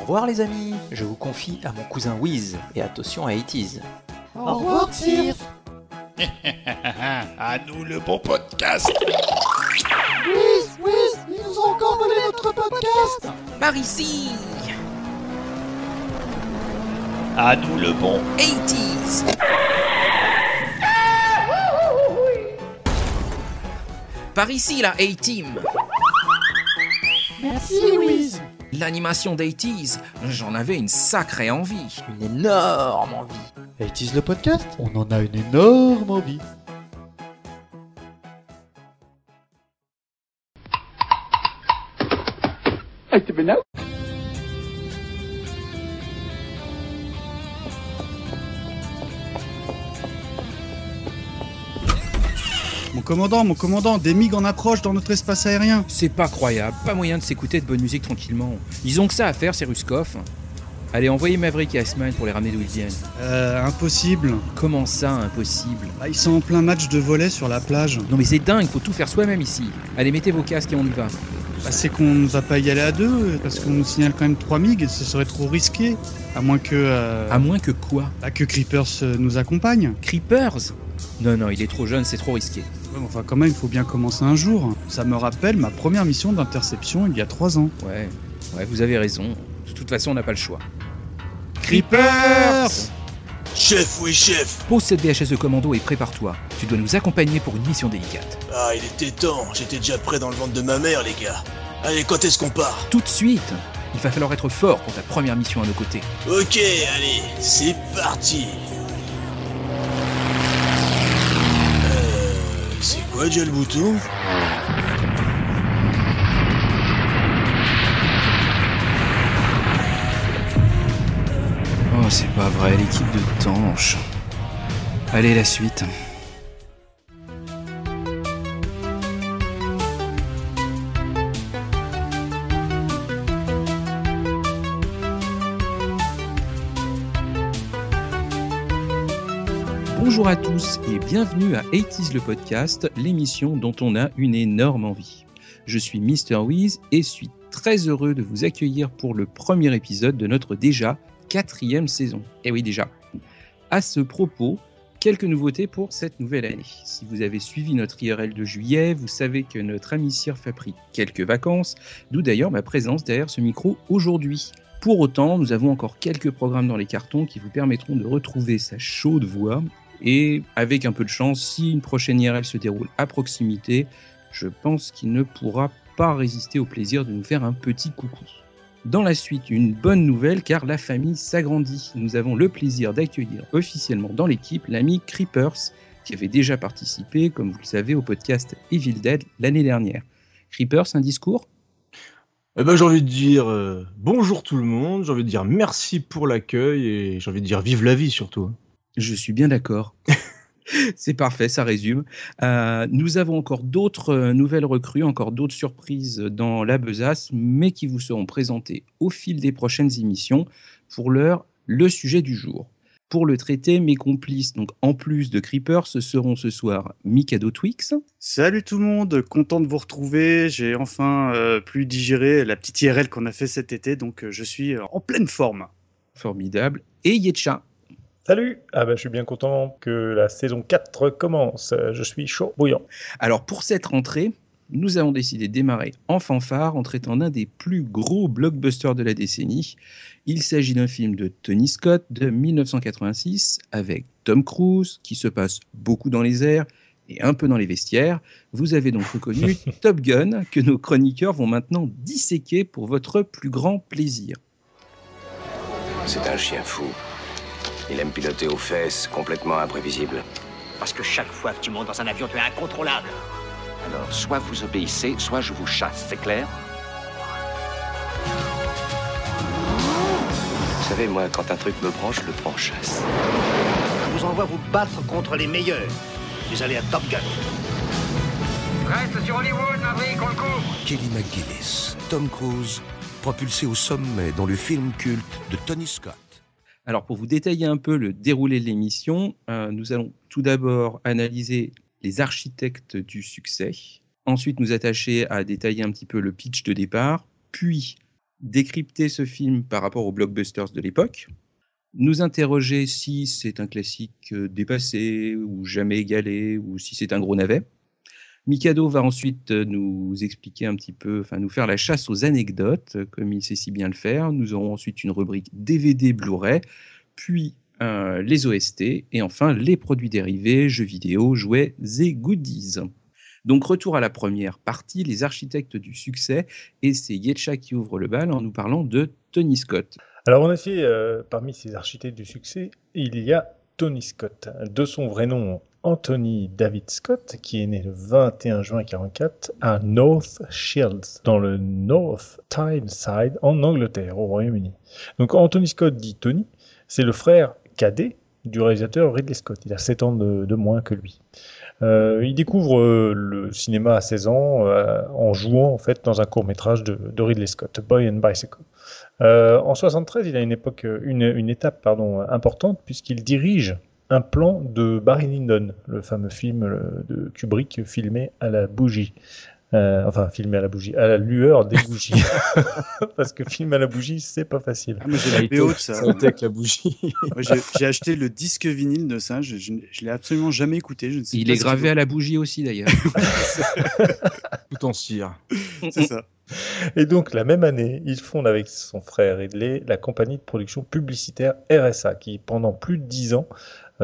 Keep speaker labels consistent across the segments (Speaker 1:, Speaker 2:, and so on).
Speaker 1: revoir les amis, je vous confie à mon cousin Wiz, et attention à 80s.
Speaker 2: Au revoir Sir.
Speaker 3: À nous le bon podcast.
Speaker 2: Wiz, ils nous ont encore volé notre podcast.
Speaker 1: Par ici,
Speaker 3: À nous le bon.
Speaker 1: 80s. Par ici la A-Team.
Speaker 2: Merci Wiz.
Speaker 1: L'animation d'80s, j'en avais une sacrée envie. Une énorme envie.
Speaker 2: 80s le podcast, on en a une énorme envie.
Speaker 4: Mon commandant, des MiG en approche dans notre espace aérien.
Speaker 5: C'est pas croyable, pas moyen de s'écouter de bonne musique tranquillement. Ils ont que ça à faire, ces Ruskov. Allez, envoyez Maverick et Iceman pour les ramener d'où ils viennent.
Speaker 4: Impossible.
Speaker 5: Comment ça, impossible?
Speaker 4: Ils sont en plein match de volley sur la plage.
Speaker 5: Non mais c'est dingue, faut tout faire soi-même ici. Allez, mettez vos casques et on y va.
Speaker 4: C'est qu'on ne va pas y aller à deux, parce qu'on nous signale quand même 3 MiG, et ce serait trop risqué. À moins que...
Speaker 5: À moins que quoi?
Speaker 4: que Creepers nous accompagne.
Speaker 5: Creepers? Non, il est trop jeune, c'est trop risqué.
Speaker 4: Ouais, mais enfin, quand même, il faut bien commencer un jour. Ça me rappelle ma première mission d'interception il y a 3 ans.
Speaker 5: Ouais, vous avez raison. De toute façon, on n'a pas le choix.
Speaker 4: Creepers!
Speaker 3: Chef, oui chef.
Speaker 5: Pose cette VHS de commando et prépare-toi. Tu dois nous accompagner pour une mission délicate.
Speaker 3: Ah, il était temps. J'étais déjà prêt dans le ventre de ma mère, les gars. Allez, quand est-ce qu'on part?
Speaker 5: Tout de suite! Il va falloir être fort pour ta première mission à nos côtés.
Speaker 3: Ok, allez, c'est parti. C'est quoi déjà le bouton?
Speaker 5: Oh, c'est pas vrai, l'équipe de Tanche. Allez, la suite. Bonjour à tous et bienvenue à 80s le podcast, l'émission dont on a une énorme envie. Je suis Mr. Wiz et suis très heureux de vous accueillir pour le premier épisode de notre déjà 4e saison. Et oui déjà. À ce propos, quelques nouveautés pour cette nouvelle année. Si vous avez suivi notre IRL de juillet, vous savez que notre ami Sirf a pris quelques vacances, d'où d'ailleurs ma présence derrière ce micro aujourd'hui. Pour autant, nous avons encore quelques programmes dans les cartons qui vous permettront de retrouver sa chaude voix. Et avec un peu de chance, si une prochaine IRL se déroule à proximité, je pense qu'il ne pourra pas résister au plaisir de nous faire un petit coucou. Dans la suite, une bonne nouvelle car la famille s'agrandit. Nous avons le plaisir d'accueillir officiellement dans l'équipe l'ami Creepers, qui avait déjà participé, comme vous le savez, au podcast Evil Dead l'année dernière. Creepers, un discours ?
Speaker 6: J'ai envie de dire bonjour tout le monde, j'ai envie de dire merci pour l'accueil et j'ai envie de dire vive la vie surtout.
Speaker 5: Je suis bien d'accord. C'est parfait, ça résume. Nous avons encore d'autres nouvelles recrues, encore d'autres surprises dans la besace, mais qui vous seront présentées au fil des prochaines émissions. Pour l'heure, le sujet du jour. Pour le traiter, mes complices, donc en plus de Creepers, ce seront ce soir Mikado Twix.
Speaker 4: Salut tout le monde, content de vous retrouver. J'ai enfin pu digérer la petite IRL qu'on a fait cet été, donc je suis en pleine forme.
Speaker 5: Formidable. Et Yetcha.
Speaker 7: Salut! Je suis bien content que la saison 4 commence. Je suis chaud bouillant.
Speaker 5: Alors pour cette rentrée, nous avons décidé de démarrer en fanfare en traitant d'un des plus gros blockbusters de la décennie. Il s'agit d'un film de Tony Scott de 1986 avec Tom Cruise qui se passe beaucoup dans les airs et un peu dans les vestiaires. Vous avez donc reconnu Top Gun que nos chroniqueurs vont maintenant disséquer pour votre plus grand plaisir.
Speaker 8: C'est un chien fou. Il aime piloter aux fesses, complètement imprévisible.
Speaker 9: Parce que chaque fois que tu montes dans un avion, tu es incontrôlable.
Speaker 8: Alors, soit vous obéissez, soit je vous chasse, c'est clair? Vous savez, moi, quand un truc me prend, je le prends en chasse.
Speaker 9: Je vous envoie vous battre contre les meilleurs. Vous allez à Top Gun.
Speaker 10: Reste sur Hollywood, Maverick, on le couvre.
Speaker 11: Kelly McGillis, Tom Cruise, propulsé au sommet dans le film culte de Tony Scott.
Speaker 5: Alors, pour vous détailler un peu le déroulé de l'émission, nous allons tout d'abord analyser les architectes du succès, ensuite nous attacher à détailler un petit peu le pitch de départ, puis décrypter ce film par rapport aux blockbusters de l'époque, nous interroger si c'est un classique dépassé ou jamais égalé ou si c'est un gros navet. Mikado va ensuite nous expliquer un petit peu, enfin nous faire la chasse aux anecdotes, comme il sait si bien le faire. Nous aurons ensuite une rubrique DVD Blu-ray, puis les OST, et enfin les produits dérivés, jeux vidéo, jouets et goodies. Donc retour à la première partie, les architectes du succès, et c'est Yetcha qui ouvre le bal en nous parlant de Tony Scott.
Speaker 7: Alors en effet, parmi ces architectes du succès, il y a Tony Scott, de son vrai nom Anthony David Scott, qui est né le 21 juin 1944 à North Shields, dans le North Tyneside, en Angleterre, au Royaume-Uni. Donc Anthony Scott, dit Tony, c'est le frère cadet du réalisateur Ridley Scott. Il a 7 ans de moins que lui. Il découvre le cinéma à 16 ans en jouant en fait dans un court-métrage de Ridley Scott, Boy and Bicycle. En 73, il a une étape importante puisqu'il dirige un plan de Barry Lyndon, le fameux film de Kubrick filmé à la bougie. Filmé à la bougie, à la lueur des bougies. Parce que filmer à la bougie, c'est pas facile.
Speaker 4: Ah, mais j'ai la BO de ça.
Speaker 6: Avec la bougie.
Speaker 4: J'ai acheté le disque vinyle de ça, je l'ai absolument jamais écouté. Je ne sais
Speaker 5: il
Speaker 4: pas
Speaker 5: est gravé à la bougie aussi d'ailleurs.
Speaker 6: Tout en cire.
Speaker 4: C'est ça.
Speaker 7: Et donc, la même année, il fonde avec son frère Ridley la compagnie de production publicitaire RSA, qui pendant plus de 10 ans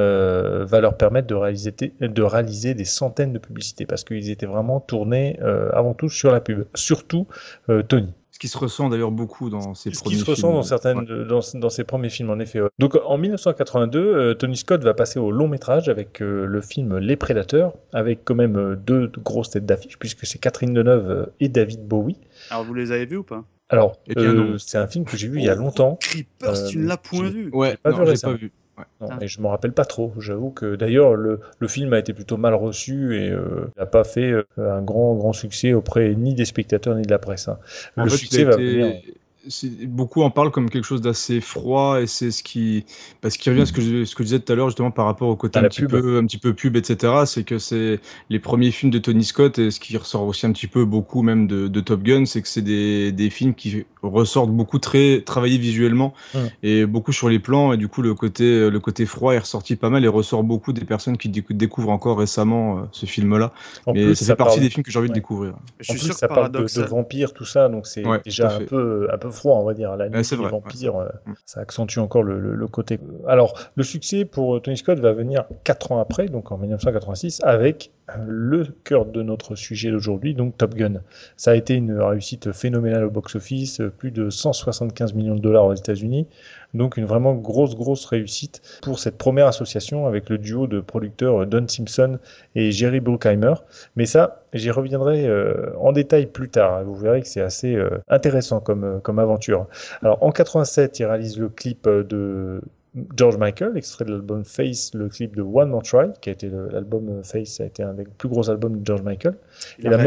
Speaker 7: va leur permettre de réaliser des centaines de publicités, parce qu'ils étaient vraiment tournés avant tout sur la pub, surtout Tony.
Speaker 6: Ce qui se ressent d'ailleurs beaucoup dans ses premiers films.
Speaker 7: Ce qui se ressent dans ses premiers films, en effet. Donc en 1982, Tony Scott va passer au long métrage avec le film Les Prédateurs, avec quand même 2 grosses têtes d'affiche, puisque c'est Catherine Deneuve et David Bowie.
Speaker 4: Alors vous les avez vus ou pas?
Speaker 7: Alors, c'est un film que j'ai vu il y a longtemps.
Speaker 4: Creepers, tu ne l'as point vu?
Speaker 6: Ouais,
Speaker 7: j'ai
Speaker 6: pas vu. Ouais.
Speaker 7: Non, mais je m'en rappelle pas trop. J'avoue que d'ailleurs le film a été plutôt mal reçu et n'a pas fait un grand succès auprès ni des spectateurs ni de la presse. Hein. Le succès va venir.
Speaker 6: Beaucoup en parlent comme quelque chose d'assez froid et c'est ce qui revient à ce que je disais tout à l'heure justement par rapport au côté un petit peu pub, etc. C'est que c'est les premiers films de Tony Scott et ce qui ressort aussi un petit peu beaucoup même de Top Gun, c'est que c'est des films qui ressortent beaucoup très travaillés visuellement et beaucoup sur les plans, et du coup le côté froid est ressorti pas mal et ressort beaucoup des personnes qui découvrent encore récemment ce film-là. Mais ça fait partie des films que j'ai envie de découvrir.
Speaker 7: Je suis sûr que ça parle de vampires, tout ça, donc c'est déjà un peu froid, on va dire. La nuit des vampires, ça accentue encore le côté. Alors, le succès pour Tony Scott va venir 4 ans après, donc en 1986, avec le cœur de notre sujet d'aujourd'hui, donc Top Gun. Ça a été une réussite phénoménale au box-office, plus de 175 millions de dollars aux États-Unis, donc une vraiment grosse réussite pour cette première association avec le duo de producteurs Don Simpson et Jerry Bruckheimer. Mais ça, j'y reviendrai en détail plus tard. Vous verrez que c'est assez intéressant comme aventure. Alors en 87, il réalise le clip de George Michael, extrait de l'album Face, le clip de One More Try, qui a été l'album Face, a été un des plus gros albums de George Michael.
Speaker 4: Il a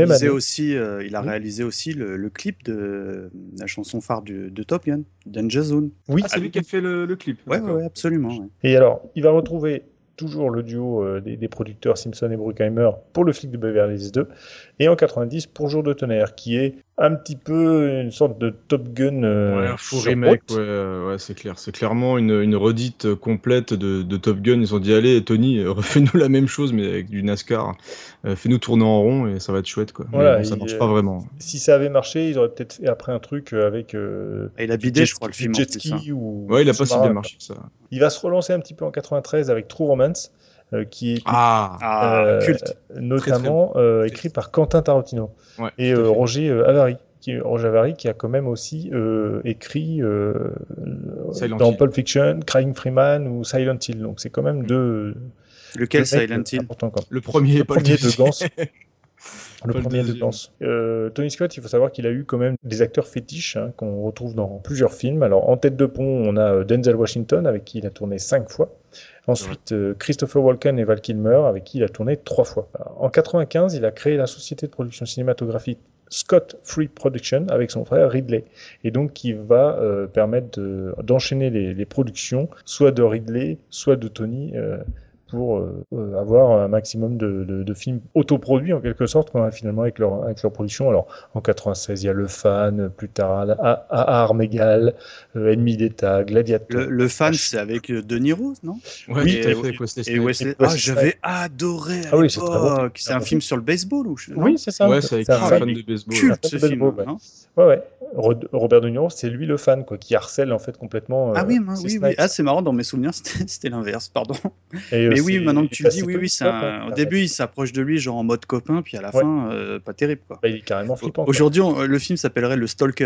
Speaker 4: réalisé aussi le clip de la chanson phare de Top Gun, Danger Zone.
Speaker 6: Oui, c'est lui qui a fait le clip.
Speaker 4: Ouais, absolument. Ouais.
Speaker 7: Et alors, il va retrouver toujours le duo des producteurs Simpson et Bruckheimer pour le flic de Beverly Hills 2, et en 90 pour Jour de tonnerre, qui est un petit peu une sorte de Top Gun
Speaker 6: un faux remake, c'est clair. C'est clairement une redite complète de Top Gun. Ils ont dit allez Tony, refais-nous la même chose mais avec du NASCAR, fais-nous tourner en rond et ça va être chouette quoi.
Speaker 7: Voilà,
Speaker 6: mais bon, ça marche pas vraiment.
Speaker 7: Si ça avait marché, ils auraient peut-être fait après un truc avec
Speaker 4: il a bidé, je crois, le film
Speaker 7: jet ski ou
Speaker 6: il a pas si bien marché que ça.
Speaker 7: Il va se relancer un petit peu en 93 avec True Romance, qui est
Speaker 4: culte,
Speaker 7: notamment écrit par Quentin Tarantino et Roger Avary. Roger Avary qui a quand même aussi écrit dans Pulp Fiction, Crying Freeman ou Silent Hill. Donc c'est quand même deux.
Speaker 4: Lequel Silent Hill?
Speaker 6: Le premier
Speaker 7: de Gans. Le premier de Gans. Tony Scott, il faut savoir qu'il a eu quand même des acteurs fétiches qu'on retrouve dans plusieurs films. Alors en tête de pont, on a Denzel Washington avec qui il a tourné 5 fois. Ensuite, Christopher Walken et Val Kilmer avec qui il a tourné 3 fois. En 95, il a créé la société de production cinématographique Scott Free Production avec son frère Ridley, et donc qui va permettre d'enchaîner les productions, soit de Ridley, soit de Tony, pour avoir un maximum de films autoproduits en quelque sorte, quand même, finalement avec leur production. Alors en 96, il y a Le Fan, plus tard à armes égales, Ennemi d'État, Gladiator.
Speaker 4: Le Fan, c'est avec De Niro, non?
Speaker 6: Ouais,
Speaker 7: Oui,
Speaker 6: tout à fait, avec Wesley
Speaker 4: Et
Speaker 6: Snipes.
Speaker 4: Wesley.
Speaker 7: Ouais,
Speaker 4: Ah,
Speaker 7: c'est
Speaker 4: j'avais adoré à
Speaker 7: Ah oui, c'est très bon.
Speaker 4: l'époque. C'est un film sur le baseball ou non?
Speaker 7: Oui, c'est ça.
Speaker 6: Ouais, c'est avec
Speaker 7: un
Speaker 6: un
Speaker 7: fan
Speaker 6: fan de baseball.
Speaker 4: Culte
Speaker 7: un
Speaker 4: ce
Speaker 7: fan de
Speaker 4: film,
Speaker 7: baseball, ouais.
Speaker 4: non?
Speaker 7: Ouais. Robert De Niro, c'est lui le fan, quoi, qui harcèle en fait complètement.
Speaker 4: Ah oui,
Speaker 7: Wesley
Speaker 4: oui.
Speaker 7: Snipes.
Speaker 4: Ah, c'est marrant, dans mes souvenirs, c'était l'inverse, pardon.
Speaker 7: Et,
Speaker 4: Mais
Speaker 7: c'est-
Speaker 4: oui, maintenant que tu le dis,
Speaker 7: c'est
Speaker 4: oui,
Speaker 7: Tony
Speaker 4: c'est
Speaker 7: Scott, hein,
Speaker 4: au
Speaker 7: qui
Speaker 4: début,
Speaker 7: harcèle.
Speaker 4: il s'approche de lui, genre en mode copain, puis à la
Speaker 7: Ouais.
Speaker 4: fin, pas terrible, quoi.
Speaker 7: Bah, il est carrément flippant. quoi.
Speaker 4: Aujourd'hui, le film s'appellerait Le Stalker.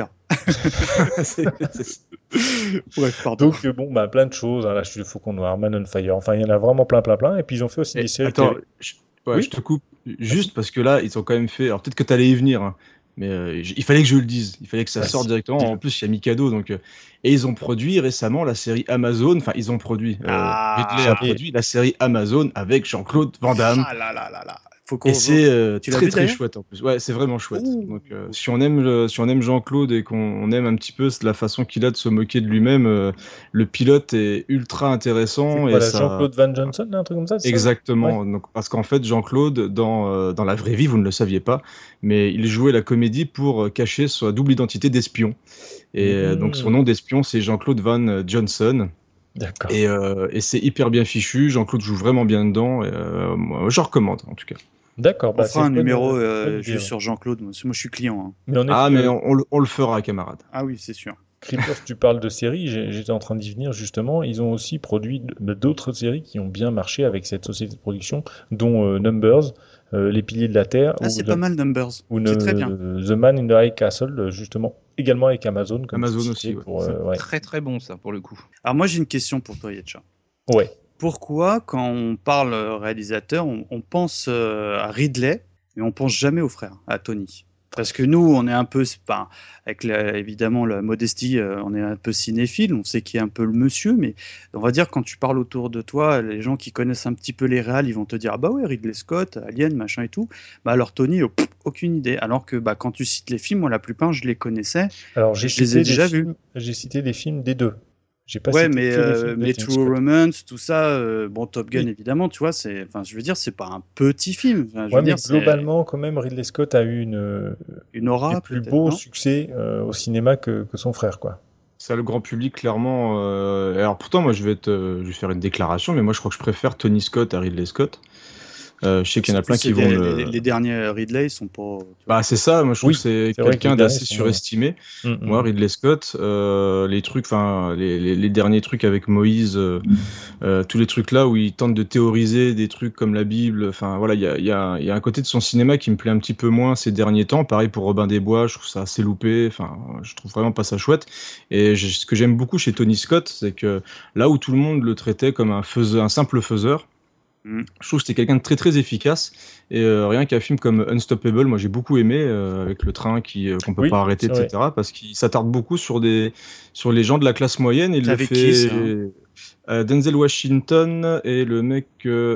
Speaker 4: Bref, pardon.
Speaker 7: Donc plein de choses. Hein. Là, je suis le Faucon Noir, Man on Fire. Enfin, il y en a vraiment plein. Et puis ils ont fait aussi des séries.
Speaker 6: Attends,
Speaker 7: télé.
Speaker 6: ouais,
Speaker 7: Oui.
Speaker 6: je te coupe juste parce que là, ils ont quand même fait. Alors peut-être que tu allais y venir, hein, mais il fallait que je le dise. Il fallait que ça
Speaker 7: Vas-y,
Speaker 6: sorte directement.
Speaker 7: dis-le.
Speaker 6: En plus, il y a Mikado, donc et ils ont produit récemment la série Amazon. Enfin, ils ont produit. Ridley a produit la série Amazon avec Jean-Claude Van Damme.
Speaker 4: Ah là là là là. Faut qu'on
Speaker 6: Et c'est
Speaker 4: Tu l'as
Speaker 6: très
Speaker 4: vu,
Speaker 6: très
Speaker 4: d'ailleurs
Speaker 6: chouette en plus. Ouais, c'est vraiment chouette.
Speaker 4: Ouh.
Speaker 6: Donc si on aime Jean-Claude et qu'on aime un petit peu la façon qu'il a de se moquer de lui-même, le pilote est ultra intéressant.
Speaker 7: C'est
Speaker 6: Et
Speaker 7: quoi,
Speaker 6: ça...
Speaker 7: Jean-Claude Van Johnson, un truc comme ça, c'est ça
Speaker 6: Exactement.
Speaker 7: Ouais.
Speaker 6: Donc, parce qu'en fait, Jean-Claude, dans la vraie vie, vous ne le saviez pas, mais il jouait la comédie pour cacher sa double identité d'espion. Et donc son nom d'espion, c'est Jean-Claude Van Johnson.
Speaker 7: D'accord.
Speaker 6: Et c'est hyper bien fichu. Jean-Claude joue vraiment bien dedans. Et, moi, je recommande en tout cas.
Speaker 7: D'accord.
Speaker 4: On fera un numéro
Speaker 7: bonne idée,
Speaker 4: juste
Speaker 7: ouais.
Speaker 4: sur Jean-Claude. Moi, je suis client. Hein.
Speaker 7: Mais
Speaker 6: Mais on le fera, camarade.
Speaker 4: Ah oui, c'est sûr.
Speaker 7: Creepers, tu parles de séries, j'étais en train d'y venir justement. Ils ont aussi produit d'autres séries qui ont bien marché avec cette société de production, dont Numbers, Les Piliers de la Terre.
Speaker 4: Ah, c'est pas mal, Numbers.
Speaker 7: Ou
Speaker 4: C'est très bien.
Speaker 7: The Man in the High Castle, justement, également avec Amazon. Comme
Speaker 6: Amazon
Speaker 7: société
Speaker 6: aussi,
Speaker 7: pour,
Speaker 6: ouais.
Speaker 7: ouais.
Speaker 5: Très très bon ça pour le coup.
Speaker 4: Alors moi, j'ai une question pour toi, Yetcha.
Speaker 7: Ouais.
Speaker 4: Pourquoi, quand on parle réalisateur, on pense à Ridley, mais on pense jamais au frère, à Tony? Parce que nous, on est un peu, avec évidemment la modestie, on est un peu cinéphile, on sait qui est un peu le monsieur, mais on va dire quand tu parles autour de toi, les gens qui connaissent un petit peu les réals, ils vont te dire ah bah ouais, Ridley Scott, Alien, machin et tout. Bah alors Tony, aucune idée. Alors que quand tu cites les films, moi la plupart je les connaissais.
Speaker 7: Alors
Speaker 4: je les ai déjà vus.
Speaker 7: J'ai cité des films des deux. J'ai pas
Speaker 4: Ouais,
Speaker 7: cité
Speaker 4: mais
Speaker 7: que les films de Tony
Speaker 4: True
Speaker 7: Scott.
Speaker 4: Romance, tout ça, Top Gun
Speaker 7: Oui.
Speaker 4: évidemment, tu vois, je veux dire, c'est pas un petit film. Enfin, je
Speaker 7: Ouais,
Speaker 4: veux
Speaker 7: mais
Speaker 4: dire, c'est
Speaker 7: globalement, quand même, Ridley Scott a eu
Speaker 4: une aura,
Speaker 7: des plus
Speaker 4: peut-être,
Speaker 7: beaux
Speaker 4: non
Speaker 7: succès au cinéma que son frère, quoi.
Speaker 6: Ça, le grand public, clairement. Alors pourtant, moi, je vais faire une déclaration, mais moi, je crois que je préfère Tony Scott à Ridley Scott. Je sais qu'il y en a plein qui vont
Speaker 4: les derniers Ridley, ils sont pas.
Speaker 6: Bah c'est ça, moi je trouve que c'est
Speaker 7: vrai
Speaker 6: quelqu'un
Speaker 7: que les
Speaker 6: d'assez
Speaker 7: derniers sont-
Speaker 6: surestimé. Moi, Ridley Scott, les trucs, enfin les derniers trucs avec Moïse, tous les trucs là où il tente de théoriser des trucs comme la Bible. Enfin voilà, il y a un côté de son cinéma qui me plaît un petit peu moins ces derniers temps. Pareil pour Robin des Bois, je trouve ça assez loupé. Enfin, je trouve vraiment pas ça chouette. Et ce que j'aime beaucoup chez Tony Scott, c'est que là où tout le monde le traitait comme un simple faiseur. Je trouve que c'était quelqu'un de très très efficace et rien qu'un film comme Unstoppable, moi j'ai beaucoup aimé avec le train qu'on peut pas arrêter, etc. Parce qu'il s'attarde beaucoup sur les gens de la classe moyenne et il le fait. Denzel Washington et le mec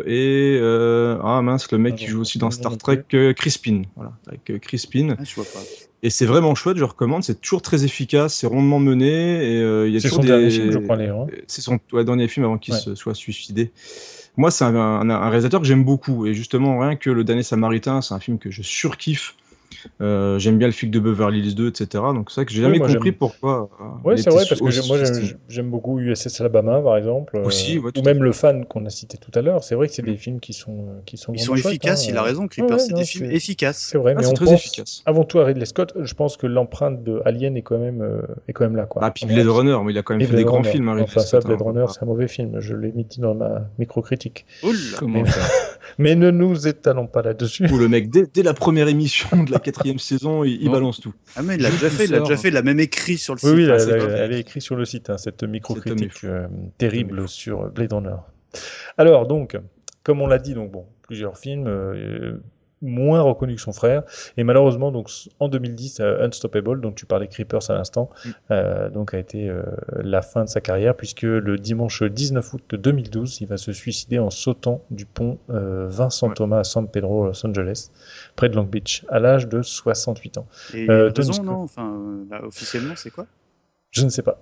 Speaker 6: le mec qui joue aussi dans Star Trek, Chris Pine, voilà, avec Chris Pine.
Speaker 4: Ah, je vois pas.
Speaker 6: Et c'est vraiment chouette, je recommande. C'est toujours très efficace, c'est rondement mené et il y a
Speaker 7: C'est
Speaker 6: toujours
Speaker 7: son dernier film, je crois, Léon.
Speaker 6: C'est son dernier film avant qu'il se soit suicidé. Moi, c'est un réalisateur que j'aime beaucoup. Et justement, rien que Le Dernier Samaritain, c'est un film que je surkiffe. J'aime bien le flic de Beverly Hills 2, etc. Donc c'est vrai que j'ai jamais compris pourquoi.
Speaker 7: Oui, c'est vrai, parce que moi j'aime beaucoup USS Alabama, par exemple.
Speaker 6: Aussi, ouais,
Speaker 7: ou même Le Fan qu'on a cité tout à l'heure. C'est vrai que c'est des films qui sont
Speaker 4: Ils sont efficaces, il a raison, Creepers, c'est des films efficaces.
Speaker 7: C'est vrai, mais on
Speaker 6: très
Speaker 7: pense
Speaker 6: efficace.
Speaker 7: avant tout à Ridley Scott. Je pense que l'empreinte de Alien est quand même là, quoi.
Speaker 6: Ah, puis Blade Runner, mais il a quand même fait des grands films.
Speaker 7: Enfin, ça, Blade Runner, c'est un mauvais film. Je l'ai mis dans ma micro-critique.
Speaker 5: Comment
Speaker 7: mais ne nous étalons pas là-dessus.
Speaker 6: Où le mec, dès la première émission de la 4e saison, il balance tout.
Speaker 4: Ah mais il l'a déjà fait, il a même écrit sur le site.
Speaker 7: Oui, elle est écrite sur le site, cette micro-critique terrible sur Blade Runner. Alors donc, comme on l'a dit, plusieurs films moins reconnus que son frère, et malheureusement donc en 2010 Unstoppable, dont tu parlais, Creepers à l'instant, donc a été la fin de sa carrière, puisque le dimanche 19 août 2012 il va se suicider en sautant du pont Vincent Thomas à San Pedro, Los Angeles, près de Long Beach, à l'âge de 68 ans.
Speaker 4: Et il y a une raison, non, officiellement c'est quoi?
Speaker 7: Je ne sais pas.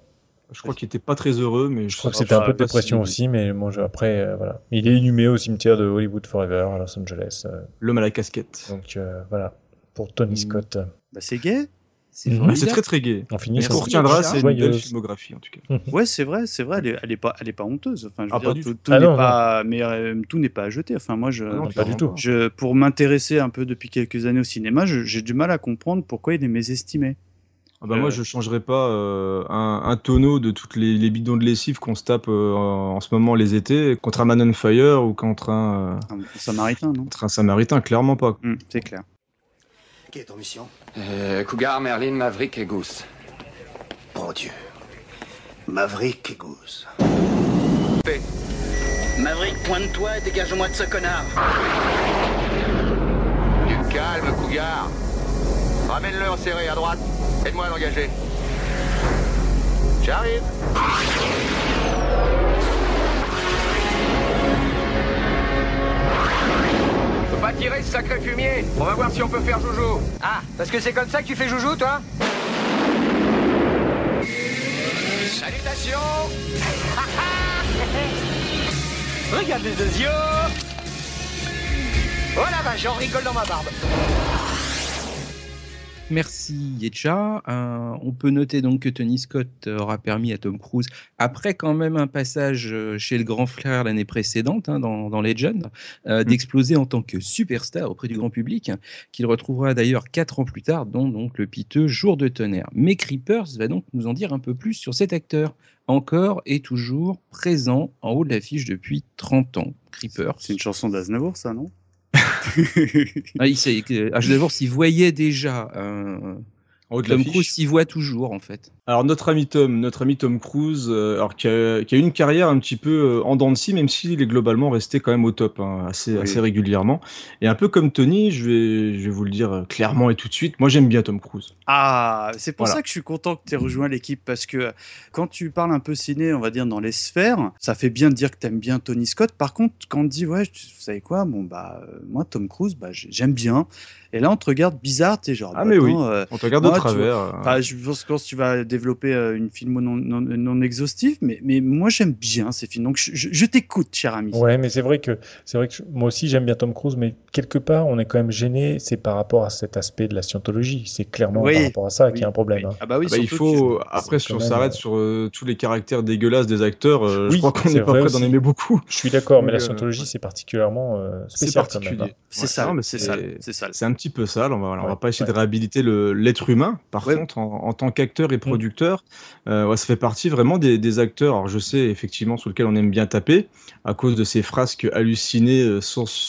Speaker 6: Je crois qu'il était pas très heureux, mais
Speaker 7: je crois que c'était un peu de dépression aussi, mais bon, après, voilà. Il est inhumé au cimetière de Hollywood Forever à Los Angeles.
Speaker 6: L'homme à la casquette.
Speaker 7: Donc voilà, pour Tony Scott.
Speaker 4: Bah, c'est gay.
Speaker 6: C'est très très gai.
Speaker 7: On finit.
Speaker 6: Ce qu'on retiendra, c'est une belle filmographie en tout cas.
Speaker 4: Ouais, c'est vrai, elle est pas honteuse. Enfin, je veux dire, tout n'est pas à jeter. Enfin, moi,
Speaker 7: pas du tout.
Speaker 4: Pour m'intéresser un peu depuis quelques années au cinéma, j'ai du mal à comprendre pourquoi il est mésestimé.
Speaker 6: Moi, je changerais pas un tonneau de toutes les bidons de lessive qu'on se tape en ce moment les étés contre un Man on Fire ou contre un
Speaker 4: Samaritain, non ?
Speaker 6: Contre un Samaritain, clairement pas.
Speaker 4: C'est clair.
Speaker 9: Quelle est ton mission ?
Speaker 8: Cougar, Merlin, Maverick et Goose.
Speaker 9: Bon Dieu. Maverick et Goose.
Speaker 12: Maverick, pointe-toi et dégage-moi de ce connard.
Speaker 8: Du calme, Cougar. Ramène-le en serré à droite. Aide-moi à l'engager. J'arrive. Faut pas tirer ce sacré fumier. On va voir si on peut faire joujou. Ah, parce que c'est comme ça que tu fais joujou, toi ? Salutations. Regarde les deux yeux. Oh la vache, j'en rigole dans ma barbe.
Speaker 5: Merci Yetcha. On peut noter donc que Tony Scott aura permis à Tom Cruise, après quand même un passage chez le grand frère l'année précédente, dans Legend, d'exploser en tant que superstar auprès du grand public, qu'il retrouvera d'ailleurs 4 ans plus tard dans donc, le piteux Jour de tonnerre. Mais Creepers va donc nous en dire un peu plus sur cet acteur, encore et toujours présent en haut de l'affiche depuis 30 ans. Creepers.
Speaker 4: C'est une chanson d'Aznavour, ça, non ?
Speaker 5: D'abord, s'il voyait déjà Tom Cruise s'y voit toujours en fait.
Speaker 6: Alors notre ami Tom Cruise, alors qui a eu une carrière un petit peu en dents de scie, même s'il est globalement resté quand même au top, assez régulièrement. Et un peu comme Tony, je vais vous le dire clairement et tout de suite, moi j'aime bien Tom Cruise.
Speaker 4: Ah, c'est pour ça que je suis content que tu aies rejoint l'équipe, parce que quand tu parles un peu ciné, on va dire dans les sphères, ça fait bien de dire que tu aimes bien Tony Scott. Par contre, quand on te dit vous savez quoi, moi Tom Cruise, j'aime bien. Et là, on te regarde bizarre, t'es genre.
Speaker 6: Mais oui, on te regarde de travers.
Speaker 4: Je pense que tu vas développer une filmo non exhaustive, mais moi j'aime bien ces films. Donc je t'écoute, cher ami.
Speaker 7: Ouais, mais c'est vrai que moi aussi j'aime bien Tom Cruise, mais quelque part on est quand même gêné. C'est par rapport à cet aspect de la scientologie. C'est clairement par rapport à ça qu'il y a un problème.
Speaker 4: Ah bah oui.
Speaker 6: Il faut. Après, si on s'arrête sur tous les caractères dégueulasses des acteurs, je crois qu'on n'est pas prêt d'en aimer beaucoup.
Speaker 7: Je suis d'accord, mais la scientologie c'est particulièrement spécial.
Speaker 6: C'est particulier.
Speaker 4: C'est ça. C'est ça.
Speaker 6: C'est un petit peu sale. On va pas essayer de réhabiliter l'être humain. Par contre, en tant qu'acteur et producteur, ça fait partie vraiment des acteurs. Alors je sais effectivement sur lequel on aime bien taper à cause de ces frasques hallucinées,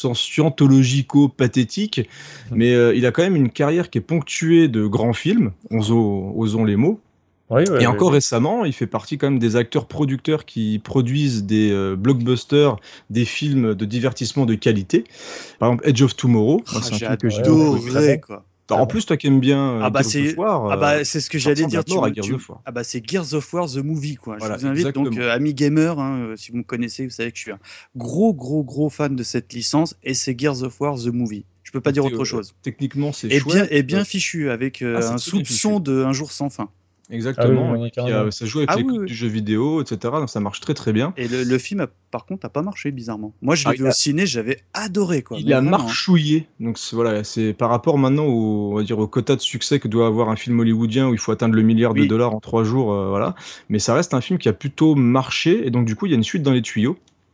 Speaker 6: scientologico-pathétiques. Mais il a quand même une carrière qui est ponctuée de grands films. Osons les mots. Et encore récemment, il fait partie quand même des acteurs-producteurs qui produisent des blockbusters, des films de divertissement de qualité. Par exemple, Edge of Tomorrow.
Speaker 4: J'ai adoré, quoi.
Speaker 6: En plus, toi qui aimes bien
Speaker 4: c'est ce que j'allais dire. C'est Gears of War The Movie, quoi. Je vous invite donc, amis gamers, si vous me connaissez, vous savez que je suis un gros fan de cette licence, et c'est Gears of War The Movie. Je peux pas dire autre chose.
Speaker 6: Techniquement, c'est chouette.
Speaker 4: Et bien fichu, avec un soupçon de Un jour sans fin.
Speaker 6: Exactement, ça joue avec les codes du jeu vidéo, etc. Donc ça marche très très bien.
Speaker 4: Et le film, par contre, n'a pas marché bizarrement. Moi, je l'ai vu au ciné, j'avais adoré, quoi.
Speaker 6: Il a marchouillé. Donc c'est par rapport maintenant au quota de succès que doit avoir un film hollywoodien où il faut atteindre le milliard de dollars en 3 jours, Mais ça reste un film qui a plutôt marché, et donc du coup il y a une suite dans les tuyaux.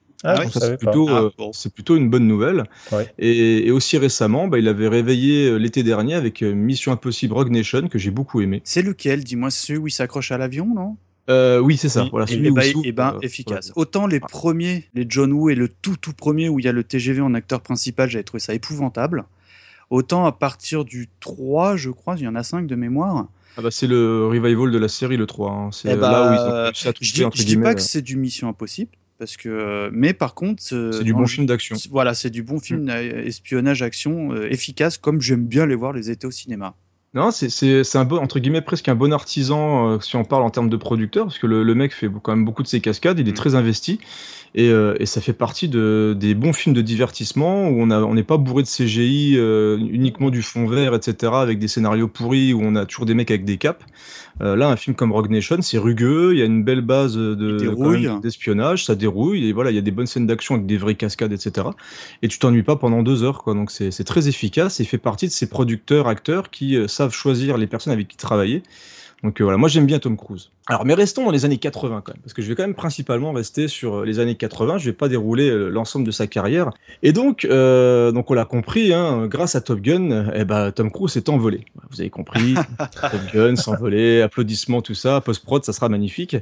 Speaker 6: C'est plutôt une bonne nouvelle. Et aussi récemment, il avait réveillé l'été dernier avec Mission Impossible Rogue Nation, que j'ai beaucoup aimé.
Speaker 4: C'est lequel ? Dis-moi, celui où il s'accroche à l'avion, non ?
Speaker 6: Oui, c'est ça. Voilà,
Speaker 4: efficace. Autant les premiers, les John Woo et le tout premier où il y a le TGV en acteur principal, j'avais trouvé ça épouvantable. Autant à partir du 3, je crois, il y en a 5 de mémoire.
Speaker 6: C'est le revival de la série, le 3. C'est là où ils ont réussi à toucher, entre guillemets.
Speaker 4: Je dis pas que c'est du Mission Impossible. Parce que, mais par contre,
Speaker 6: c'est du bon film d'action.
Speaker 4: Voilà, c'est du bon film espionnage action efficace, comme j'aime bien les voir les étés au cinéma.
Speaker 6: Non, c'est un bon, entre guillemets, presque un bon artisan si on parle en termes de producteur, parce que le mec fait quand même beaucoup de ses cascades, il est très investi, et ça fait partie des bons films de divertissement où on n'est pas bourré de CGI, uniquement du fond vert, etc., avec des scénarios pourris où on a toujours des mecs avec des capes. Là, un film comme Rogue Nation, c'est rugueux, il y a une belle base d'espionnage, ça dérouille, et voilà, il y a des bonnes scènes d'action avec des vraies cascades, etc. Et tu t'ennuies pas pendant 2 heures, quoi. Donc c'est très efficace, et il fait partie de ces acteurs qui savent choisir les personnes avec qui travailler. Donc voilà, moi j'aime bien Tom Cruise. Alors, mais restons dans les années 80 quand même, parce que je vais quand même principalement rester sur les années 80, je vais pas dérouler l'ensemble de sa carrière. Et donc on l'a compris, hein, grâce à Top Gun, Tom Cruise s'est envolé. Vous avez compris, Top Gun s'envoler, applaudissements, tout ça, post-prod, ça sera magnifique.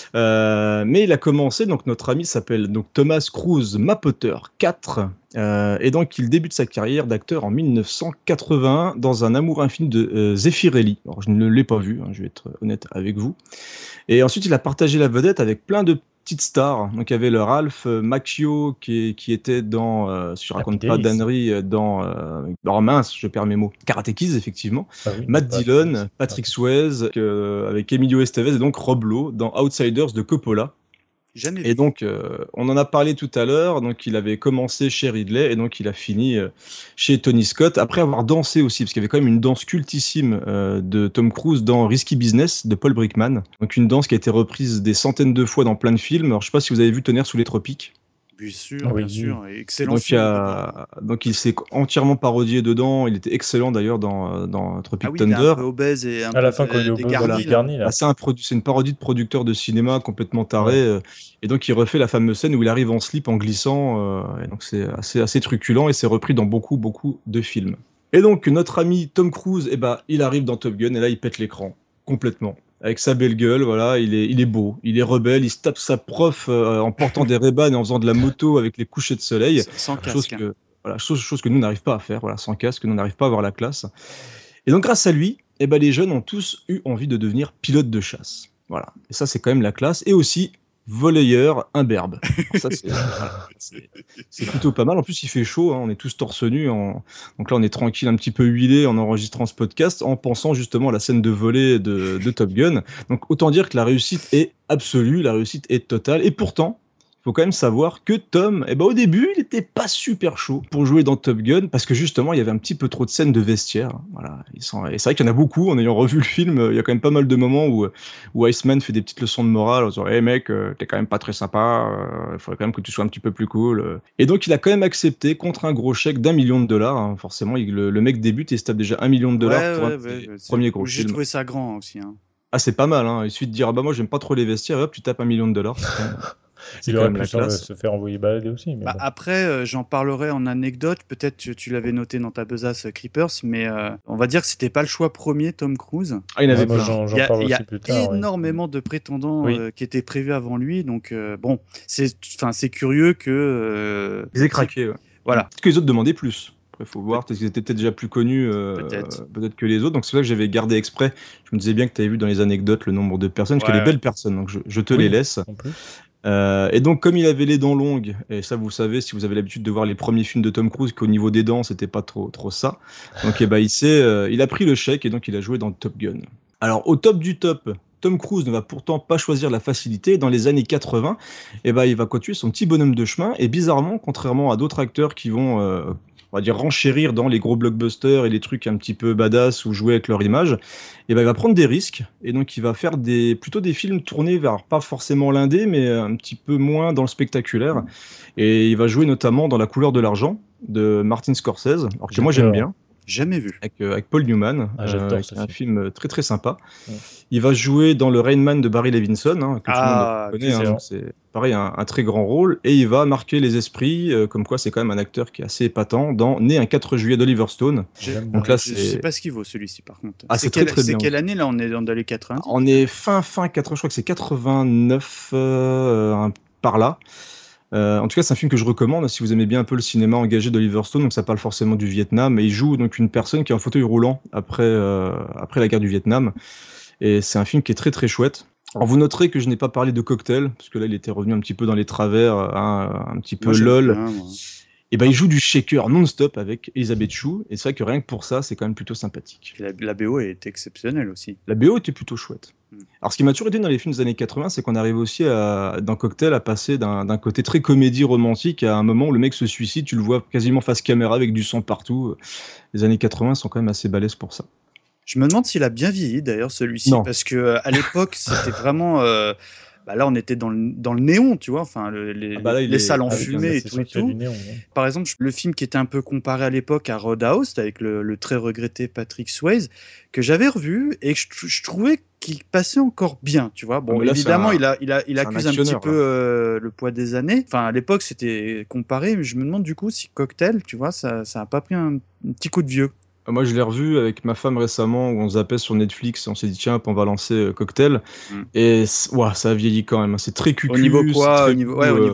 Speaker 6: Mais il a commencé, donc notre ami s'appelle donc Thomas Cruise Mapother 4, et donc il débute sa carrière d'acteur en 1981 dans Un amour infini de Zeffirelli. Alors je ne l'ai pas vu, hein, je vais être honnête avec vous. Et ensuite, il a partagé la vedette avec plein de petites stars. Donc, il y avait le Ralph Macchio qui était dans, si je raconte pas d'ânerie, dans, mince, je perds mes mots, Karate Kids, effectivement. Ah oui, Matt Dillon, Patrick Swayze, avec Emilio Estevez et donc Rob Lowe dans Outsiders de Coppola. Et donc, on en a parlé tout à l'heure, donc il avait commencé chez Ridley et donc il a fini chez Tony Scott, après avoir dansé aussi, parce qu'il y avait quand même une danse cultissime de Tom Cruise dans Risky Business de Paul Brickman, donc une danse qui a été reprise des centaines de fois dans plein de films. Alors je sais pas si vous avez vu Tonnerre sous les tropiques.
Speaker 4: Bien sûr, excellent
Speaker 6: donc,
Speaker 4: film.
Speaker 6: Donc il s'est entièrement parodié dedans, il était excellent d'ailleurs dans Tropic Thunder.
Speaker 4: Il est un peu obèse et un peu
Speaker 7: à la fin quand il est garni là.
Speaker 6: C'est une parodie de producteur de cinéma complètement taré, et donc il refait la fameuse scène où il arrive en slip en glissant, et donc c'est assez truculent et c'est repris dans beaucoup de films. Et donc notre ami Tom Cruise, il arrive dans Top Gun et là il pète l'écran complètement. Avec sa belle gueule, voilà, il est beau, il est rebelle, il se tape sa prof en portant des Ray-Ban et en faisant de la moto avec les couchers de soleil.
Speaker 4: Sans casque.
Speaker 6: Chose que nous n'arrive pas à faire, voilà, sans casque, nous n'arrive pas à avoir la classe. Et donc grâce à lui, les jeunes ont tous eu envie de devenir pilotes de chasse. Voilà. Et ça c'est quand même la classe. Et aussi volleyeur imberbe. Ça, c'est plutôt pas mal. En plus, il fait chaud, hein, on est tous torse nu. Donc là, on est tranquille, un petit peu huilé en enregistrant ce podcast, en pensant justement à la scène de volley de Top Gun. Donc autant dire que la réussite est absolue, la réussite est totale. Et pourtant, faut quand même savoir que Tom, au début, il était pas super chaud pour jouer dans Top Gun, parce que justement, il y avait un petit peu trop de scènes de vestiaire. Voilà. Et c'est vrai qu'il y en a beaucoup, en ayant revu le film, il y a quand même pas mal de moments où Iceman fait des petites leçons de morale, en disant, hey mec, t'es quand même pas très sympa, il faudrait quand même que tu sois un petit peu plus cool. Et donc, il a quand même accepté, contre un gros chèque d'$1 million, hein. Forcément, le mec débute et il se tape déjà $1 million pour un premier gros film.
Speaker 4: J'ai trouvé ça grand aussi, hein.
Speaker 6: Ah, c'est pas mal, hein. Il suffit de dire, moi, j'aime pas trop les vestiaires, et hop, tu tapes $1 million.
Speaker 7: Il aurait pu se faire envoyer balader aussi. Mais bon.
Speaker 4: Après, j'en parlerai en anecdote. Peut-être que tu l'avais noté dans ta besace Creepers, mais on va dire que c'était pas le choix premier, Tom Cruise.
Speaker 6: Ah, il avait
Speaker 4: il y a énormément de prétendants qui étaient prévus avant lui. Donc, c'est curieux que.
Speaker 6: Ils aient craqué, ouais.
Speaker 4: Voilà.
Speaker 6: Peut-être que les autres demandaient plus. Après, il faut voir, parce qu'ils étaient peut-être déjà plus connus peut-être que les autres. Donc, c'est ça que j'avais gardé exprès. Je me disais bien que tu avais vu dans les anecdotes le nombre de personnes, parce qu'il y a des belles personnes. Donc, je te les laisse. Et donc, comme il avait les dents longues, et ça, vous savez, si vous avez l'habitude de voir les premiers films de Tom Cruise, qu'au niveau des dents, c'était pas trop ça. Donc, il a pris le chèque et donc il a joué dans Top Gun. Alors, au top du top, Tom Cruise ne va pourtant pas choisir la facilité. Dans les années 80, il va continuer son petit bonhomme de chemin. Et bizarrement, contrairement à d'autres acteurs qui vont, on va dire, renchérir dans les gros blockbusters et les trucs un petit peu badass ou jouer avec leur image, il va prendre des risques. Et donc, il va faire plutôt des films tournés vers, pas forcément l'indé, mais un petit peu moins dans le spectaculaire. Et il va jouer notamment dans La couleur de l'argent de Martin Scorsese, alors que moi j'aime bien.
Speaker 4: Jamais vu.
Speaker 6: Avec Paul Newman,
Speaker 7: c'est
Speaker 6: un film très très sympa. Ouais. Il va jouer dans le Rain Man de Barry Levinson, hein, que tout le monde connaît, hein, donc c'est pareil, un très grand rôle, et il va marquer les esprits, comme quoi c'est quand même un acteur qui est assez épatant, dans Né un 4 juillet d'Oliver Stone.
Speaker 4: Donc là, je sais pas ce qu'il vaut celui-ci par contre.
Speaker 6: Ah, c'est très bien.
Speaker 4: C'est quelle année là? On est dans les 80?
Speaker 6: On est fin 80, je crois que c'est 89 par là. En tout cas, c'est un film que je recommande si vous aimez bien un peu le cinéma engagé d'Oliver Stone. Donc ça parle forcément du Vietnam, et il joue donc une personne qui est en fauteuil roulant après la guerre du Vietnam. Et c'est un film qui est très très chouette. Alors vous noterez que je n'ai pas parlé de Cocktail, parce que là il était revenu un petit peu dans les travers, un petit peu lol. Et ben il joue du shaker non-stop avec Elisabeth Chou, et c'est vrai que rien que pour ça, c'est quand même plutôt sympathique.
Speaker 4: La BO est exceptionnelle aussi.
Speaker 6: La BO était plutôt chouette. Alors ce qui m'a toujours été dans les films des années 80, c'est qu'on arrive aussi dans Cocktail à passer d'un côté très comédie romantique à un moment où le mec se suicide, tu le vois quasiment face caméra avec du sang partout. Les années 80 sont quand même assez balèzes pour ça.
Speaker 4: Je me demande s'il a bien vieilli d'ailleurs celui-ci, parce que à l'époque c'était vraiment... là, on était dans le néon, tu vois, enfin, les salles en fumée et tout. Néon, ouais. Par exemple, le film qui était un peu comparé à l'époque à Roadhouse, avec le très regretté Patrick Swayze, que j'avais revu et que je trouvais qu'il passait encore bien, tu vois. Bon, là, évidemment, il accuse un petit peu le poids des années. Enfin, à l'époque, c'était comparé, mais je me demande du coup si Cocktail, tu vois, ça a pas pris un petit coup de vieux.
Speaker 6: Moi, je l'ai revu avec ma femme récemment, où on zappait sur Netflix, et on s'est dit, tiens, on va lancer Cocktail. Et ça a vieilli quand même. C'est très cucu.
Speaker 4: Au niveau quoi? Au niveau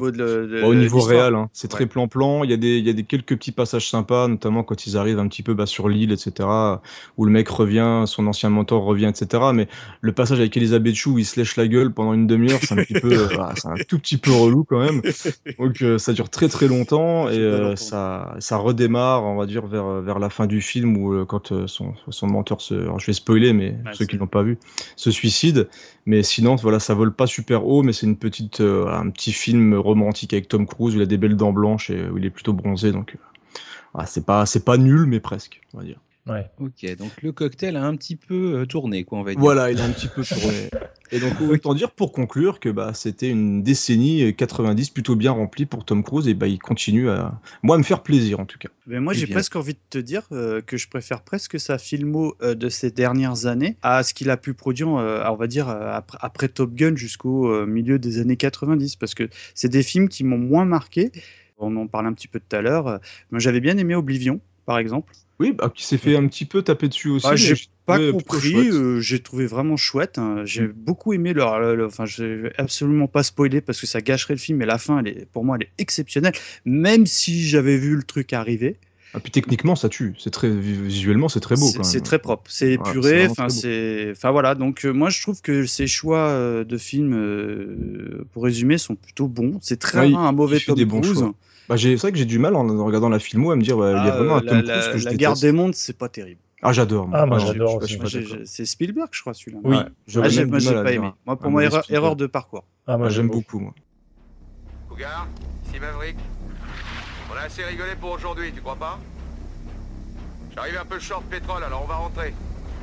Speaker 6: réel. Hein. C'est très plan-plan. Il y a des quelques petits passages sympas, notamment quand ils arrivent un petit peu sur l'île, etc., où le mec revient, son ancien mentor revient, etc. Mais le passage avec Elisabeth Chou, où il se lèche la gueule pendant une demi-heure, c'est un petit peu, c'est un tout petit peu relou quand même. Donc, ça dure très très longtemps, et ça redémarre, on va dire, vers la fin du film, quand son mentor alors je vais spoiler, mais ceux qui l'ont pas vu, se suicide. Mais sinon, voilà, ça vole pas super haut, mais c'est un petit film romantique avec Tom Cruise où il a des belles dents blanches et où il est plutôt bronzé, donc c'est pas nul, mais presque, on va dire.
Speaker 5: Ouais. Ok, donc le Cocktail a un petit peu tourné, quoi, on va dire.
Speaker 6: Voilà, il a un petit peu tourné. Et donc, autant dire pour conclure que c'était une décennie 90 plutôt bien remplie pour Tom Cruise, et il continue à me faire plaisir en tout cas.
Speaker 4: Mais moi, j'ai presque envie de te dire que je préfère presque sa filmo de ces dernières années à ce qu'il a pu produire, on va dire, après Top Gun jusqu'au milieu des années 90, parce que c'est des films qui m'ont moins marqué. On en parlait un petit peu tout à l'heure. Moi, j'avais bien aimé Oblivion, par exemple.
Speaker 6: Oui, qui s'est fait un petit peu taper dessus aussi.
Speaker 4: J'ai pas compris, j'ai trouvé vraiment chouette. Hein. J'ai beaucoup aimé je vais absolument pas spoiler parce que ça gâcherait le film, mais la fin, pour moi, elle est exceptionnelle, même si j'avais vu le truc arriver.
Speaker 6: Et puis techniquement, ça tue. Visuellement, c'est très beau.
Speaker 4: C'est très propre, c'est épuré. Voilà. Donc moi, je trouve que ces choix de films, pour résumer, sont plutôt bons. C'est très rare un mauvais Tom Cruise.
Speaker 6: C'est vrai que j'ai du mal en regardant la filmo à me dire il y a vraiment un Tom Cruise que je déteste.
Speaker 4: La Guerre des mondes, c'est pas terrible.
Speaker 6: Ah, j'adore.
Speaker 7: Moi j'adore aussi.
Speaker 4: C'est Spielberg, je crois, celui-là.
Speaker 6: Oui.
Speaker 4: Moi, j'ai pas aimé. Moi, pour moi, erreur de parcours.
Speaker 6: Moi, j'aime beaucoup. Moi.
Speaker 10: Cougar, ici Maverick. On a assez rigolé pour aujourd'hui, tu crois pas? J'arrive un peu short pétrole, alors on va rentrer.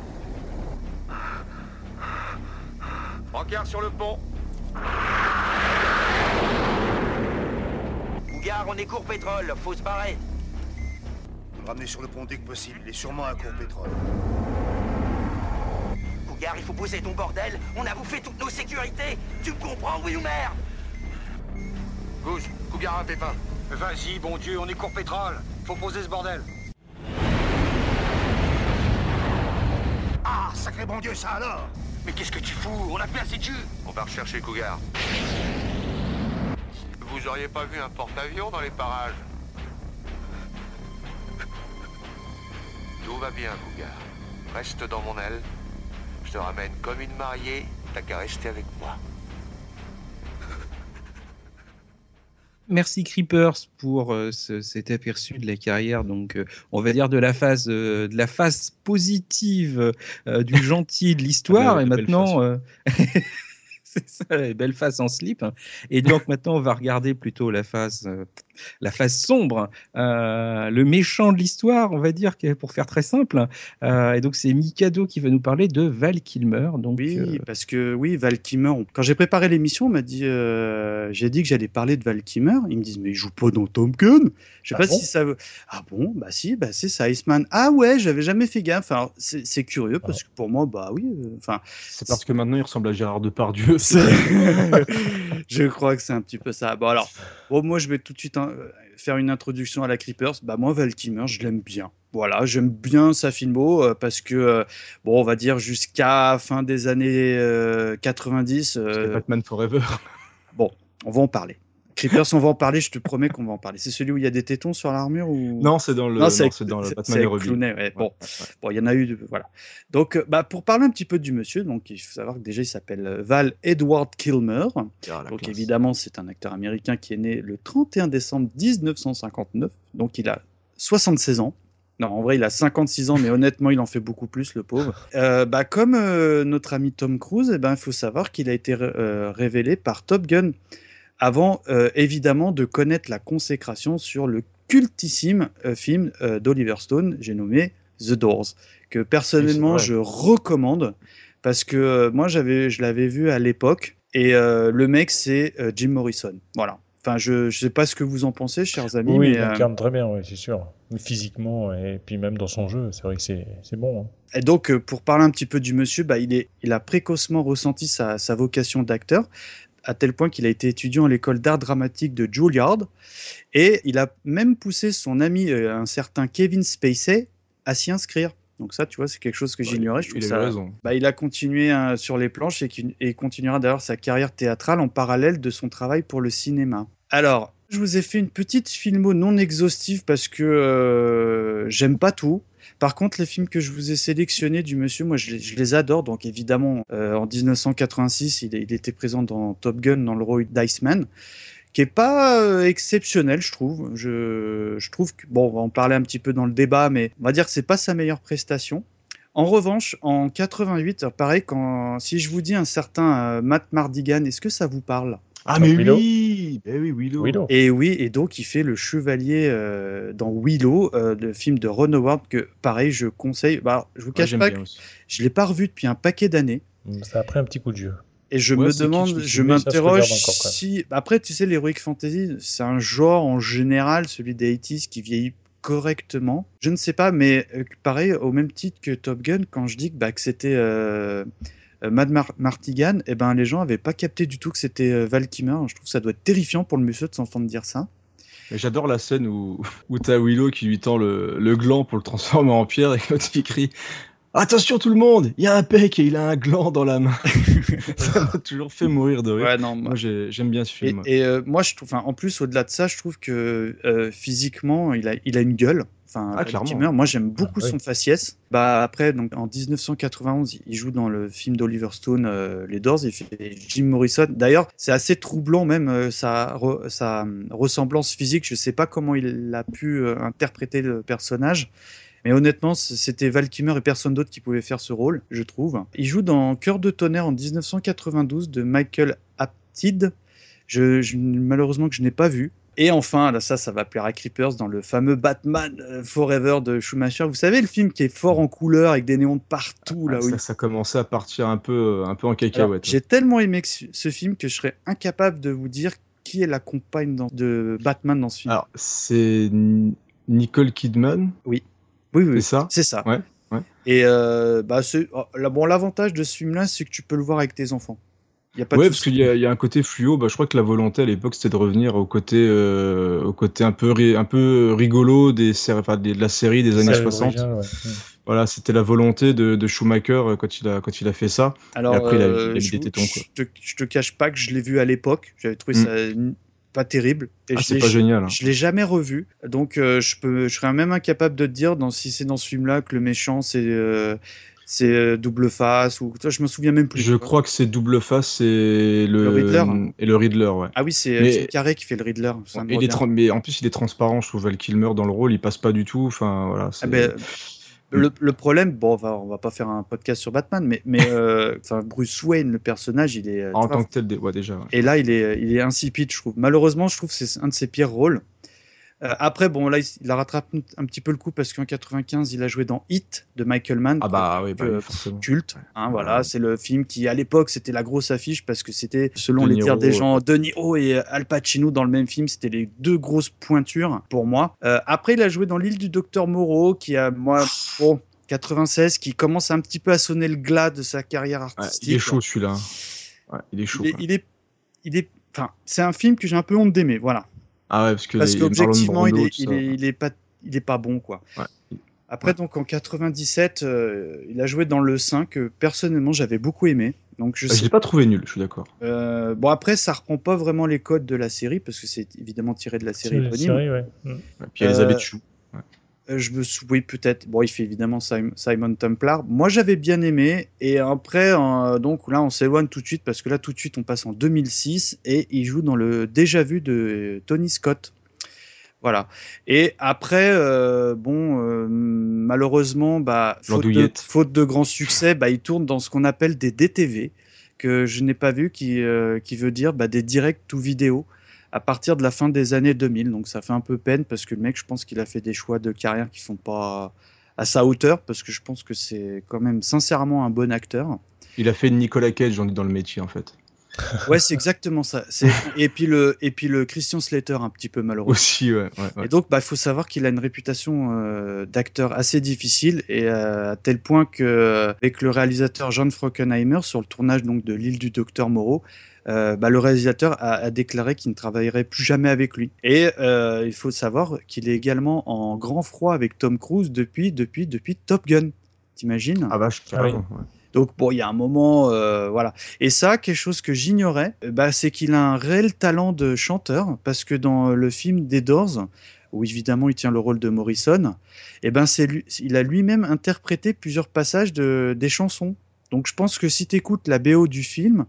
Speaker 10: Brancard sur le pont.
Speaker 12: Cougar, on est court pétrole, faut se barrer.
Speaker 9: On va ramener sur le pont dès que possible, il est sûrement à court pétrole.
Speaker 12: Cougar, il faut poser ton bordel, on a bouffé toutes nos sécurités. Tu me comprends, oui ou merde?
Speaker 10: Goose, Cougar un pépin.
Speaker 9: Vas-y, bon Dieu, on est court pétrole. Faut poser ce bordel. Ah, sacré bon Dieu, ça alors!
Speaker 12: Mais qu'est-ce que tu fous? On a plus assez de jus.
Speaker 10: On va rechercher Cougar. Vous auriez pas vu un porte-avions dans les parages? Tout va bien, Cougar. Reste dans mon aile. Je te ramène comme une mariée. T'as qu'à rester avec moi.
Speaker 5: Merci Creepers pour cet aperçu de la carrière, donc on va dire de la phase positive du gentil de l'histoire, et maintenant c'est ça, la belle face en slip. Et donc maintenant on va regarder plutôt la face sombre, le méchant de l'histoire, on va dire, pour faire très simple. Et donc c'est Mikado qui va nous parler de Val Kilmer. Donc,
Speaker 4: parce que Val Kilmer, quand j'ai préparé l'émission, on m'a dit, j'ai dit que j'allais parler de Val Kilmer. Ils me disent, mais il joue pas dans Top Gun. Je sais pas si ça veut. Ah bon, si, c'est ça, Iceman. Ah ouais, j'avais jamais fait gaffe. Alors c'est curieux parce que pour moi,
Speaker 6: c'est parce que maintenant il ressemble à Gérard Depardieu.
Speaker 4: Je crois que c'est un petit peu ça. Moi je vais tout de suite faire une introduction à la Creepers. Moi, Val Kilmer, je l'aime bien. Voilà, j'aime bien sa filmo parce que, on va dire jusqu'à fin des années 90.
Speaker 6: C'est Batman Forever.
Speaker 4: On va en parler. Creepers, on va en parler, je te promets qu'on va en parler. C'est celui où il y a des tétons sur l'armure ou...
Speaker 6: Non, c'est dans le Batman et Robin.
Speaker 4: Clooney, ouais. Bon, il y en a eu, voilà. Donc, pour parler un petit peu du monsieur, donc il faut savoir que déjà il s'appelle Val Edward Kilmer. Donc évidemment, c'est un acteur américain qui est né le 31 décembre 1959. Donc il a 76 ans. Non, en vrai, il a 56 ans, mais honnêtement, il en fait beaucoup plus, le pauvre. Comme notre ami Tom Cruise, il faut savoir qu'il a été révélé par Top Gun avant, évidemment, de connaître la consécration sur le cultissime film d'Oliver Stone, j'ai nommé The Doors, que personnellement, je recommande, parce que moi, je l'avais vu à l'époque, et le mec, c'est Jim Morrison. Voilà. Enfin, je ne sais pas ce que vous en pensez, chers amis.
Speaker 7: Oui,
Speaker 4: mais,
Speaker 7: il incarne très bien, oui, c'est sûr. Physiquement, et puis même dans son jeu, c'est vrai que c'est bon. Hein.
Speaker 4: Et donc, pour parler un petit peu du monsieur, il a précocement ressenti sa vocation d'acteur, à tel point qu'il a été étudiant à l'école d'art dramatique de Juilliard, et il a même poussé son ami, un certain Kevin Spacey, à s'y inscrire. Donc ça, tu vois, c'est quelque chose que j'ignorais. Je trouve
Speaker 6: il a raison.
Speaker 4: Il a continué sur les planches et continuera d'ailleurs sa carrière théâtrale en parallèle de son travail pour le cinéma. Alors, je vous ai fait une petite filmo non exhaustive parce que j'aime pas tout. Par contre, les films que je vous ai sélectionnés du monsieur, moi, je les adore. Donc évidemment, en 1986, il était présent dans Top Gun, dans le rôle d'Iceman, qui est pas exceptionnel, je trouve. Je trouve que, bon, on va en parler un petit peu dans le débat, mais on va dire que c'est pas sa meilleure prestation. En revanche, en 88, pareil, si je vous dis un certain Matt Mardigan, est-ce que ça vous parle ?
Speaker 6: Ah mais oui, Willow.
Speaker 4: Et oui, et donc il fait le chevalier dans Willow, le film de Ron Howard, que pareil, je conseille. Je vous cache pas que je l'ai pas revu depuis un paquet d'années.
Speaker 7: Ça a pris un petit coup de vieux.
Speaker 4: Et je m'interroge si... Après, tu sais, l'heroic fantasy, c'est un genre en général, celui des 80s, qui vieillit correctement. Je ne sais pas, mais pareil, au même titre que Top Gun, quand je dis que c'était Matt Mardigan, les gens n'avaient pas capté du tout que c'était Val Kilmer. Je trouve que ça doit être terrifiant pour le monsieur de s'entendre dire ça.
Speaker 6: Mais j'adore la scène où t'as Willow qui lui tend le gland pour le transformer en pierre et quand il crie « Attention tout le monde, il y a un pec et il a un gland dans la main !» Ça m'a toujours fait mourir de rire.
Speaker 4: Ouais, non,
Speaker 6: moi j'aime bien ce film.
Speaker 4: Et moi, je trouve, en plus, au-delà de ça, je trouve que physiquement, il a une gueule. Clairement. Moi, j'aime beaucoup son faciès. Après, donc, en 1991, il joue dans le film d'Oliver Stone, Les Doors. Il fait Jim Morrison. D'ailleurs, c'est assez troublant, même sa ressemblance physique. Je ne sais pas comment il a pu interpréter le personnage. Mais honnêtement, c'était Val Kilmer et personne d'autre qui pouvait faire ce rôle, je trouve. Il joue dans Cœur de tonnerre en 1992 de Michael Apted. Malheureusement que je n'ai pas vu. Et enfin, là, ça va plaire à Creepers, dans le fameux Batman Forever de Schumacher. Vous savez, le film qui est fort en couleur avec des néons partout.
Speaker 6: Ça commençait à partir un peu en cacahuète.
Speaker 4: J'ai tellement aimé ce film que je serais incapable de vous dire qui est la compagne de Batman dans ce film.
Speaker 6: Alors, c'est Nicole Kidman.
Speaker 4: Oui. C'est ça.
Speaker 6: Ouais.
Speaker 4: Et l'avantage de ce film-là, c'est que tu peux le voir avec tes enfants.
Speaker 6: Parce qu'il y a un côté fluo. Je crois que la volonté à l'époque, c'était de revenir au côté un peu rigolo de la série des années 60. Voilà, c'était la volonté de Schumacher quand il a fait ça.
Speaker 4: Alors,
Speaker 6: et après, il a mis des tétons.
Speaker 4: Je te cache pas que je l'ai vu à l'époque. J'avais trouvé ça pas terrible. Et
Speaker 6: c'est pas génial.
Speaker 4: Je l'ai jamais revu. Donc, je serais même incapable de te dire si c'est dans ce film-là que le méchant, c'est Double Face ou je me souviens même plus.
Speaker 6: Je crois que c'est Double Face et le
Speaker 4: Riddler.
Speaker 6: Et le Riddler, ouais.
Speaker 4: Ah oui, c'est Jim Carrey qui fait le Riddler.
Speaker 6: Mais en plus, il est transparent. Je trouve Val Kilmer dans le rôle, il passe pas du tout. Enfin, voilà.
Speaker 4: Le problème, on va pas faire un podcast sur Batman, mais Bruce Wayne, le personnage, il est
Speaker 6: en tant que tel, déjà. Ouais.
Speaker 4: Et là, il est insipide, je trouve. Malheureusement, je trouve que c'est un de ses pires rôles. Après, là, il a rattrapé un petit peu le coup parce qu'en 95, il a joué dans Hit de Michael Mann, culte. Voilà, c'est le film qui, à l'époque, c'était la grosse affiche parce que c'était, selon les dires des gens, De Niro et Al Pacino dans le même film. C'était les deux grosses pointures pour moi. Après, il a joué dans L'île du Docteur Moreau, qui a, 96, qui commence un petit peu à sonner le glas de sa carrière artistique.
Speaker 6: Il est chaud, celui-là. Ouais, il est chaud.
Speaker 4: C'est un film que j'ai un peu honte d'aimer, voilà.
Speaker 6: Ah ouais, parce
Speaker 4: qu'objectivement, il est pas bon, quoi.
Speaker 6: Ouais.
Speaker 4: Après, donc, en 97, il a joué dans Le Saint, que personnellement, j'avais beaucoup aimé. Donc
Speaker 6: je l'ai pas trouvé nul, je suis d'accord.
Speaker 4: Bon après ça reprend pas vraiment les codes de la série parce que c'est évidemment tiré de la série éponyme.
Speaker 7: Ouais.
Speaker 6: Et puis Elisabeth Chou.
Speaker 4: Oui, peut-être. Bon, il fait évidemment Simon Templar. Moi, j'avais bien aimé. Et après, donc là, on s'éloigne tout de suite parce que là, tout de suite, on passe en 2006 et il joue dans le Déjà Vu de Tony Scott. Voilà. Et après, malheureusement, faute de grand succès, il tourne dans ce qu'on appelle des DTV, que je n'ai pas vu, qui veut dire des direct to vidéo, à partir de la fin des années 2000. Donc ça fait un peu peine parce que le mec, je pense qu'il a fait des choix de carrière qui sont pas à sa hauteur, parce que je pense que c'est quand même sincèrement un bon acteur.
Speaker 6: Il a fait Nicolas Cage, on est dans le métier en fait.
Speaker 4: Ouais, c'est exactement ça. Et puis le Christian Slater un petit peu malheureux.
Speaker 6: Aussi, ouais.
Speaker 4: Et donc, faut savoir qu'il a une réputation d'acteur assez difficile, et à tel point que avec le réalisateur John Frankenheimer sur le tournage donc de L'île du docteur Moreau, le réalisateur a déclaré qu'il ne travaillerait plus jamais avec lui. Et il faut savoir qu'il est également en grand froid avec Tom Cruise depuis Top Gun. T'imagines ?
Speaker 6: Ah vache, carrément.
Speaker 4: Oui. Donc il y a un moment, voilà. Et ça, quelque chose que j'ignorais, c'est qu'il a un réel talent de chanteur, parce que dans le film des Doors, où évidemment il tient le rôle de Morrison, il a lui-même interprété plusieurs passages des chansons. Donc je pense que si tu écoutes la BO du film,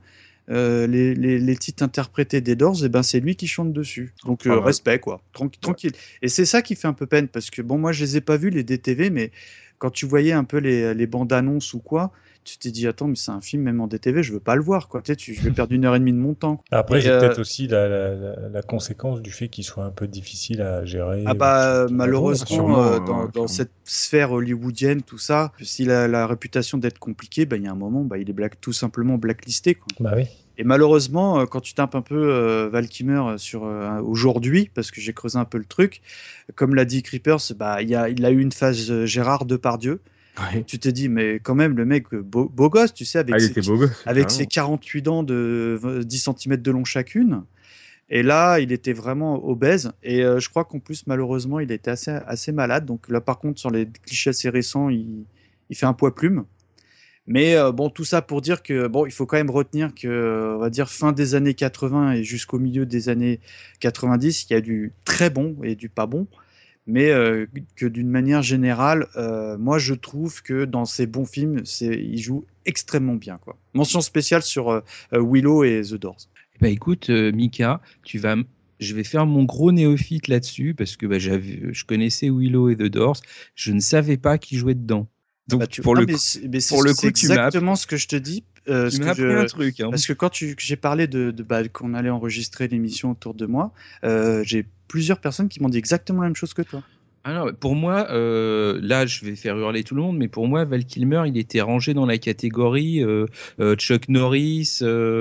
Speaker 4: les titres interprétés des Doors, c'est lui qui chante dessus. Donc respect, quoi. Tranquille. Et c'est ça qui fait un peu peine, parce que moi je les ai pas vus, les DTV, mais quand tu voyais un peu les bandes annonces ou quoi, tu t'es dit, attends, mais c'est un film, même en DTV, je veux pas le voir, quoi. Je vais perdre 1h30 de mon temps.
Speaker 7: Après, c'est peut-être aussi la conséquence du fait qu'il soit un peu difficile à gérer.
Speaker 4: Malheureusement, dans cette sphère hollywoodienne, tout ça, s'il a la réputation d'être compliqué, il y a un moment, il est tout simplement blacklisté, quoi.
Speaker 7: Bah oui.
Speaker 4: Et malheureusement, quand tu tapes un peu Val Kilmer sur aujourd'hui, parce que j'ai creusé un peu le truc, comme l'a dit Creepers, il a eu une phase Gérard Depardieu. Ouais. Tu t'es dit, mais quand même, le mec, beau gosse, tu sais, avec ses 48 dents de 10 cm de long chacune. Et là, il était vraiment obèse. Et je crois qu'en plus, malheureusement, il était assez malade. Donc là, par contre, sur les clichés assez récents, il fait un poids plume. Mais tout ça pour dire que il faut quand même retenir que, on va dire, fin des années 80 et jusqu'au milieu des années 90, il y a du très bon et du pas bon. Mais que d'une manière générale, moi je trouve que dans ces bons films, il joue extrêmement bien, quoi. Mention spéciale sur Willow et The Doors.
Speaker 5: Écoute, Mika, je vais faire mon gros néophyte là-dessus, parce que je connaissais Willow et The Doors, je ne savais pas qui jouait dedans. Donc
Speaker 4: c'est exactement ce que je te dis.
Speaker 5: Tu m'as appris un truc.
Speaker 4: Parce que quand j'ai parlé qu'on allait enregistrer l'émission autour de moi, j'ai plusieurs personnes qui m'ont dit exactement la même chose que toi.
Speaker 5: Alors, pour moi, là, je vais faire hurler tout le monde, mais pour moi, Val Kilmer, il était rangé dans la catégorie Chuck Norris.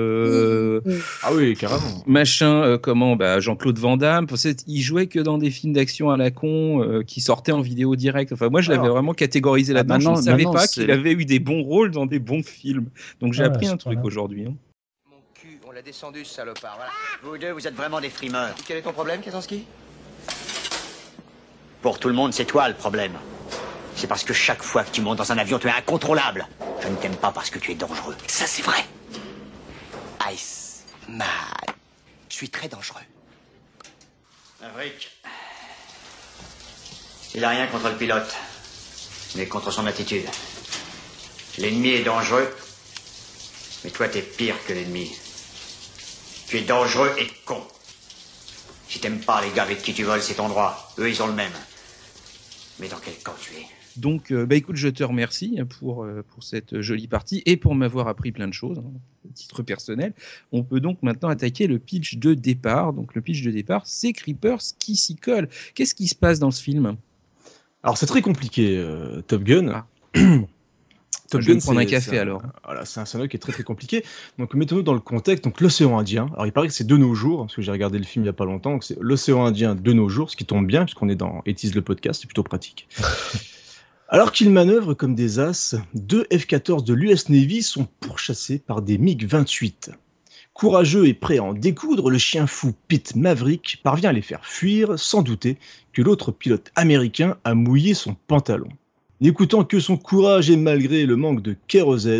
Speaker 6: Ah oui, carrément.
Speaker 5: Machin, Jean-Claude Van Damme. Il jouait que dans des films d'action à la con qui sortaient en vidéo direct. Enfin, moi, je l'avais vraiment catégorisé là-dedans. Je ne savais pas qu'il avait eu des bons rôles dans des bons films. Donc, j'ai appris un truc aujourd'hui.
Speaker 12: Mon cul, on l'a descendu, ce salopard. Voilà. Vous deux, vous êtes vraiment des frimeurs. Quel est ton problème, Kazansky ? Pour tout le monde, c'est toi le problème. C'est parce que chaque fois que tu montes dans un avion, tu es incontrôlable. Je ne t'aime pas parce que tu es dangereux. Ça, c'est vrai. Ice Man. Je suis très dangereux. Maverick. Il a rien contre le pilote, mais contre son attitude. L'ennemi est dangereux, mais toi, t'es pire que l'ennemi. Tu es dangereux et con. Si t'aimes pas les gars avec qui tu voles, c'est ton droit. Eux, ils ont le même. Mais dans quel camp tu es ?
Speaker 5: Donc, écoute, je te remercie pour cette jolie partie et pour m'avoir appris plein de choses, à titre personnel. On peut donc maintenant attaquer le pitch de départ. Donc, le pitch de départ, c'est Creepers qui s'y colle. Qu'est-ce qui se passe dans ce film ?
Speaker 6: Alors, c'est très compliqué, Top Gun.
Speaker 5: Top Gun, prendre un café alors.
Speaker 6: Voilà, c'est un scénario qui est très très compliqué. Donc mettons-nous dans le contexte. Donc l'océan Indien. Alors il paraît que c'est de nos jours, parce que j'ai regardé le film il y a pas longtemps. Donc c'est l'océan Indien de nos jours, ce qui tombe bien puisqu'on est dans It Is le podcast, c'est plutôt pratique. Alors qu'ils manœuvrent comme des as, 2 F-14 de l'US Navy sont pourchassés par des MiG-28. Courageux et prêt à en découdre, le chien fou Pete Maverick parvient à les faire fuir sans douter que l'autre pilote américain a mouillé son pantalon. N'écoutant que son courage et malgré le manque de kérosène,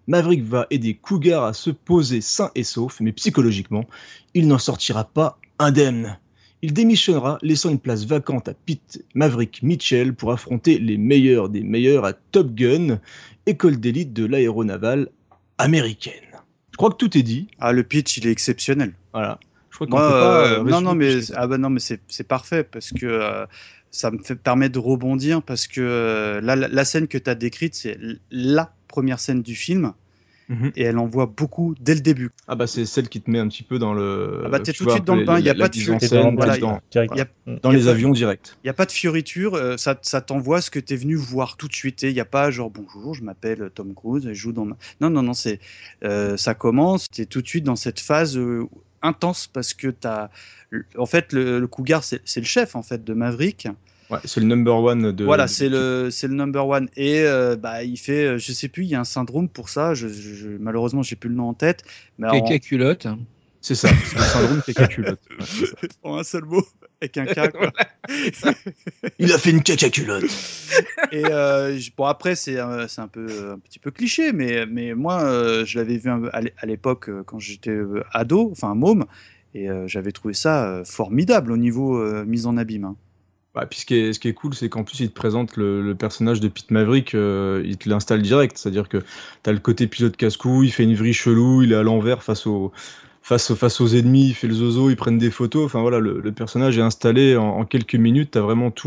Speaker 6: Maverick va aider Cougar à se poser sain et sauf, mais psychologiquement, il n'en sortira pas indemne. Il démissionnera, laissant une place vacante à Pete Maverick Mitchell pour affronter les meilleurs des meilleurs à Top Gun, école d'élite de l'aéronavale américaine. Je crois que tout est dit.
Speaker 4: Ah, le pitch, il est exceptionnel.
Speaker 6: Voilà. Je crois qu'on peut pas
Speaker 4: non, mais c'est parfait parce que ça me permet de rebondir parce que la scène que tu as décrite, c'est la première scène du film. Et elle en voit beaucoup dès le début.
Speaker 6: Ah bah c'est celle qui te met un petit peu dans le...
Speaker 4: Ah bah t'es tout de suite dans le bain, il n'y a pas de
Speaker 6: fioriture. Dans les avions direct.
Speaker 4: Il n'y a pas de fioriture, ça t'envoie ce que t'es venu voir tout de suite. Il n'y a pas genre bonjour, je m'appelle Tom Cruise, je joue dans... Non, ça commence, t'es tout de suite dans cette phase intense parce que t'as... En fait, le Cougar, c'est le chef en fait de Maverick.
Speaker 6: Ouais, c'est le number one de...
Speaker 4: Voilà, c'est le number one. Et il fait, je sais plus, il y a un syndrome pour ça. Malheureusement, j'ai plus le nom en tête.
Speaker 5: Caca culotte.
Speaker 6: C'est ça, c'est le syndrome caca culotte.
Speaker 4: En un seul mot, avec un K. Quoi.
Speaker 6: Il a fait une caca culotte.
Speaker 4: Et bon, après, c'est un petit peu cliché, mais moi, je l'avais vu à l'époque quand j'étais ado, enfin môme, et j'avais trouvé ça formidable au niveau mise en abîme. Hein.
Speaker 6: Bah, puis ce qui est cool, c'est qu'en plus il te présente le personnage de Pete Maverick, il te l'installe direct, c'est-à-dire que t'as le côté pilote casse-cou, il fait une vrille chelou, il est à l'envers face aux ennemis, il fait le zozo, ils prennent des photos, enfin voilà, le personnage est installé en quelques minutes, t'as vraiment tout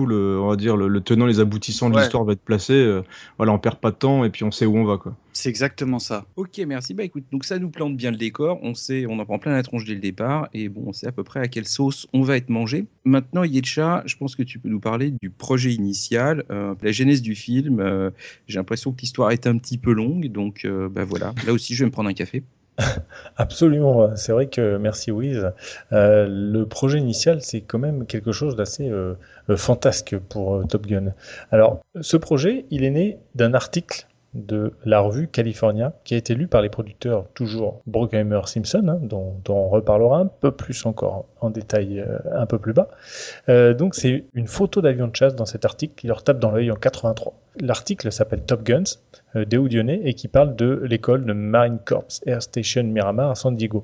Speaker 6: le tenant, les aboutissants de l'histoire va être placé, voilà, on perd pas de temps et puis on sait où on va, quoi.
Speaker 4: C'est exactement ça.
Speaker 5: Ok, merci. Bah écoute, donc ça nous plante bien le décor, on en prend plein la tronche dès le départ, et bon, on sait à peu près à quelle sauce on va être mangé. Maintenant, Yetcha, je pense que tu peux nous parler du projet initial, la genèse du film. J'ai l'impression que l'histoire est un petit peu longue, donc voilà. Là aussi, je vais me prendre un café.
Speaker 7: Absolument, c'est vrai que merci Wiz. Le projet initial, c'est quand même quelque chose d'assez fantasque pour Top Gun. Alors, ce projet, il est né d'un article de la revue California qui a été lu par les producteurs, toujours Bruckheimer Simpson, dont on reparlera un peu plus encore en détail un peu plus bas. Donc c'est une photo d'avion de chasse dans cet article qui leur tape dans l'œil en 83. L'article s'appelle Top Guns, d'Eudionné, et qui parle de l'école de Marine Corps Air Station Miramar à San Diego.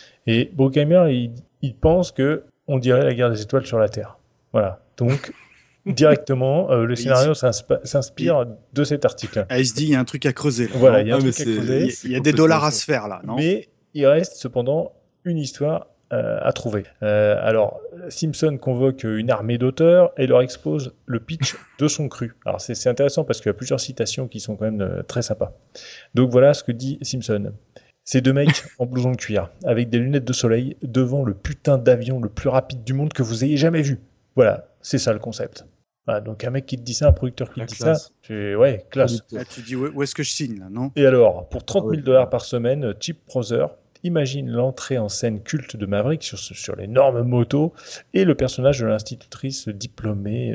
Speaker 7: Et Bruckheimer, il pense que on dirait la guerre des étoiles sur la Terre. Voilà. Donc directement, le scénario s'inspire de cet article.
Speaker 4: Il se dit, il y a un truc à creuser. Là,
Speaker 7: voilà, il y a un truc à creuser.
Speaker 4: Il y a des dollars à se faire là, non ?
Speaker 7: Mais il reste cependant une histoire à trouver. Alors, Simpson convoque une armée d'auteurs et leur expose le pitch de son cru. Alors, c'est intéressant parce qu'il y a plusieurs citations qui sont quand même très sympas. Donc, voilà ce que dit Simpson. Ces deux mecs en blouson de cuir, avec des lunettes de soleil, devant le putain d'avion le plus rapide du monde que vous ayez jamais vu. Voilà, c'est ça le concept. Voilà, donc un mec qui te dit ça, un producteur qui te dit ça, ouais, classe.
Speaker 4: Là, tu dis où est-ce que je signe là, non ?
Speaker 7: Et alors, pour $30,000 par semaine, Chip Brother imagine l'entrée en scène culte de Maverick sur l'énorme moto et le personnage de l'instructrice diplômée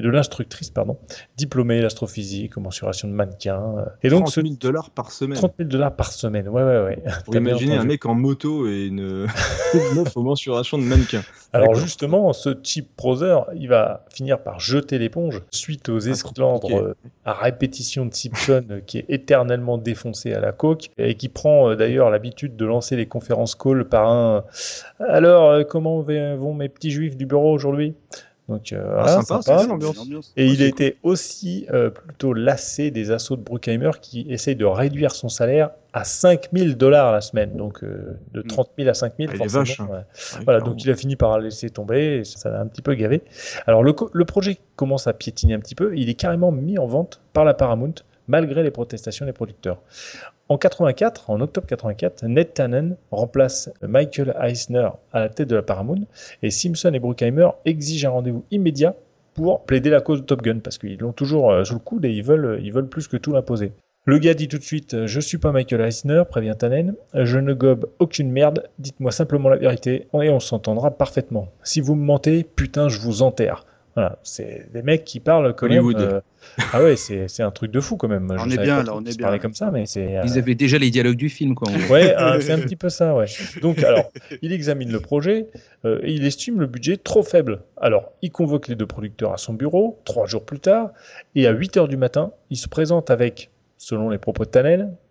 Speaker 7: d'astrophysique, mensuration de mannequin. Et donc
Speaker 6: $30,000 par semaine.
Speaker 7: $30,000 par semaine, ouais.
Speaker 6: Pour imaginer un mec en moto et une meuf aux mensurations de mannequin.
Speaker 7: Alors justement, ce Chip Brother, il va finir par jeter l'éponge suite aux esclandres à répétition de Simpson qui est éternellement défoncé à la coke et qui prend d'ailleurs l'habitude de lancer les conférences call par un « Alors, comment vont mes petits juifs du bureau aujourd'hui ?» Donc voilà, sympa.
Speaker 6: L'ambiance.
Speaker 7: Et il était aussi plutôt lassé des assauts de Bruckheimer qui essaye de réduire son salaire à $5,000 la semaine, donc de 30 000 à 5 000 forcément.
Speaker 6: Vache, hein.
Speaker 7: Voilà, donc il a fini par laisser tomber, et ça l'a un petit peu gavé. Alors le projet commence à piétiner un petit peu, il est carrément mis en vente par la Paramount, malgré les protestations des producteurs. En octobre 84, Ned Tannen remplace Michael Eisner à la tête de la Paramount et Simpson et Bruckheimer exigent un rendez-vous immédiat pour plaider la cause de Top Gun parce qu'ils l'ont toujours sous le coude et ils veulent plus que tout l'imposer. Le gars dit tout de suite « Je suis pas Michael Eisner », prévient Tannen, « Je ne gobe aucune merde, dites-moi simplement la vérité et on s'entendra parfaitement. Si vous me mentez, putain, je vous enterre. » Voilà, c'est des mecs qui parlent comme
Speaker 6: Hollywood.
Speaker 7: Ah ouais, c'est un truc de fou quand même.
Speaker 4: On est bien là, on est bien.
Speaker 7: Comme ça, mais c'est.
Speaker 5: Ils avaient déjà les dialogues du film, quoi.
Speaker 7: Ouais, c'est un petit peu ça, ouais. Donc, alors, il examine le projet et il estime le budget trop faible. Alors, il convoque les deux producteurs à son bureau 3 jours plus tard et à 8h du matin, il se présente avec, selon les propos de Tannen,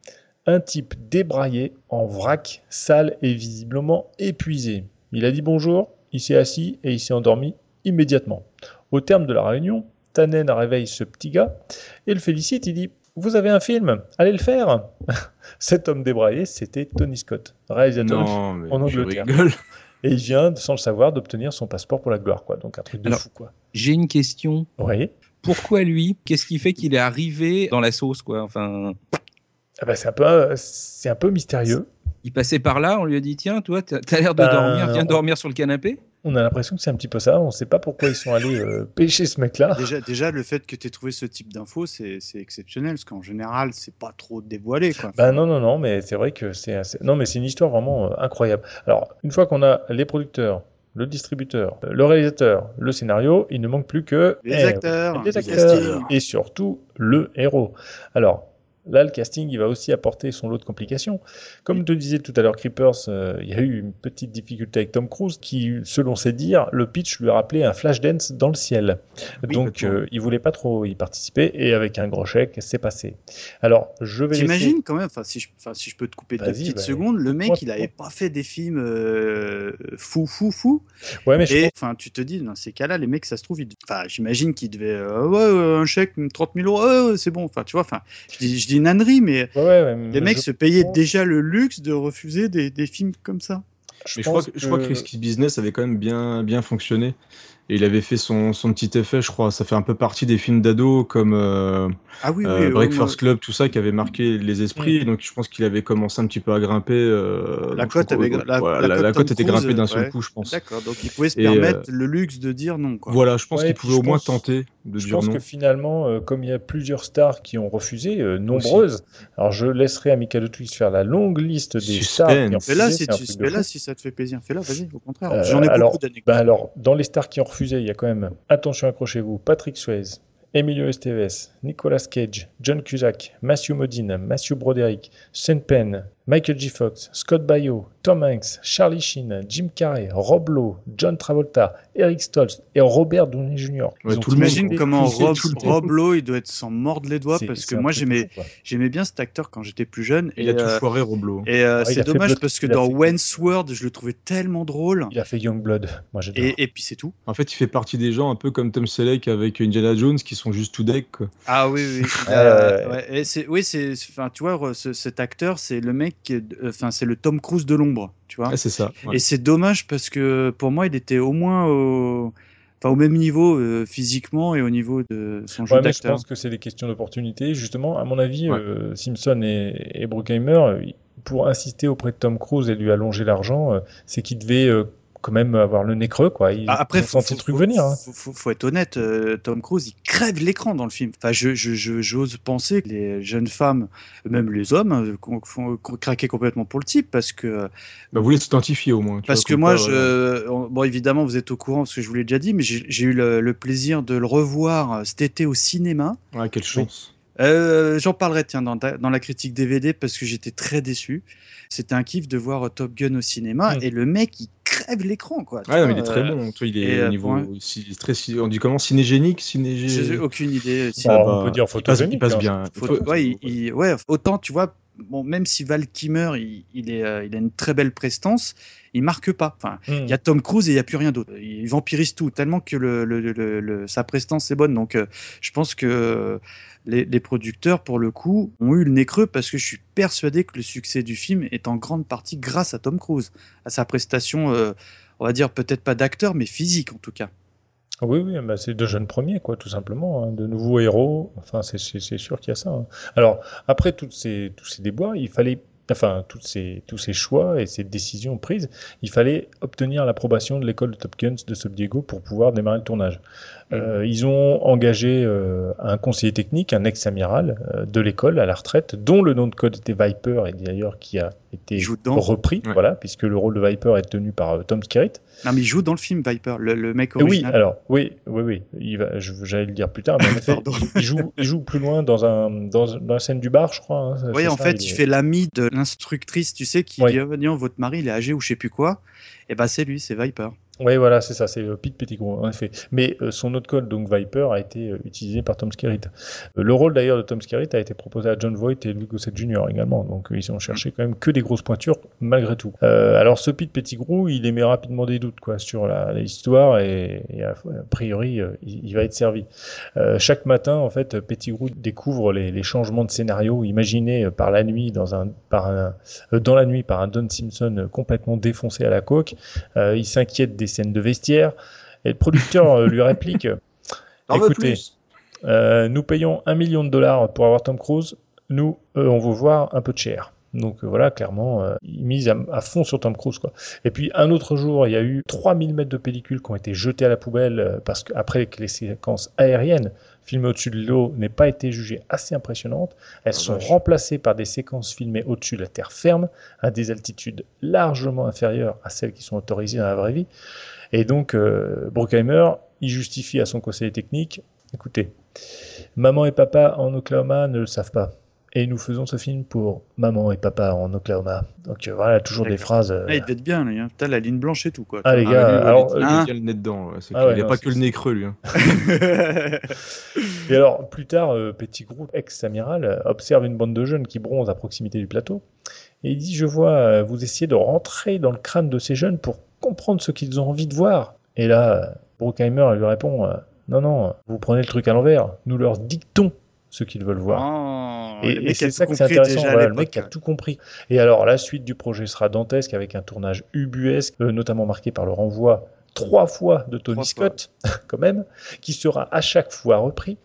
Speaker 7: un type débraillé, en vrac, sale et visiblement épuisé. Il a dit bonjour, il s'est assis et il s'est endormi immédiatement. Au terme de la réunion, Tannen réveille ce petit gars et le félicite. Il dit « Vous avez un film, allez le faire !» Cet homme débraillé, c'était Tony Scott, réalisateur en Angleterre. Et il vient, sans le savoir, d'obtenir son passeport pour la gloire, quoi. Donc un truc de fou, quoi.
Speaker 5: J'ai une question.
Speaker 7: Oui.
Speaker 5: Pourquoi lui ? Qu'est-ce qui fait qu'il est arrivé dans la sauce, quoi ? Enfin...
Speaker 7: Ah bah, c'est un peu mystérieux.
Speaker 5: Il passait par là, on lui a dit « Tiens, toi, t'as l'air de dormir, viens dormir sur le canapé ?»
Speaker 7: On a l'impression que c'est un petit peu ça. On ne sait pas pourquoi ils sont allés pêcher ce mec-là.
Speaker 4: Déjà, le fait que tu aies trouvé ce type d'infos, c'est exceptionnel, parce qu'en général, c'est pas trop dévoilé, quoi.
Speaker 7: Bah non, mais c'est vrai que c'est une histoire vraiment incroyable. Alors, une fois qu'on a les producteurs, le distributeur, le réalisateur, le scénario, il ne manque plus que
Speaker 4: les acteurs,
Speaker 7: et surtout le héros. Alors, là, le casting, il va aussi apporter son lot de complications. Comme te disais tout à l'heure, Creepers, il y a eu une petite difficulté avec Tom Cruise qui, selon ses dires, le pitch lui rappelait un Flashdance dans le ciel. Oui, donc, il voulait pas trop y participer et avec un gros chèque, c'est passé. Alors, je vais
Speaker 4: T'imagines quand même, si je peux te couper 2 petites secondes, le mec, il avait pas fait des films fou.
Speaker 7: Ouais, mais
Speaker 4: tu te dis, dans ces cas-là, les mecs, ça se trouve, j'imagine qu'ils devaient, un chèque, 30 000 euros, c'est bon. Enfin, tu vois, je dis une ânerie, mais les mecs se payaient déjà le luxe de refuser des films comme ça.
Speaker 6: Je crois que Risky Business avait quand même bien fonctionné. Et il avait fait son petit effet, je crois. Ça fait un peu partie des films d'ado comme Breakfast Club, tout ça, qui avait marqué les esprits. Donc je pense qu'il avait commencé un petit peu à grimper.
Speaker 4: La cote
Speaker 6: était grimpée d'un seul coup, je pense.
Speaker 4: D'accord, donc il pouvait se permettre le luxe de dire non, quoi.
Speaker 6: Voilà, je pense qu'il pouvait au moins tenter de dire non.
Speaker 7: Je pense que finalement, comme il y a plusieurs stars qui ont refusé, nombreuses, alors je laisserai à Michael Twist faire la longue liste des stars qui ont refusé.
Speaker 4: Fais-la si ça te fait plaisir. Fais-la, vas-y, au contraire. J'en ai beaucoup d'anecdotes.
Speaker 7: Alors, dans les stars qui ont refusé, il y a quand même, attention, accrochez-vous, Patrick Swayze, Emilio Estevez, Nicolas Cage, John Cusack, Matthew Modine, Matthew Broderick, Sean Penn, Michael J. Fox, Scott Baio, Tom Hanks, Charlie Sheen, Jim Carrey, Rob Lowe, John Travolta, Eric Stoltz et Robert Downey Jr.
Speaker 4: T'imagines comment Rob Lowe, il doit être sans mordre les doigts, parce que moi j'aimais bien cet acteur quand j'étais plus jeune.
Speaker 6: Il a tout foiré, Rob Lowe.
Speaker 4: Et c'est dommage parce que dans Wayne's World, je le trouvais tellement drôle.
Speaker 7: Il a fait Youngblood, moi j'adore.
Speaker 4: Et puis c'est tout.
Speaker 6: En fait, il fait partie des gens un peu comme Tom Selleck avec Indiana Jones qui sont juste tout deck, quoi.
Speaker 4: Ah oui. Tu vois, cet acteur, c'est le mec, c'est le Tom Cruise de l'ombre, tu vois.
Speaker 6: Ouais, c'est ça. Ouais.
Speaker 4: Et c'est dommage parce que pour moi, il était au moins au même niveau physiquement et au niveau de son jeu d'acteur.
Speaker 7: Je pense que c'est des questions d'opportunité. Justement, à mon avis, Simpson et Bruckheimer, pour insister auprès de Tom Cruise et lui allonger l'argent, c'est qu'il devait quand même avoir le nez creux, quoi.
Speaker 4: Après,
Speaker 7: faut le truc venir.
Speaker 4: Faut être honnête, Tom Cruise, il crève l'écran dans le film. Enfin, j'ose penser que les jeunes femmes, même les hommes, craquaient complètement pour le type, parce que.
Speaker 6: Vous voulez s'identifier au moins.
Speaker 4: Parce que moi, bon, évidemment, vous êtes au courant parce que je vous l'ai déjà dit, mais j'ai eu le plaisir de le revoir cet été au cinéma.
Speaker 6: Ouais, quelle chance.
Speaker 4: J'en parlerai, tiens, dans la critique DVD, parce que j'étais très déçu. C'était un kiff de voir Top Gun au cinéma, et le mec, il crève l'écran, quoi.
Speaker 6: Mais il est très bon. Toi, il est au niveau, on dit comment, cinégénique,
Speaker 4: J'ai aucune idée.
Speaker 7: On peut dire photogénique.
Speaker 6: Il passe bien.
Speaker 4: Autant, tu vois, bon, même si Val Kilmer, il a une très belle prestance, il marque pas. Enfin, il y a Tom Cruise et il y a plus rien d'autre. Il vampirise tout tellement que sa prestance est bonne. Donc, je pense que les producteurs, pour le coup, ont eu le nez creux, parce que je suis persuadé que le succès du film est en grande partie grâce à Tom Cruise, à sa prestation, on va dire peut-être pas d'acteur, mais physique en tout cas.
Speaker 7: Oui, c'est de jeunes premiers, quoi, tout simplement, de nouveaux héros. Enfin, c'est sûr qu'il y a ça. Alors, après tous ces déboires, il fallait, tous ces choix et ces décisions prises, il fallait obtenir l'approbation de l'école de Top Gun de San Diego pour pouvoir démarrer le tournage. Ils ont engagé un conseiller technique, un ex-amiral de l'école à la retraite, dont le nom de code était Viper, et d'ailleurs qui a été repris, puisque le rôle de Viper est tenu par Tom Skerritt.
Speaker 4: Non, mais il joue dans le film Viper, le mec original.
Speaker 7: Oui. J'allais le dire plus tard, mais en fait, il joue plus loin dans la scène du bar, je crois.
Speaker 4: Oui, en fait, il fait l'ami de l'instructrice, tu sais, qui dit votre mari, il est âgé ou je sais plus quoi. Et c'est lui, c'est Viper.
Speaker 7: Oui, voilà, c'est ça, c'est Pete Pettigrew, en effet. Mais son autre code, donc Viper, a été utilisé par Tom Skerritt. Le rôle d'ailleurs de Tom Skerritt a été proposé à Jon Voight et Louis Gossett Jr. également, donc ils ont cherché quand même que des grosses pointures malgré tout. Alors ce Pete Pettigrew, il émet rapidement des doutes quoi sur l'histoire et a priori il va être servi. Chaque matin, en fait, Pettigrew découvre les changements de scénario imaginés par la nuit dans la nuit par un Don Simpson complètement défoncé à la coke. Il s'inquiète des scènes de vestiaire et le producteur lui réplique écoutez, nous payons $1 million pour avoir Tom Cruise, nous on veut voir un peu de chair. Donc voilà, clairement, il mise à fond sur Tom Cruise, quoi. Et puis un autre jour, il y a eu 3000 mètres de pellicule qui ont été jetés à la poubelle parce qu'après que les séquences aériennes filmées au-dessus de l'eau n'aient pas été jugées assez impressionnantes, elles sont remplacées par des séquences filmées au-dessus de la terre ferme, à des altitudes largement inférieures à celles qui sont autorisées dans la vraie vie. Et donc, Bruckheimer, il justifie à son conseiller technique, écoutez, maman et papa en Oklahoma ne le savent pas. Et nous faisons ce film pour maman et papa en Oklahoma. Donc voilà, toujours des phrases.
Speaker 4: Il devait être bien, lui. Hein. Putain, la ligne blanche et tout, quoi.
Speaker 7: Ah, les gars,
Speaker 6: il a le nez dedans. Il n'a pas que le nez creux, lui. Hein.
Speaker 7: Et alors, plus tard, Pettigrew, ex-amiral, observe une bande de jeunes qui bronzent à proximité du plateau. Et il dit, je vois, vous essayez de rentrer dans le crâne de ces jeunes pour comprendre ce qu'ils ont envie de voir. Et là, Bruckheimer lui répond, non, vous prenez le truc à l'envers. Nous leur dictons ce qu'ils veulent voir. Et c'est ça que c'est intéressant, voilà, le mec a tout compris. Et alors, la suite du projet sera dantesque avec un tournage ubuesque, notamment marqué par le renvoi 3 fois de Tony Scott, quand même, qui sera à chaque fois repris.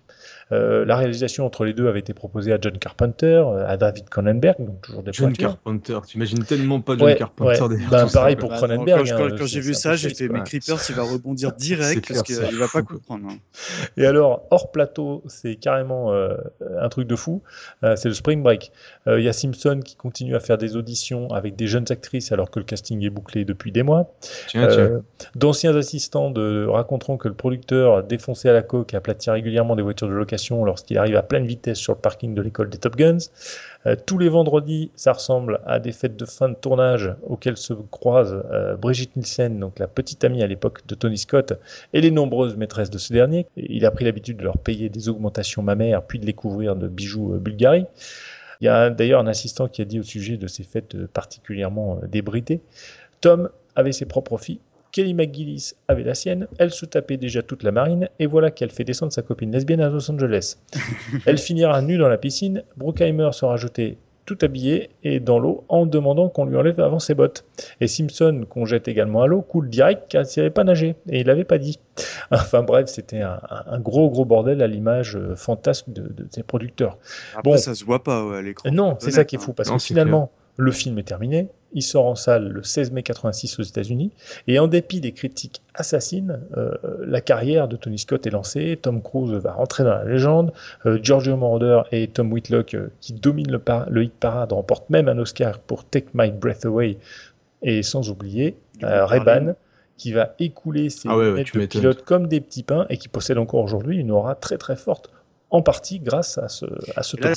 Speaker 7: La réalisation entre les deux avait été proposée à John Carpenter, à David Cronenberg, donc toujours des
Speaker 6: John
Speaker 7: pointures.
Speaker 6: Carpenter, t'imagines tellement pas John Carpenter.
Speaker 7: Ben, pareil pour Cronenberg.
Speaker 4: Quand j'ai vu ça, j'ai fait mes Creepers, il va rebondir direct parce qu'il va pas comprendre. Hein.
Speaker 7: Et alors, hors plateau, c'est carrément un truc de fou. C'est le Spring Break. Il y a Simpson qui continue à faire des auditions avec des jeunes actrices alors que le casting est bouclé depuis des mois.
Speaker 6: Tiens.
Speaker 7: D'anciens assistants raconteront que le producteur défoncé à la coke aplatit régulièrement des voitures de location lorsqu'il arrive à pleine vitesse sur le parking de l'école des Top Guns. Tous les vendredis, ça ressemble à des fêtes de fin de tournage auxquelles se croisent Brigitte Nielsen, donc la petite amie à l'époque de Tony Scott, et les nombreuses maîtresses de ce dernier. Il a pris l'habitude de leur payer des augmentations mammaires, puis de les couvrir de bijoux Bulgari. Il y a d'ailleurs un assistant qui a dit au sujet de ces fêtes particulièrement débridées, Tom avait ses propres filles, Kelly McGillis avait la sienne, elle se tapait déjà toute la marine, et voilà qu'elle fait descendre sa copine lesbienne à Los Angeles. Elle finira nue dans la piscine, Bruckheimer sera jeté tout habillé et dans l'eau en demandant qu'on lui enlève avant ses bottes. Et Simpson, qu'on jette également à l'eau, coule direct car il ne savait pas nager, et il l'avait pas dit. Enfin bref, c'était un gros bordel à l'image fantasque de ses producteurs.
Speaker 4: Après, ça se voit pas à l'écran.
Speaker 7: Non, c'est ça qui est fou, parce que finalement, le film est terminé, il sort en salle le 16 mai 86 aux États-Unis, et en dépit des critiques assassines, la carrière de Tony Scott est lancée, Tom Cruise va rentrer dans la légende, Giorgio Moroder et Tom Whitlock, qui dominent le hit parade, remportent même un Oscar pour Take My Breath Away, et sans oublier Ray-Ban, qui va écouler ses lunettes de pilote comme des petits pains, et qui possède encore aujourd'hui une aura très très forte, en partie grâce à ce
Speaker 4: Là,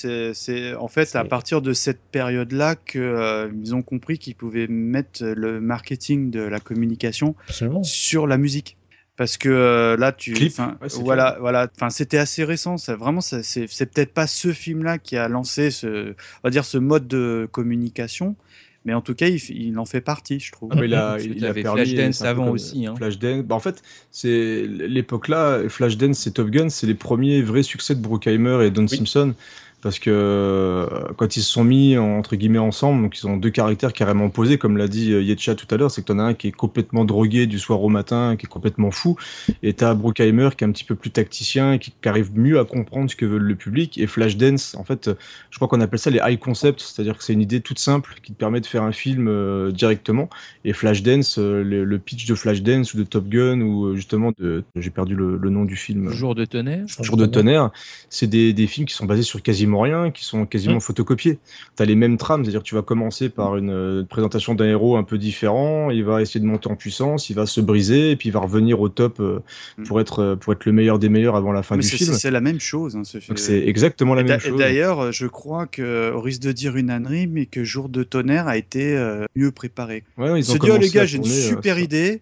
Speaker 4: c'est en fait à partir de cette période-là qu'ils ont compris qu'ils pouvaient mettre le marketing de la communication sur la musique. Parce que là, voilà, c'était assez récent. C'est peut-être pas ce film-là qui a lancé ce mode de communication. Mais en tout cas, il en fait partie, je trouve.
Speaker 5: Il avait Flashdance avant aussi. Hein.
Speaker 6: Flashdance. En fait, c'est l'époque-là, Flashdance et Top Gun, c'est les premiers vrais succès de Bruckheimer et Don Simpson. Parce que quand ils se sont mis entre guillemets ensemble, donc ils ont deux caractères carrément opposés, comme l'a dit Yetcha tout à l'heure, c'est que t'en as un qui est complètement drogué du soir au matin, qui est complètement fou, et t'as Bruckheimer qui est un petit peu plus tacticien, qui arrive mieux à comprendre ce que veut le public. Et Flashdance, en fait, je crois qu'on appelle ça les high concepts, c'est-à-dire que c'est une idée toute simple qui te permet de faire un film directement. Et Flashdance, le pitch de Flashdance ou de Top Gun ou justement j'ai perdu le nom du film.
Speaker 5: Jour de tonnerre.
Speaker 6: Jour de tonnerre, c'est des films qui sont basés sur quasiment rien, qui sont quasiment photocopiés. T'as les mêmes trames, c'est-à-dire que tu vas commencer par une présentation d'un héros un peu différent, il va essayer de monter en puissance, il va se briser, et puis il va revenir au top pour être le meilleur des meilleurs avant la fin du film.
Speaker 4: C'est la même chose, hein, ce film.
Speaker 6: Donc c'est exactement la même chose.
Speaker 4: Et d'ailleurs, je crois que, au risque de dire une ânerie, mais que Jour de tonnerre a été mieux préparé.
Speaker 6: Ouais,
Speaker 4: ils se dit, les gars, j'ai une super idée,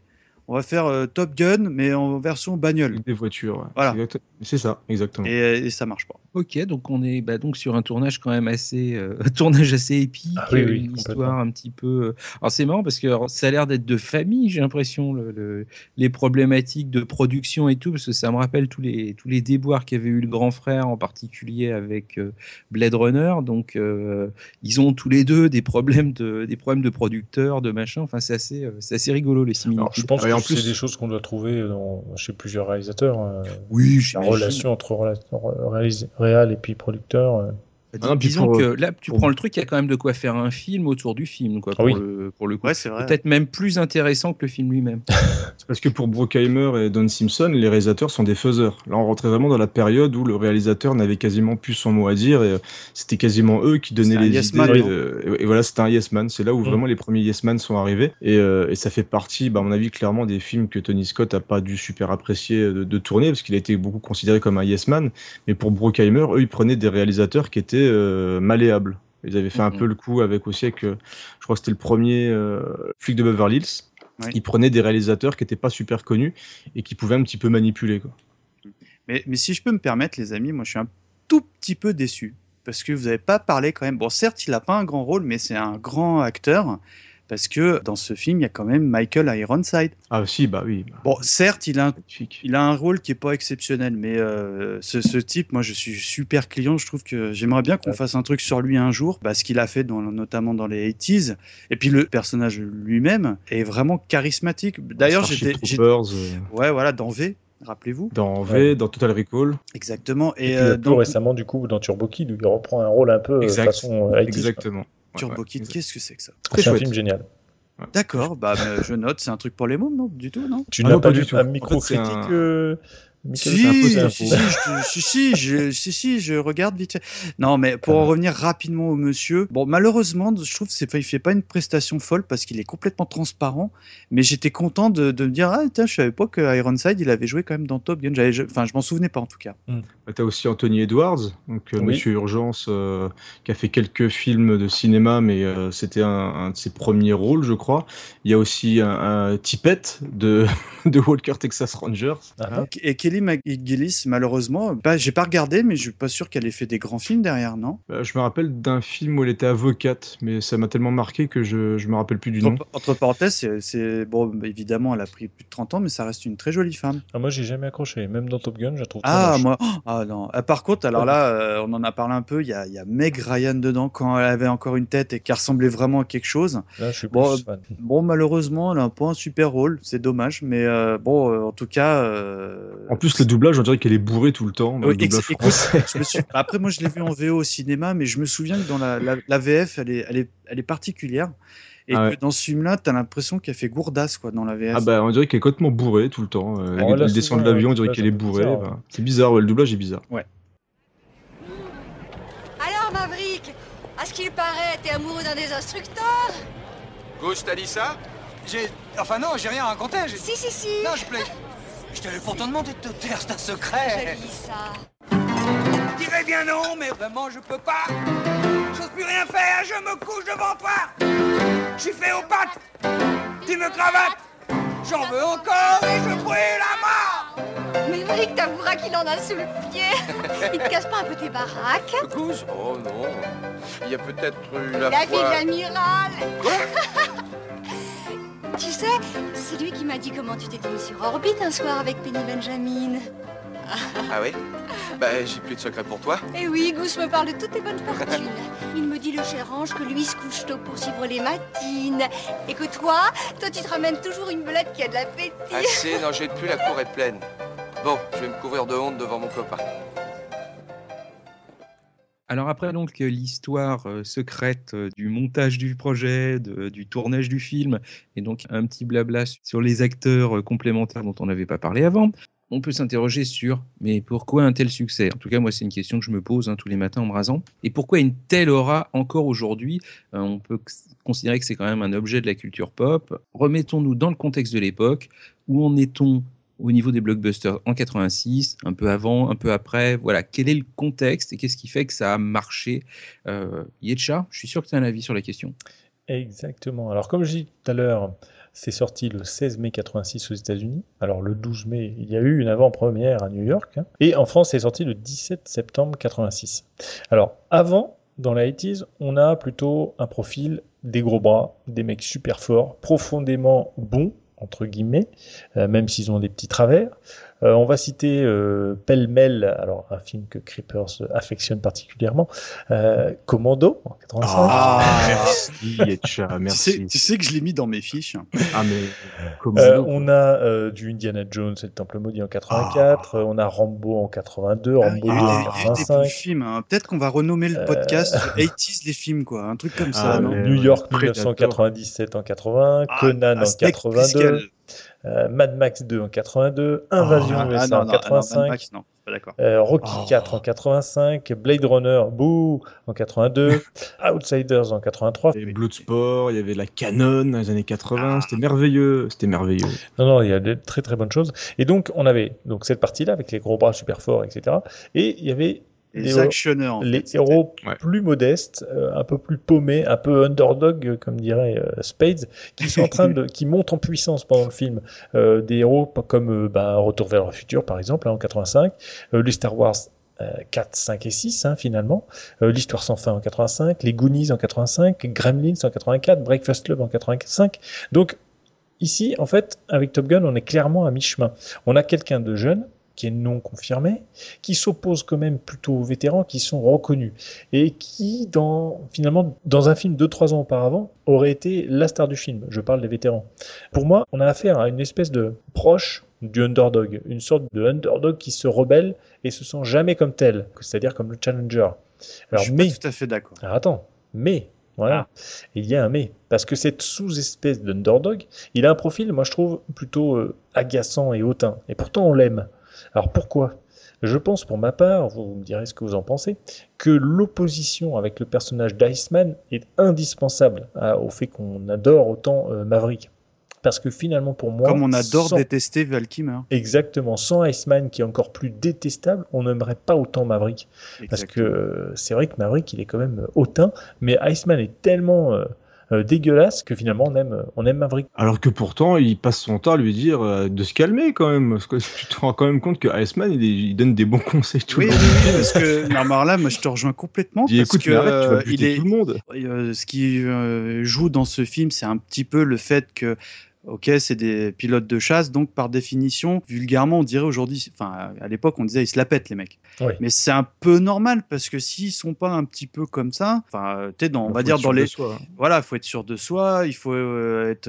Speaker 4: on va faire Top Gun, mais en version bagnole.
Speaker 6: Avec des voitures, ouais.
Speaker 4: Voilà.
Speaker 6: C'est ça, exactement.
Speaker 4: Et ça marche pas.
Speaker 5: Ok, donc on est donc sur un tournage quand même tournage assez épique, une histoire un petit peu. Alors c'est marrant parce que ça a l'air d'être de famille, j'ai l'impression, les problématiques de production et tout, parce que ça me rappelle tous les déboires qu'avait eu le grand frère, en particulier avec Blade Runner. Donc ils ont tous les deux des problèmes de producteurs, de machin. Enfin c'est assez rigolo les similitudes.
Speaker 7: Alors, je pense que c'est des choses qu'on doit trouver chez plusieurs réalisateurs.
Speaker 5: Oui,
Speaker 7: la relation entre réal et puis producteur.
Speaker 5: Disons que là, tu prends le truc, il y a quand même de quoi faire un film autour du film, quoi, pour le coup.
Speaker 4: Ouais, c'est vrai.
Speaker 5: Peut-être même plus intéressant que le film lui-même.
Speaker 6: C'est parce que pour Bruckheimer et Don Simpson, les réalisateurs sont des faiseurs. Là, on rentrait vraiment dans la période où le réalisateur n'avait quasiment plus son mot à dire et c'était quasiment eux qui donnaient les idées. Et voilà, c'était un yes man. C'est là où vraiment les premiers yes man sont arrivés et ça fait partie, à mon avis, clairement des films que Tony Scott a pas dû super apprécier de tourner parce qu'il a été beaucoup considéré comme un yes man. Mais pour Bruckheimer, eux, ils prenaient des réalisateurs qui étaient malléables. Ils avaient fait un peu le coup avec aussi, je crois que c'était le premier flic de Beverly Hills. Ouais. Ils prenaient des réalisateurs qui n'étaient pas super connus et qui pouvaient un petit peu manipuler, quoi.
Speaker 4: Mais si je peux me permettre, les amis, moi je suis un tout petit peu déçu parce que vous n'avez pas parlé quand même. Bon, certes, il n'a pas un grand rôle, mais c'est un grand acteur. Parce que dans ce film, il y a quand même Michael Ironside.
Speaker 6: Ah si, bah oui.
Speaker 4: Bon, certes, il a un rôle qui est pas exceptionnel, mais ce type, moi, je suis super client. Je trouve que j'aimerais bien qu'on fasse un truc sur lui un jour, ce qu'il a fait notamment dans les 80s. Et puis le personnage lui-même est vraiment charismatique. D'ailleurs, ouais, voilà, dans V. Rappelez-vous.
Speaker 6: Dans V, dans Total Recall.
Speaker 4: Exactement.
Speaker 7: Et plus récemment, du coup, dans Turbo Kid, où il reprend un rôle un peu façon 80s.
Speaker 6: Exactement.
Speaker 4: Turbo Kid, qu'est-ce que c'est que ça?
Speaker 7: C'est un film génial.
Speaker 4: D'accord, je note, c'est un truc pour les mômes, non? Du tout, non?
Speaker 7: Tu n'as pas du tout un micro-critique
Speaker 4: Si, je regarde vite fait. Non, mais pour en revenir rapidement au monsieur, bon, malheureusement, je trouve qu'il fait pas une prestation folle parce qu'il est complètement transparent, mais j'étais content de me dire, je savais pas que Ironside, il avait joué quand même dans Top Gun. Enfin, je m'en souvenais pas en tout cas.
Speaker 6: T'as aussi Anthony Edwards, donc Monsieur Urgence, qui a fait quelques films de cinéma, mais c'était un de ses premiers rôles, je crois. Il y a aussi un Tippett de Walker Texas Rangers.
Speaker 4: Et Kelly McGillis, malheureusement, j'ai pas regardé, mais je suis pas sûr qu'elle ait fait des grands films derrière, non?
Speaker 6: Je me rappelle d'un film où elle était avocate, mais ça m'a tellement marqué que je me rappelle plus du nom.
Speaker 4: Entre parenthèses, bon, évidemment, elle a pris plus de 30 ans, mais ça reste une très jolie femme.
Speaker 7: Moi, j'ai jamais accroché, même dans Top Gun, je la trouve très moche.
Speaker 4: Non. Par contre, alors là, on en a parlé un peu, il y a Meg Ryan dedans, quand elle avait encore une tête et qui ressemblait vraiment à quelque chose.
Speaker 7: Là, je suis plus fan.
Speaker 4: Bon, malheureusement, elle a pas un super rôle, c'est dommage, mais en tout cas...
Speaker 6: En plus, le doublage, on dirait qu'elle est bourrée tout le temps.
Speaker 4: Après, moi, je l'ai vu en VO au cinéma, mais je me souviens que dans la VF, elle est particulière. Et que dans ce film-là, t'as l'impression qu'elle fait gourdasse, quoi, dans la VF.
Speaker 6: On dirait qu'elle est complètement bourrée tout le temps. Elle descend de l'avion, on dirait qu'elle est bourrée. C'est bizarre, le doublage est bizarre.
Speaker 4: Ouais.
Speaker 13: Alors, Maverick, à ce qu'il paraît, t'es amoureux d'un des instructeurs?
Speaker 10: Gauche, t'as dit ça?
Speaker 14: Enfin non, j'ai rien raconté.
Speaker 13: Si.
Speaker 14: Non, je plais. Je t'avais pourtant demandé de te taire, c'est un secret.
Speaker 13: Joli, ça.
Speaker 14: Je dirais bien non, mais vraiment, je peux pas. J'ose plus rien faire, je me couche devant toi. Je suis fait aux pattes. Tu me cravates. J'en veux encore et je brûle la mort.
Speaker 13: Mais Maverick t'avouera qu'il en a sous le pied. Il te casse pas un peu tes baraques?
Speaker 10: Couche? Oh non. Il y a peut-être eu la
Speaker 13: fille de l'amiral. Tu sais, c'est lui qui m'a dit comment tu t'étais mis sur orbite un soir avec Penny Benjamin.
Speaker 10: Ah oui? J'ai plus de secret pour toi.
Speaker 13: Eh oui, Goose me parle de toutes tes bonnes fortunes. Il me dit, le cher ange, que lui se couche tôt pour suivre les matines. Et que toi, tu te ramènes toujours une belette qui a de l'appétit.
Speaker 10: Assez, non, j'ai plus, la cour est pleine. Bon, je vais me couvrir de honte devant mon copain.
Speaker 5: Alors après donc l'histoire secrète du montage du projet, du tournage du film, et donc un petit blabla sur les acteurs complémentaires dont on n'avait pas parlé avant, on peut s'interroger sur mais pourquoi un tel succès? En tout cas moi c'est une question que je me pose tous les matins en me rasant. Et pourquoi une telle aura encore aujourd'hui? On peut considérer que c'est quand même un objet de la culture pop. Remettons-nous dans le contexte de l'époque. Où en est-on au niveau des blockbusters en 86, un peu avant, un peu après? Voilà, quel est le contexte et qu'est-ce qui fait que ça a marché? Yetcha, je suis sûr que tu as un avis sur la question.
Speaker 7: Exactement. Alors, comme je dis tout à l'heure, C'est sorti le 16 mai 86 aux États-Unis. Alors le 12 mai, il y a eu une avant-première à New York. Et en France, c'est sorti le 17 septembre 86. Alors avant, dans la 80s, on a plutôt un profil des gros bras, des mecs super forts, profondément bons, entre guillemets, même s'ils ont des petits travers. On va citer pêle-mêle, alors un film que Creepers affectionne particulièrement, Commando en 85.
Speaker 6: Merci, Etcha, merci.
Speaker 4: Tu sais que je l'ai mis dans mes fiches.
Speaker 6: Ah mais Commando.
Speaker 7: On a du Indiana Jones et le Temple maudit en 84, on a Rambo en 82, Rambo 2 en 85.
Speaker 4: Film, hein. Peut-être qu'on va renommer le podcast 80s les films, quoi, un truc comme ça. Non
Speaker 7: New York 1997 en 80, Conan en 82. Mad Max 2 en 82, Invasion USA en 85,
Speaker 4: Max, non, pas d'accord.
Speaker 7: Rocky 4 en 85, Blade Runner bouh en 82, Outsiders en 83.
Speaker 6: Il y avait Bloodsport, il y avait la Canon dans les années 80, c'était merveilleux.
Speaker 7: Non, il y a de très très bonnes choses. Et donc on avait donc cette partie-là avec les gros bras super forts, etc. Et il y avait
Speaker 4: les actionneurs,
Speaker 7: les héros plus modestes, un peu plus paumés, un peu underdog, comme dirait Spades, qui sont en train qui montent en puissance pendant le film. Des héros comme Retour vers le futur, par exemple, en 85, les Star Wars 4, 5 et 6, finalement, l'Histoire sans fin en 85, les Goonies en 85, Gremlins en 84, Breakfast Club en 85. Donc ici, en fait, avec Top Gun, on est clairement à mi-chemin. On a quelqu'un de jeune, qui est non confirmé, qui s'oppose quand même plutôt aux vétérans qui sont reconnus et qui, finalement, dans un film 2-3 ans auparavant, aurait été la star du film. Je parle des vétérans. Pour moi, on a affaire à une espèce de proche du underdog, une sorte de underdog qui se rebelle et se sent jamais comme tel, c'est-à-dire comme le challenger. Alors,
Speaker 4: je suis pas tout à fait d'accord.
Speaker 7: Alors, attends, mais... Voilà, il y a un mais. Parce que cette sous-espèce d'underdog, il a un profil, moi je trouve, plutôt agaçant et hautain. Et pourtant on l'aime. Alors pourquoi ? Je pense pour ma part, vous me direz ce que vous en pensez, que l'opposition avec le personnage d'Iceman est indispensable au fait qu'on adore autant Maverick. Parce que finalement pour moi...
Speaker 4: Comme on adore détester Val Kilmer.
Speaker 7: Exactement, sans Iceman qui est encore plus détestable, on n'aimerait pas autant Maverick. Exactement. Parce que c'est vrai que Maverick il est quand même hautain, mais Iceman est tellement... dégueulasse que finalement on aime Maverick.
Speaker 6: Alors que pourtant il passe son temps à lui dire de se calmer quand même, parce que tu te rends quand même compte que Iceman il donne des bons conseils tout le temps.
Speaker 4: Oui, parce que non, là moi je te rejoins complètement.
Speaker 6: Dis,
Speaker 4: parce
Speaker 6: écoute,
Speaker 4: que
Speaker 6: arrête, tu vas buter tout le monde.
Speaker 4: Ce qui joue dans ce film, c'est un petit peu le fait que ok, c'est des pilotes de chasse, donc par définition, vulgairement, on dirait aujourd'hui, enfin, à l'époque, on disait ils se la pètent, les mecs. Oui. Mais c'est un peu normal, parce que s'ils sont pas un petit peu comme ça, enfin, on va dire dans les. Voilà, faut être sûr de soi, il faut être,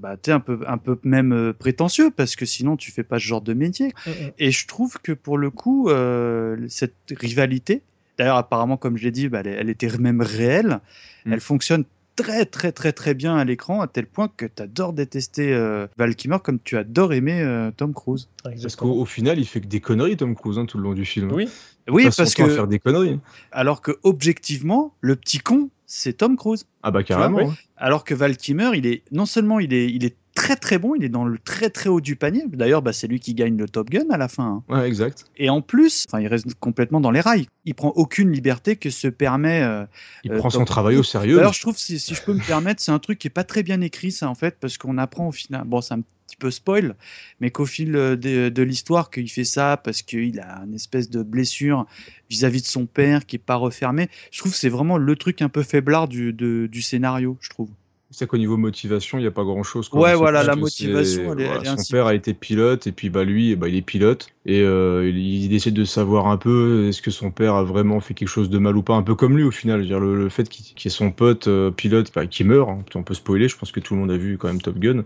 Speaker 4: un peu même prétentieux, parce que sinon, tu fais pas ce genre de métier. Et je trouve que pour le coup, cette rivalité, d'ailleurs, apparemment, comme je l'ai dit, elle était même réelle, elle fonctionne très très très très bien à l'écran, à tel point que tu adores détester Val Kilmer comme tu adores aimer Tom Cruise.
Speaker 6: Parce qu'au final il fait que des conneries Tom Cruise tout le long du film.
Speaker 7: Oui,
Speaker 6: parce que faire des conneries.
Speaker 4: Alors que objectivement le petit con c'est Tom Cruise.
Speaker 6: Ah bah carrément.
Speaker 4: Oui. Alors que Val Kilmer il est non seulement il est très très bon, il est dans le très très haut du panier. D'ailleurs, c'est lui qui gagne le Top Gun à la fin.
Speaker 6: Ouais, exact.
Speaker 4: Et en plus, il reste complètement dans les rails. Il prend aucune liberté que se permet.
Speaker 6: Il prend son travail au sérieux.
Speaker 4: Alors, je trouve, si je peux me permettre, c'est un truc qui est pas très bien écrit, ça en fait, parce qu'on apprend au final. Bon, c'est un petit peu spoil, mais qu'au fil de l'histoire, qu'il fait ça parce qu'il a une espèce de blessure vis-à-vis de son père qui est pas refermée. Je trouve que c'est vraiment le truc un peu faiblard du scénario, je trouve.
Speaker 6: C'est qu'au niveau motivation, il n'y a pas grand-chose.
Speaker 4: Ouais, voilà, la motivation, elle est
Speaker 6: son
Speaker 4: ainsi.
Speaker 6: père a été pilote, et puis lui, il est pilote, et il essaie de savoir un peu, est-ce que son père a vraiment fait quelque chose de mal ou pas, un peu comme lui au final. Je veux dire, le fait qu'il y ait son pote pilote qui meurt, on peut spoiler, je pense que tout le monde a vu quand même Top Gun,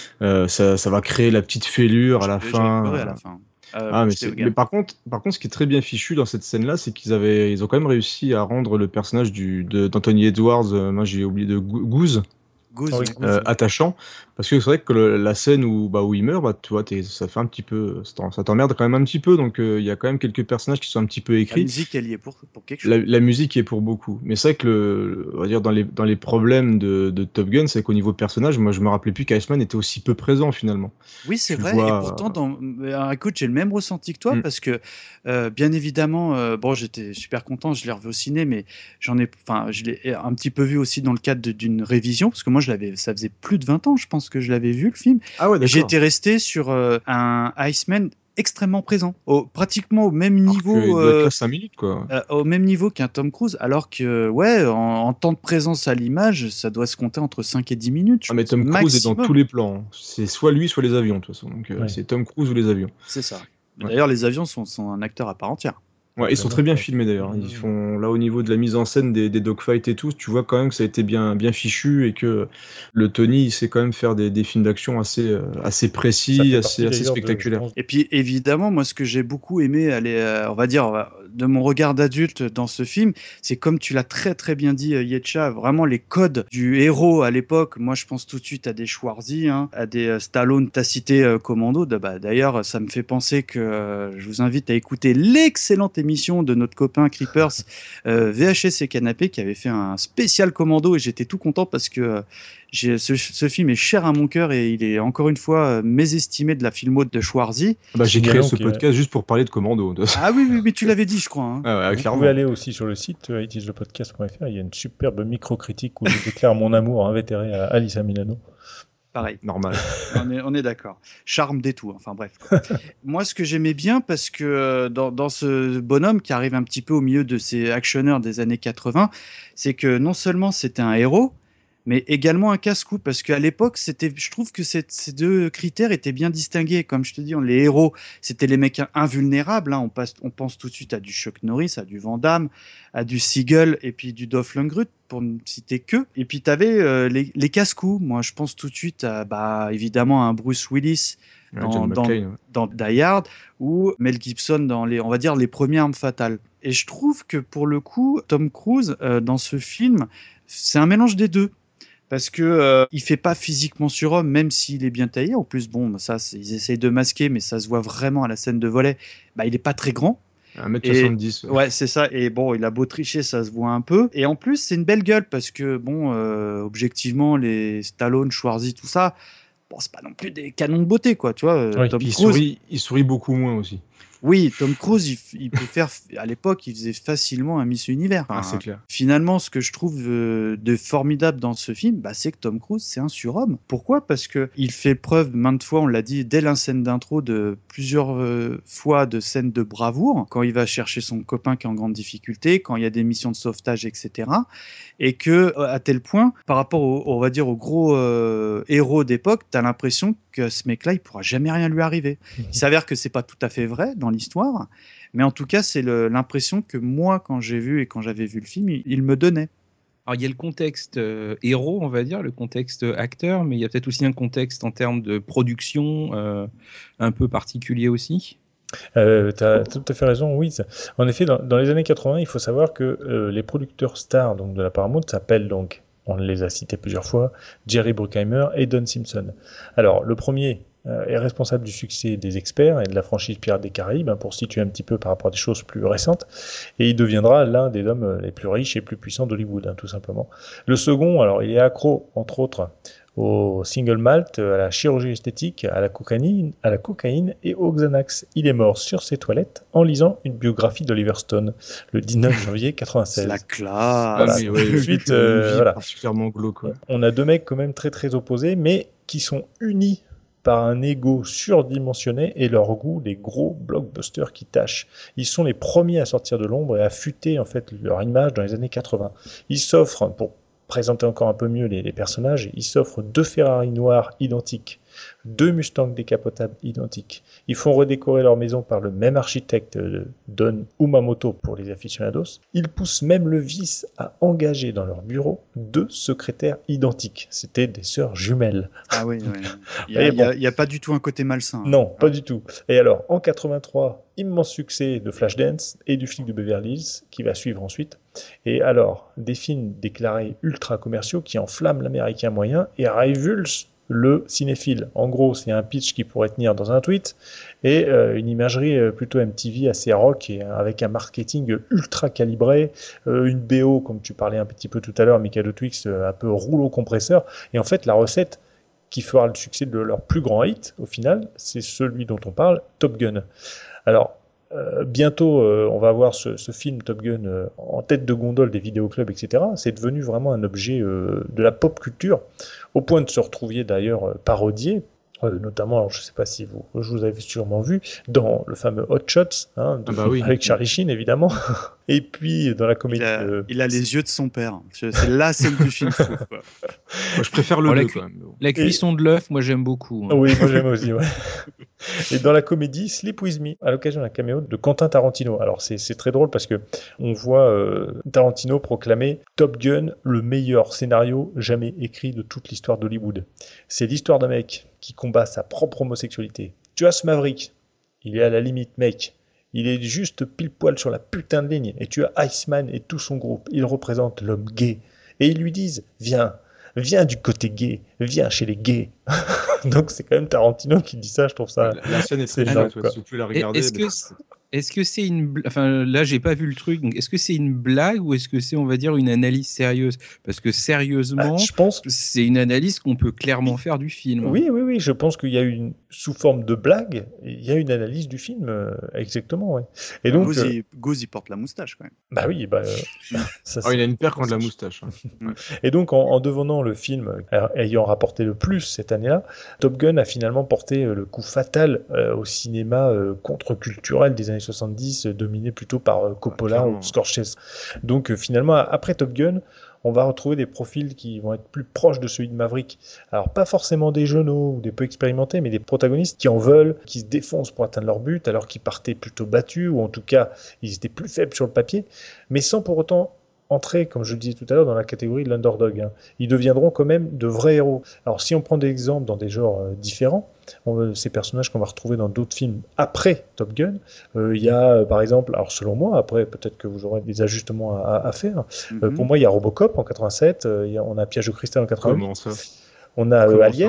Speaker 6: ça va créer la petite fêlure à la fin. Mais par contre, ce qui est très bien fichu dans cette scène-là, c'est ils ont quand même réussi à rendre le personnage d'Anthony Edwards, moi j'ai oublié de Goose. Attachant, parce que c'est vrai que la scène où il meurt, tu vois, ça fait un petit peu, ça t'emmerde quand même un petit peu, donc il y a quand même quelques personnages qui sont un petit peu écrits.
Speaker 4: La musique, elle y est pour quelque chose.
Speaker 6: La musique y est pour beaucoup, mais c'est vrai que on va dire dans les problèmes de Top Gun, c'est qu'au niveau personnage, moi je me rappelais plus qu'Iceman était aussi peu présent finalement.
Speaker 4: Oui, c'est vrai. Et pourtant, écoute, j'ai le même ressenti que toi, parce que bien évidemment, j'étais super content, je l'ai revu au ciné, mais je l'ai un petit peu vu aussi dans le cadre d'une révision, parce que moi ça faisait plus de 20 ans, je pense que je l'avais vu le film.
Speaker 6: Ah ouais, d'accord.
Speaker 4: J'étais resté sur un Iceman extrêmement présent, pratiquement au même niveau,
Speaker 6: il doit être là 5 minutes, quoi.
Speaker 4: au même niveau qu'un Tom Cruise, alors que en temps de présence à l'image, ça doit se compter entre 5 et 10 minutes.
Speaker 6: Mais Tom Cruise est dans tous les plans. C'est soit lui, soit les avions, de toute façon. Donc c'est Tom Cruise ou les avions.
Speaker 4: C'est ça. D'ailleurs, les avions sont un acteur à part entière.
Speaker 6: Ouais, ils sont très bien filmés d'ailleurs. Ils font là au niveau de la mise en scène des dogfights et tout, tu vois quand même que ça a été bien fichu et que le Tony il sait quand même faire des films d'action assez précis, assez spectaculaires.
Speaker 4: Et puis évidemment, moi ce que j'ai beaucoup aimé, on va dire de mon regard d'adulte dans ce film, c'est comme tu l'as très très bien dit Yetcha, vraiment les codes du héros à l'époque. Moi je pense tout de suite à des Schwarzy, à des Stallone, t'as cité Commando. D'ailleurs ça me fait penser que je vous invite à écouter l'excellente émission de notre copain Creepers VHS et Canapé qui avait fait un spécial Commando et j'étais tout content parce que ce film est cher à mon cœur et il est encore une fois mésestimé de la filmo de Schwarzy.
Speaker 6: J'ai créé ce podcast juste pour parler de Commando.
Speaker 4: Ah oui, mais tu l'avais dit je crois.
Speaker 7: Vous pouvez aller aussi sur le site itislepodcast.fr, il y a une superbe micro-critique où je déclare mon amour invétéré à Alyssa Milano.
Speaker 4: Pareil.
Speaker 6: Normal.
Speaker 4: On est d'accord. Charme des tout. Enfin bref. Moi, ce que j'aimais bien, parce que dans ce bonhomme qui arrive un petit peu au milieu de ces actionneurs des années 80, c'est que non seulement c'était un héros, mais également un casse-cou, parce qu'à l'époque, je trouve que ces deux critères étaient bien distingués. Comme je te dis, les héros, c'était les mecs invulnérables. On pense tout de suite à du Chuck Norris, à du Van Damme, à du Seagull, et puis du Dolph Lundgren, pour ne citer que. Et puis, tu avais les casse-cous. Moi, je pense tout de suite évidemment à un Bruce Willis dans Die Hard, ou Mel Gibson dans on va dire, les premières Armes Fatales. Et je trouve que, pour le coup, Tom Cruise, dans ce film, c'est un mélange des deux. Parce que il fait pas physiquement surhomme, même s'il est bien taillé. En plus, ils essayent de masquer, mais ça se voit vraiment à la scène de volet. Il est pas très grand.
Speaker 6: 1m70.
Speaker 4: Ouais, c'est ça. Et il a beau tricher, ça se voit un peu. Et en plus, c'est une belle gueule parce que, objectivement, les Stallone, Schwarzy, tout ça, c'est pas non plus des canons de beauté, quoi. Tu vois,
Speaker 6: Tom Cruise, il sourit beaucoup moins aussi.
Speaker 4: Oui, Tom Cruise, il peut faire. À l'époque, il faisait facilement un Miss Univers.
Speaker 6: C'est clair.
Speaker 4: Finalement, ce que je trouve de formidable dans ce film, c'est que Tom Cruise, c'est un surhomme. Pourquoi ? Parce que il fait preuve maintes fois, on l'a dit dès la scène d'intro, de plusieurs fois de scènes de bravoure, quand il va chercher son copain qui est en grande difficulté, quand il y a des missions de sauvetage, etc. Et que, à tel point, par rapport on va dire, aux gros héros d'époque, t'as l'impression que ce mec-là, il pourra jamais rien lui arriver. Il s'avère que c'est pas tout à fait vrai dans l'histoire, mais en tout cas, c'est l'impression que moi, quand j'ai vu et quand j'avais vu le film, il me donnait.
Speaker 5: Alors, il y a le contexte héros, on va dire, le contexte acteur, mais il y a peut-être aussi un contexte en termes de production un peu particulier aussi.
Speaker 7: Tu as tout à fait raison, oui. En effet, dans les années 80, il faut savoir que les producteurs stars de la Paramount s'appellent donc, on les a cités plusieurs fois, Jerry Bruckheimer et Don Simpson. Alors, le premier est responsable du succès des Experts et de la franchise Pirates des Caraïbes, pour situer un petit peu par rapport à des choses plus récentes, et il deviendra l'un des hommes les plus riches et plus puissants d'Hollywood, tout simplement. Le second, alors, il est accro, entre autres, au single malt, à la chirurgie esthétique, à la cocaïne et au Xanax. Il est mort sur ses toilettes en lisant une biographie d'Oliver Stone le 19 janvier 96.
Speaker 4: C'est la classe.
Speaker 7: Ensuite,
Speaker 6: particulièrement glauque.
Speaker 7: On a deux mecs quand même très très opposés, mais qui sont unis par un ego surdimensionné et leur goût des gros blockbusters qui tâchent. Ils sont les premiers à sortir de l'ombre et à affûter en fait leur image dans les années 80. Ils s'offrent, pour présenter encore un peu mieux les personnages, ils s'offrent 2 Ferrari noirs identiques, 2 Mustang décapotables identiques. Ils font redécorer leur maison par le même architecte, Don Umamoto pour les aficionados. Ils poussent même le vice à engager dans leur bureau 2 secrétaires identiques. C'était des sœurs jumelles.
Speaker 4: Ah oui, oui. Il n'y a pas du tout un côté malsain.
Speaker 7: Non, pas du tout. Et alors, en 83, immense succès de Flashdance et du flic de Beverly Hills, qui va suivre ensuite. Et alors, des films déclarés ultra commerciaux qui enflamment l'américain moyen et révulsent le cinéphile. En gros, c'est un pitch qui pourrait tenir dans un tweet et une imagerie plutôt MTV assez rock et avec un marketing ultra calibré, une BO comme tu parlais un petit peu tout à l'heure, Mikado Twix, un peu rouleau compresseur. Et en fait, la recette qui fera le succès de leur plus grand hit, au final, c'est celui dont on parle, Top Gun. Alors, bientôt, on va avoir ce film Top Gun en tête de gondole des vidéoclubs, etc. C'est devenu vraiment un objet de la pop culture, au point de se retrouver d'ailleurs parodié. Notamment, alors je ne sais pas si je vous avais sûrement vu, dans le fameux Hot Shots, avec Charlie Sheen évidemment, et puis dans la comédie...
Speaker 4: Il a les yeux de son père, c'est la scène du film. Moi
Speaker 6: je préfère le 2 quand même.
Speaker 5: La cuisson de l'œuf, moi j'aime beaucoup.
Speaker 7: Oui, moi j'aime aussi, ouais. Et dans la comédie Sleep With Me, à l'occasion d'un caméo de Quentin Tarantino. Alors c'est très drôle parce que on voit Tarantino proclamer Top Gun le meilleur scénario jamais écrit de toute l'histoire d'Hollywood. C'est l'histoire d'un mec qui combat sa propre homosexualité. Tu as ce Maverick, il est à la limite mec, il est juste pile poil sur la putain de ligne, et tu as Iceman et tout son groupe, ils représentent l'homme gay, et ils lui disent viens du côté gay, viens chez les gays. Donc c'est quand même Tarantino qui dit ça, je trouve ça.
Speaker 6: La scène est très géniale, si tu peux la regarder.
Speaker 5: Est-ce que c'est enfin là j'ai pas vu le truc, donc est-ce que c'est une blague ou est-ce que c'est, on va dire, une analyse sérieuse? Parce que sérieusement, je pense que c'est une analyse qu'on peut clairement faire du film.
Speaker 7: Oui, je pense qu'il y a sous forme de blague, il y a une analyse du film, exactement, ouais. Et donc
Speaker 4: Goz il porte la moustache quand même.
Speaker 7: Bah oui,
Speaker 6: il a une paire contre la moustache.
Speaker 7: Ouais. Et donc en devenant le film ayant rapporté le plus cette année-là, Top Gun a finalement porté le coup fatal au cinéma contre-culturel des années 70, dominé plutôt par Coppola ou Scorsese. Donc finalement, après Top Gun, on va retrouver des profils qui vont être plus proches de celui de Maverick. Alors pas forcément des jeuneaux ou des peu expérimentés, mais des protagonistes qui en veulent, qui se défoncent pour atteindre leur but, alors qu'ils partaient plutôt battus, ou en tout cas, ils étaient plus faibles sur le papier, mais sans pour autant entrer, comme je le disais tout à l'heure, dans la catégorie de l'underdog. Ils deviendront quand même de vrais héros. Alors si on prend des exemples dans des genres différents, ces personnages qu'on va retrouver dans d'autres films après Top Gun, il y a par exemple, alors selon moi, après peut-être que vous aurez des ajustements à faire, pour moi il y a Robocop en 87, on a Piège de cristal en 88.
Speaker 6: Comment ça?
Speaker 7: On a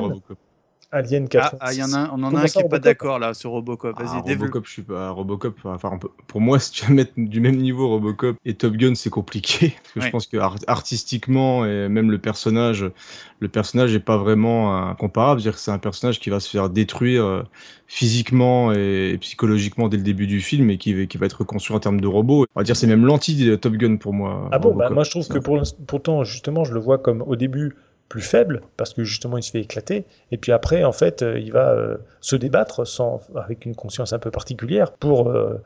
Speaker 7: Alien 4.
Speaker 4: On en a un qui n'est pas d'accord là sur Robocop. Vas-y, développe.
Speaker 6: Robocop, je suis pas. Robocop, enfin, pour moi, si tu veux mettre du même niveau Robocop et Top Gun, c'est compliqué. Parce que je pense que artistiquement et même le personnage est pas vraiment comparable. C'est-à-dire que c'est un personnage qui va se faire détruire physiquement et psychologiquement dès le début du film et qui va être reconstruit en termes de robot. On va dire c'est même l'anti-Top Gun pour moi.
Speaker 7: Ah bon, moi je trouve que pourtant, justement, je le vois comme au début plus faible, parce que justement il se fait éclater, et puis après en fait il va se débattre avec une conscience un peu particulière pour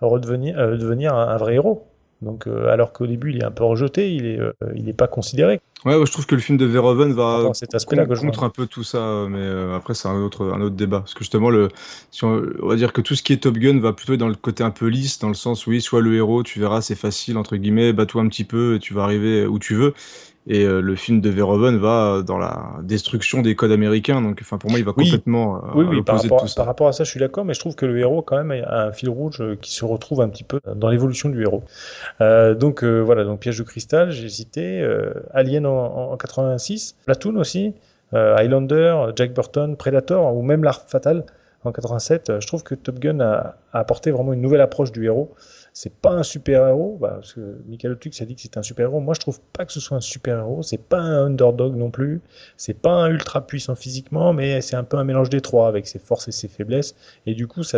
Speaker 7: devenir un vrai héros. Donc alors qu'au début il est un peu rejeté, il est pas considéré.
Speaker 6: Ouais, je trouve que le film de Verhoeven va
Speaker 7: cet aspect-là
Speaker 6: contre un peu tout ça, mais après c'est un autre débat, parce que justement on va dire que tout ce qui est Top Gun va plutôt dans le côté un peu lisse, dans le sens où oui, soit le héros, tu verras, c'est facile entre guillemets, bats-toi un petit peu et tu vas arriver où tu veux. Et le film de Verhoeven va dans la destruction des codes américains, donc enfin pour moi il va complètement à l'opposé de tout ça.
Speaker 7: Par rapport à ça je suis d'accord, mais je trouve que le héros quand même a un fil rouge qui se retrouve un petit peu dans l'évolution du héros. Donc Piège de cristal, j'ai cité, Alien en 86, Platoon aussi, Highlander, Jack Burton, Predator ou même L'Arme fatale en 87. Je trouve que Top Gun a apporté vraiment une nouvelle approche du héros. C'est pas un super-héros, parce que Michael Tux a dit que c'était un super-héros. Moi, je trouve pas que ce soit un super-héros. C'est pas un underdog non plus. C'est pas un ultra puissant physiquement, mais c'est un peu un mélange des trois avec ses forces et ses faiblesses. Et du coup,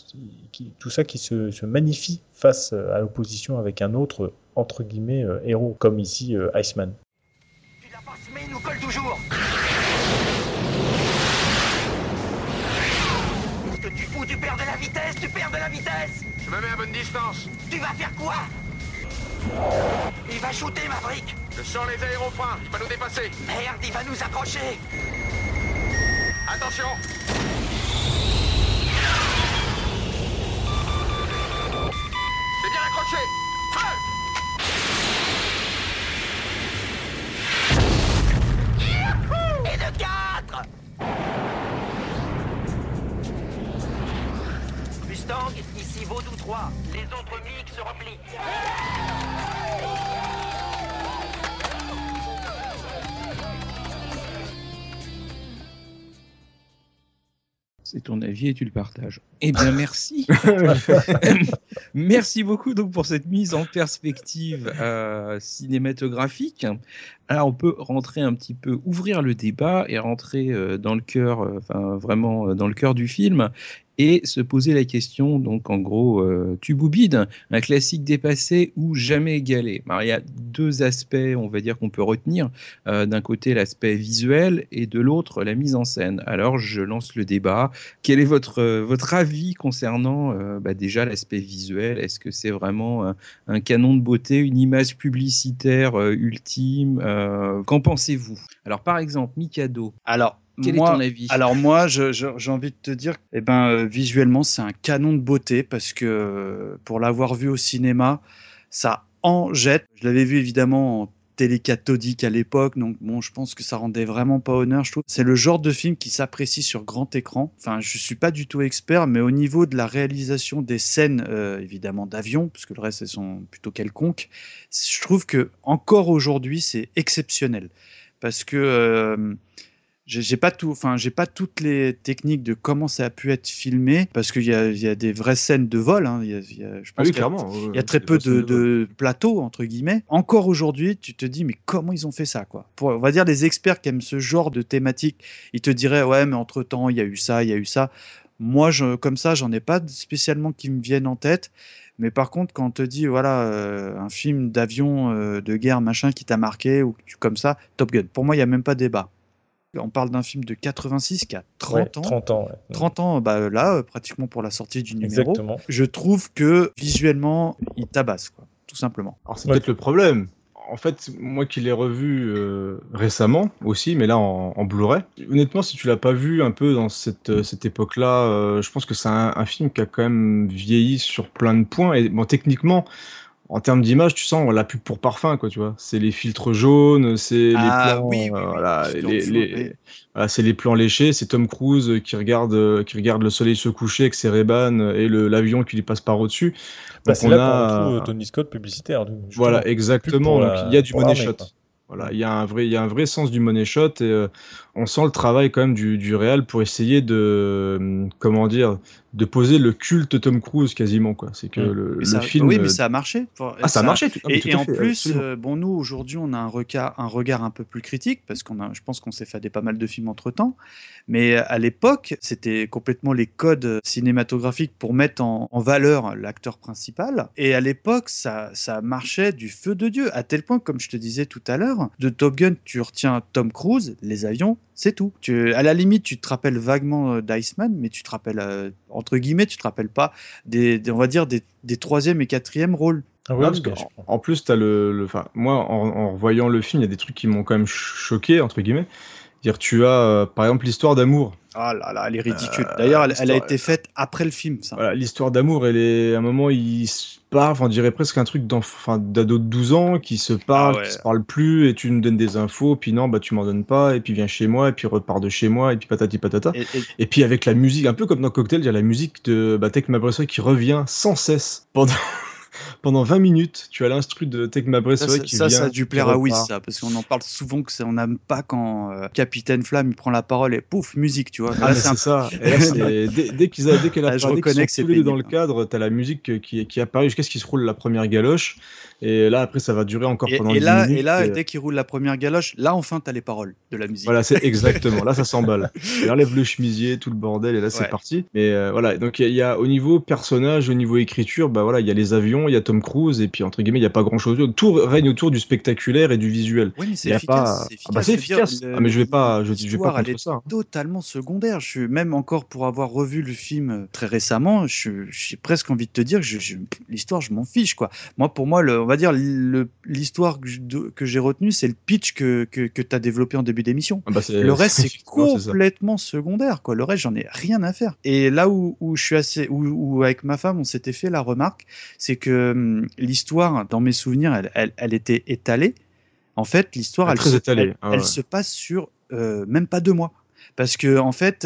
Speaker 7: tout ça qui se magnifie face à l'opposition avec un autre, entre guillemets, héros, comme ici Iceman.
Speaker 14: Tu l'as pas semé, il nous colle toujours. Qu'est-ce que tu fous? Tu perds de la vitesse.
Speaker 10: Je me mets à bonne distance.
Speaker 14: Tu vas faire quoi? Il va shooter, Maverick.
Speaker 10: Je sors les aérofreins, je peux nous dépasser.
Speaker 14: Merde, il va nous accrocher.
Speaker 10: Attention. C'est bien accroché.
Speaker 14: Et de 4. Mustang, ici Vaudou 3. Les autres MiG se replient.
Speaker 5: C'est ton avis et tu le partages. Eh bien, merci. Merci beaucoup donc pour cette mise en perspective cinématographique. Alors, on peut rentrer un petit peu, ouvrir le débat et rentrer dans le cœur, vraiment dans le cœur du film. et se poser la question, donc en gros, tu boubides, un classique dépassé ou jamais égalé. Alors, il y a deux aspects, on va dire, qu'on peut retenir. D'un côté, l'aspect visuel et de l'autre, la mise en scène. Alors, je lance le débat. Quel est votre avis concernant déjà l'aspect visuel? Est-ce que c'est vraiment un canon de beauté, une image publicitaire ultime? Qu'en pensez-vous? Alors, par exemple, Mikado.
Speaker 4: Alors,
Speaker 5: quel est ton avis?
Speaker 4: Alors moi, j'ai envie de te dire, visuellement, c'est un canon de beauté parce que pour l'avoir vu au cinéma, ça en jette. Je l'avais vu évidemment en télé cathodique à l'époque, donc bon, je pense que ça rendait vraiment pas honneur, je trouve. C'est le genre de film qui s'apprécie sur grand écran. Enfin, je suis pas du tout expert, mais au niveau de la réalisation des scènes, évidemment d'avion, parce que le reste, elles sont plutôt quelconques, je trouve que encore aujourd'hui, c'est exceptionnel. Parce que j'ai pas toutes les techniques de comment ça a pu être filmé, parce qu'il y a des vraies scènes de vol. Hein. Je pense qu'il y a très peu de plateaux, entre guillemets. Encore aujourd'hui, tu te dis, mais comment ils ont fait ça, quoi? On va dire, les experts qui aiment ce genre de thématique, ils te diraient, ouais, mais entre-temps, il y a eu ça, il y a eu ça. Moi, comme ça, j'en ai pas spécialement qui me viennent en tête. Mais par contre, quand on te dit, voilà, un film d'avion, de guerre, machin, qui t'a marqué, ou comme ça, Top Gun. Pour moi, il n'y a même pas débat. On parle d'un film de 86 qui a 30 ans.
Speaker 7: 30 ans, ouais.
Speaker 4: 30 ans, là, pratiquement pour la sortie du numéro.
Speaker 7: Exactement.
Speaker 4: Je trouve que visuellement, il tabasse, quoi, tout simplement.
Speaker 6: Alors, c'est peut-être le problème. En fait, moi qui l'ai revu récemment aussi, mais là en Blu-ray. Honnêtement, si tu l'as pas vu un peu dans cette époque-là, je pense que c'est un film qui a quand même vieilli sur plein de points. Et bon, techniquement, en termes d'image, tu sens la pub pour parfum, quoi, tu vois. C'est les filtres jaunes, c'est les plans, c'est les plans léchés, c'est Tom Cruise qui regarde le soleil se coucher avec ses Ray-Ban et l'avion qui lui passe par au-dessus.
Speaker 7: C'est là qu'on retrouve Tony Scott publicitaire.
Speaker 6: Voilà, exactement. Donc il y a du money shot. Voilà, il y a un vrai sens du money shot et on sent le travail quand même du réal pour essayer de de poser le culte Tom Cruise quasiment, quoi. C'est que le film.
Speaker 4: Oui, mais ça a marché.
Speaker 6: Ça a marché.
Speaker 4: Et en plus, nous aujourd'hui, on a un regard un peu plus critique parce je pense qu'on s'est fait pas mal de films entre temps. Mais à l'époque, c'était complètement les codes cinématographiques pour mettre en valeur l'acteur principal. Et à l'époque, ça marchait du feu de Dieu, à tel point, comme je te disais tout à l'heure, de Top Gun, tu retiens Tom Cruise, les avions, c'est tout. À la limite, tu te rappelles vaguement d'Iceman, mais tu te rappelles, entre guillemets, tu te rappelles pas on va dire des troisième et quatrième rôles.
Speaker 6: Ah ouais, parce en plus, t'as moi, en revoyant le film, il y a des trucs qui m'ont quand même choqué, entre guillemets. Dire, tu as, par exemple, l'histoire d'amour.
Speaker 4: Ah là là, elle est ridicule. D'ailleurs, elle a été faite après le film, ça.
Speaker 6: Voilà, l'histoire d'amour, à un moment, il se parle, on dirait presque un truc d'ado de 12 ans qui se parle, qui se parle plus, et tu me donnes des infos, puis non, tu m'en donnes pas, et puis viens chez moi, et puis repars de chez moi, et puis patati patata. Et puis avec la musique, un peu comme dans Cocktail, il y a la musique de Take My Breath Away qui revient sans cesse pendant 20 minutes, tu as l'instru de Take My Breath Away qui vient.
Speaker 4: Ça a dû plaire à Wiz, ça, parce qu'on en parle souvent on n'aime pas quand Capitaine Flamme il prend la parole et pouf, musique, tu vois.
Speaker 6: C'est ça. Et là, dès qu'elle a parlé, qu'ils sont tous les deux dans le cadre, t'as la musique qui apparaît jusqu'à ce qu'il se roule la première galoche. Et là, après, ça va durer encore pendant 10 minutes.
Speaker 4: Et là, dès qu'il roule la première galoche, là, enfin, t'as les paroles de la musique.
Speaker 6: Voilà, c'est exactement. Là, ça s'emballe. Il enlève le chemisier, tout le bordel, et là, c'est parti. Mais voilà, donc il y a au niveau personnage, au niveau écriture, il y a les avions, il y a Tom Cruise, et puis entre guillemets, il n'y a pas grand-chose. Tout règne autour du spectaculaire et du visuel.
Speaker 4: Oui, mais c'est efficace.
Speaker 6: C'est efficace. Mais je vais pas contre ça.
Speaker 4: Hein. Totalement secondaire. Je suis même encore pour avoir revu le film très récemment, j'ai presque envie de te dire que l'histoire, je m'en fiche, quoi. Pour moi, on va dire l'histoire que j'ai retenue, c'est le pitch que tu as développé en début d'émission. Le reste, c'est complètement secondaire, quoi. Le reste, j'en ai rien à faire. Et là où je suis où avec ma femme, on s'était fait la remarque, c'est que l'histoire, dans mes souvenirs, elle était étalée. En fait, l'histoire, elle se passe sur même pas 2 mois. Parce que, en fait,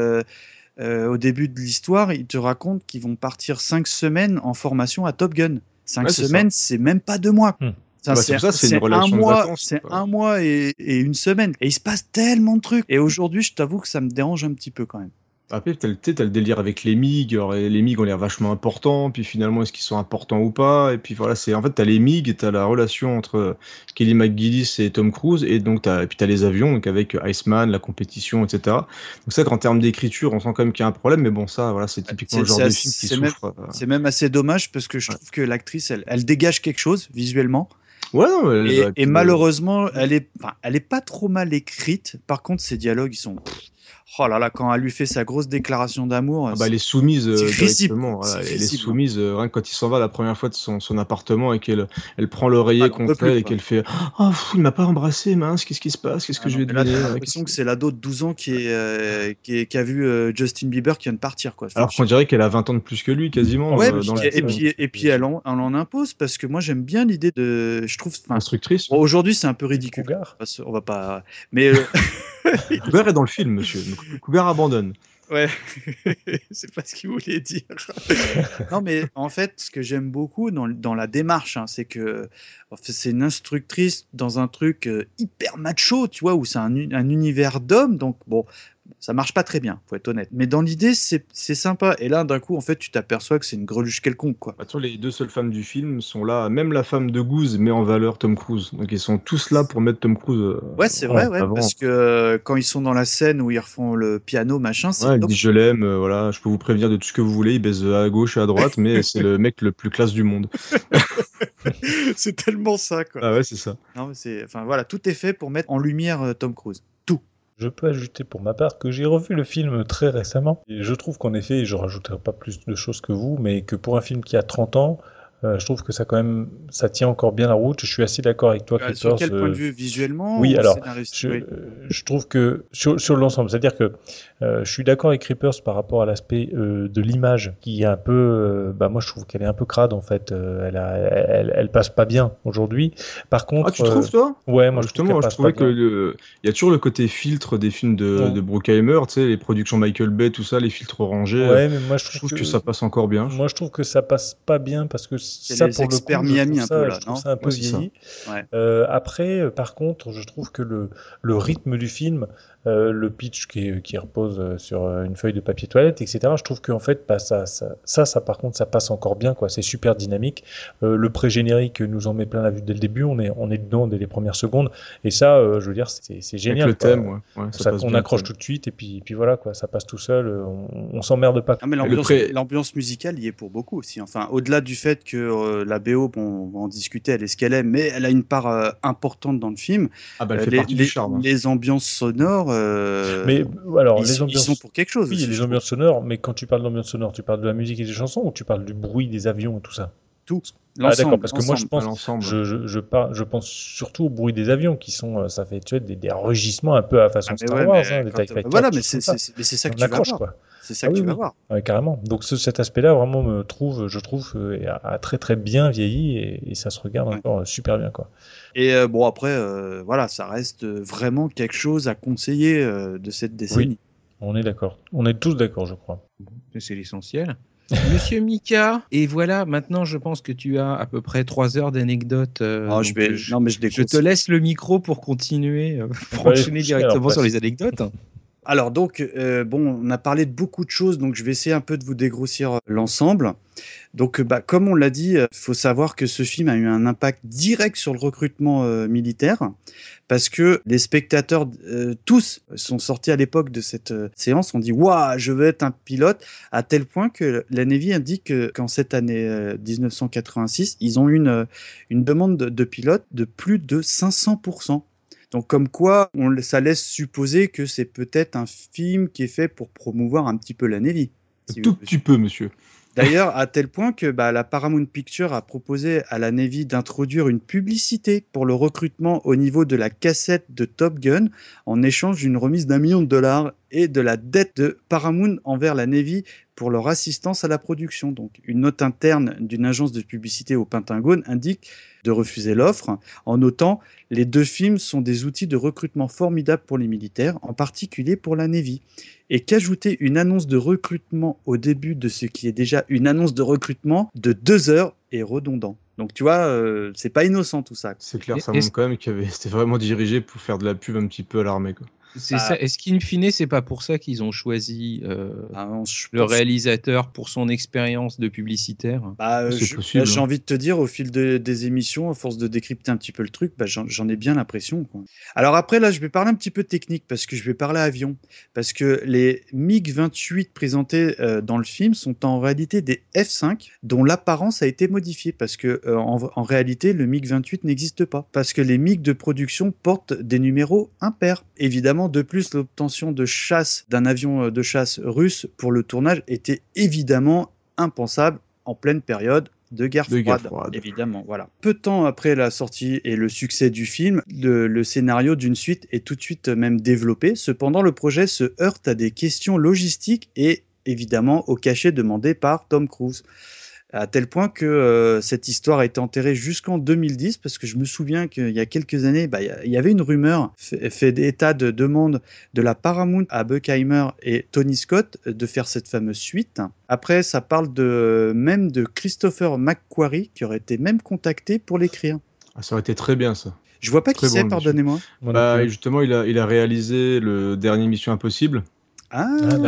Speaker 4: au début de l'histoire, ils te racontent qu'ils vont partir 5 semaines en formation à Top Gun. 5 semaines, c'est même pas 2 mois.
Speaker 6: C'est une relation de vacances.
Speaker 4: C'est 1 mois et 1 semaine. Et il se passe tellement de trucs. Et aujourd'hui, je t'avoue que ça me dérange un petit peu quand même.
Speaker 6: Après, t'as le délire avec les MiG. Alors, les MiG ont l'air vachement importants, puis finalement, est-ce qu'ils sont importants ou pas? Et puis voilà, en fait, t'as les MiG, et t'as la relation entre Kelly McGillis et Tom Cruise, et donc puis t'as les avions, donc avec Iceman, la compétition, etc. Donc c'est vrai qu'en termes d'écriture, on sent quand même qu'il y a un problème, mais bon, ça, voilà, c'est typiquement le genre de film qui souffre.
Speaker 4: C'est même assez dommage, parce que je trouve que l'actrice, elle dégage quelque chose, visuellement.
Speaker 6: Ouais, non,
Speaker 4: et malheureusement, elle est pas trop mal écrite. Par contre, ses dialogues, ils sont... Oh là là, quand elle lui fait sa grosse déclaration d'amour...
Speaker 6: elle est soumise directement.
Speaker 4: Voilà,
Speaker 6: elle est soumise, rien que quand il s'en va la première fois de son appartement et qu'elle prend l'oreiller contre elle et qu'elle fait « Oh, il m'a pas embrassé, mince, qu'est-ce qui se passe? Qu'est-ce que je vais devenir ?»
Speaker 4: J'ai l'impression que c'est l'ado de 12 ans qui a vu Justin Bieber qui vient de partir. Quoi.
Speaker 6: Alors qu'on dirait qu'elle a 20 ans de plus que lui, quasiment.
Speaker 4: Ouais, et puis elle en impose, parce que moi j'aime bien l'idée de... Je trouve...
Speaker 6: Instructrice.
Speaker 4: Aujourd'hui, c'est un peu ridicule. On va pas... Mais...
Speaker 6: Cougar est dans le film, monsieur. Cougar abandonne.
Speaker 4: Ouais, c'est pas ce qu'il voulait dire. Non, mais en fait, ce que j'aime beaucoup dans la démarche, c'est que c'est une instructrice dans un truc hyper macho, tu vois, où c'est un univers d'hommes, donc bon, ça marche pas très bien, faut être honnête. Mais dans l'idée, c'est sympa. Et là, d'un coup, en fait, tu t'aperçois que c'est une greluche quelconque, quoi.
Speaker 6: Les deux seules femmes du film sont là. Même la femme de Goose met en valeur Tom Cruise. Donc ils sont tous là pour mettre Tom Cruise.
Speaker 4: Ouais, c'est vrai, parce que quand ils sont dans la scène où ils refont le piano, machin, c'est
Speaker 6: il dit je l'aime, voilà, je peux vous prévenir de tout ce que vous voulez. Il baise à gauche et à droite, mais c'est le mec le plus classe du monde.
Speaker 4: C'est tellement ça, quoi.
Speaker 6: Ah ouais, c'est ça.
Speaker 4: Non, mais voilà, tout est fait pour mettre en lumière Tom Cruise. Tout.
Speaker 7: Je peux ajouter pour ma part que j'ai revu le film très récemment. Et je trouve qu'en effet, je rajouterai pas plus de choses que vous, mais que pour un film qui a 30 ans, je trouve que ça tient encore bien la route. Je suis assez d'accord avec toi, Creepers.
Speaker 4: Sur quel point de vue, visuellement?
Speaker 7: Oui, alors, je trouve que sur l'ensemble, c'est-à-dire que je suis d'accord avec Creepers par rapport à l'aspect de l'image, qui est un peu, moi je trouve qu'elle est un peu crade en fait. Elle passe pas bien aujourd'hui. Par contre,
Speaker 6: tu trouves toi?
Speaker 7: Ouais, moi
Speaker 6: justement, je trouvais que il y a toujours le côté filtre des films de Bruckheimer, tu sais, les productions Michael Bay, tout ça, les filtres orangés.
Speaker 7: Ouais, mais moi je
Speaker 6: trouve que ça passe encore bien.
Speaker 7: Moi je trouve que ça passe pas bien parce que
Speaker 4: ça, pour le coup,
Speaker 7: Miami
Speaker 4: un peu là,
Speaker 7: je trouve ça un peu vieilli. Après, par contre, je trouve que le rythme du film, le pitch qui repose sur une feuille de papier toilette, etc. Je trouve qu'en fait, ça par contre, ça passe encore bien, quoi. C'est super dynamique. Le pré-générique nous en met plein la vue dès le début. On est dedans dès les premières secondes. Et ça, je veux dire, c'est génial.
Speaker 6: Avec le thème,
Speaker 7: on accroche tout de suite et puis voilà, quoi. Ça passe tout seul. On s'emmerde pas.
Speaker 4: Ah, mais l'ambiance musicale y est pour beaucoup aussi. Enfin, au-delà du fait que la BO, on va en discuter, elle est ce qu'elle est, mais elle a une part importante dans le film.
Speaker 6: Elle fait partie du charme.
Speaker 4: Les ambiances sonores.
Speaker 7: Mais alors,
Speaker 4: ils sont pour quelque chose.
Speaker 7: Oui, il y a les ambiances sonores, mais quand tu parles d'ambiance sonore, tu parles de la musique et des chansons ou tu parles du bruit des avions et tout ça?
Speaker 4: Tout.
Speaker 7: D'accord, parce que moi je pense surtout au bruit des avions qui sont, ça fait des rugissements un peu à façon Star Wars, des TIE Fighter.
Speaker 4: Voilà, mais c'est ça que tu vas voir. C'est ça que tu vas voir.
Speaker 7: Ouais, carrément. Donc cet aspect-là vraiment je trouve, a très très bien vieilli et ça se regarde encore super bien, quoi.
Speaker 4: Et bon après, voilà, ça reste vraiment quelque chose à conseiller de cette décennie.
Speaker 7: Oui, on est d'accord. On est tous d'accord, je crois.
Speaker 5: C'est l'essentiel. Monsieur Mika, et voilà, maintenant je pense que tu as à peu près 3 heures d'anecdotes. Je te laisse le micro pour continuer, pour enchaîner directement sur les anecdotes.
Speaker 4: Alors donc, on a parlé de beaucoup de choses, donc je vais essayer un peu de vous dégrossir l'ensemble. Donc, comme on l'a dit, il faut savoir que ce film a eu un impact direct sur le recrutement militaire, parce que les spectateurs, tous, sont sortis à l'époque de cette séance, ont dit « Waouh, je veux être un pilote », à tel point que la Navy indique qu'en cette année 1986, ils ont eu une demande de pilote de plus de 500%. Donc comme quoi, ça laisse supposer que c'est peut-être un film qui est fait pour promouvoir un petit peu la Navy.
Speaker 6: Petit peu, monsieur.
Speaker 4: D'ailleurs, à tel point que la Paramount Pictures a proposé à la Navy d'introduire une publicité pour le recrutement au niveau de la cassette de Top Gun en échange d'une remise d'1 million de dollars et de la dette de Paramount envers la Navy pour leur assistance à la production. Donc, une note interne d'une agence de publicité au Pentagone indique de refuser l'offre, en notant « Les deux films sont des outils de recrutement formidables pour les militaires, en particulier pour la Navy ». Et qu'ajouter une annonce de recrutement au début de ce qui est déjà une annonce de recrutement de 2 heures est redondant. Donc tu vois, c'est pas innocent tout ça.
Speaker 6: C'est clair, ça montre quand même que c'était vraiment dirigé pour faire de la pub un petit peu à l'armée, quoi.
Speaker 5: C'est ça. Est-ce qu'in fine, c'est pas pour ça qu'ils ont choisi le réalisateur pour son expérience de publicitaire?
Speaker 4: J'ai envie de te dire, au fil des émissions, à force de décrypter un petit peu le truc, j'en ai bien l'impression, quoi. Alors après, là, je vais parler un petit peu technique, parce que je vais parler avion. Parce que les MiG-28 présentés dans le film sont en réalité des F-5, dont l'apparence a été modifiée, parce que en réalité, le MiG-28 n'existe pas. Parce que les MiG de production portent des numéros impairs. Évidemment, de plus, l'obtention de chasse d'un avion de chasse russe pour le tournage était évidemment impensable en pleine période de guerre froide. Évidemment, voilà. Peu de temps après la sortie et le succès du film, le scénario d'une suite est tout de suite même développé. Cependant, le projet se heurte à des questions logistiques et évidemment au cachet demandé par Tom Cruise. À tel point que cette histoire a été enterrée jusqu'en 2010, parce que je me souviens qu'il y a quelques années, il y avait une rumeur fait état de demande de la Paramount à Bruckheimer et Tony Scott de faire cette fameuse suite. Après, ça parle même de Christopher McQuarrie qui aurait été même contacté pour l'écrire.
Speaker 6: Ah, ça aurait été très bien, ça.
Speaker 4: Je vois pas qui c'est, pardonnez-moi.
Speaker 6: Justement, il a réalisé le dernier Mission Impossible. Il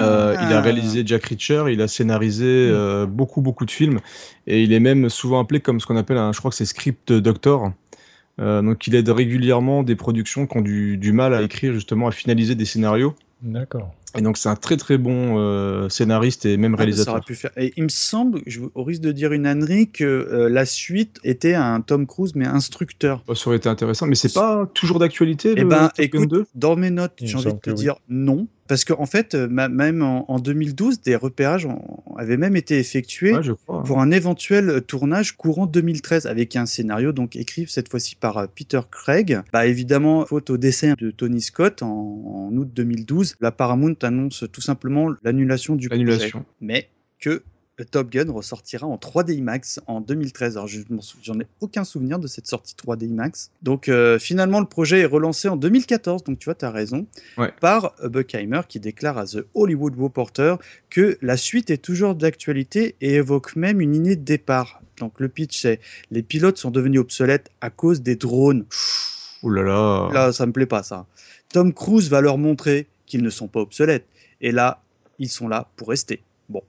Speaker 6: a réalisé Jack Reacher, il a scénarisé beaucoup de films, et il est même souvent appelé comme ce qu'on appelle je crois que c'est script doctor. Donc il aide régulièrement des productions qui ont du mal à écrire, justement à finaliser des scénarios.
Speaker 7: D'accord.
Speaker 6: Et donc c'est un très très bon scénariste et même réalisateur.
Speaker 4: Ça aurait pu faire. Et il me semble, au risque de dire une ânerie, que la suite était un Tom Cruise mais instructeur.
Speaker 6: Ça aurait été intéressant, mais c'est pas toujours d'actualité.
Speaker 4: Écoute, dans mes notes, j'ai envie de te dire non. Parce qu'en fait, même en 2012, des repérages avaient même été effectués pour un éventuel tournage courant 2013, avec un scénario donc écrit cette fois-ci par Peter Craig. Évidemment, faute au décès de Tony Scott en août 2012, la Paramount annonce tout simplement l'annulation du projet. Mais que Top Gun ressortira en 3D IMAX en 2013. Alors j'en ai aucun souvenir de cette sortie 3D IMAX. Donc finalement le projet est relancé en 2014, donc tu vois, tu as raison, par Bruckheimer qui déclare à The Hollywood Reporter que la suite est toujours d'actualité et évoque même une idée de départ. Donc le pitch c'est: les pilotes sont devenus obsolètes à cause des drones.
Speaker 6: Ouh là là.
Speaker 4: Là, ça me plaît pas ça. Tom Cruise va leur montrer qu'ils ne sont pas obsolètes. Et là, ils sont là pour rester. Bon.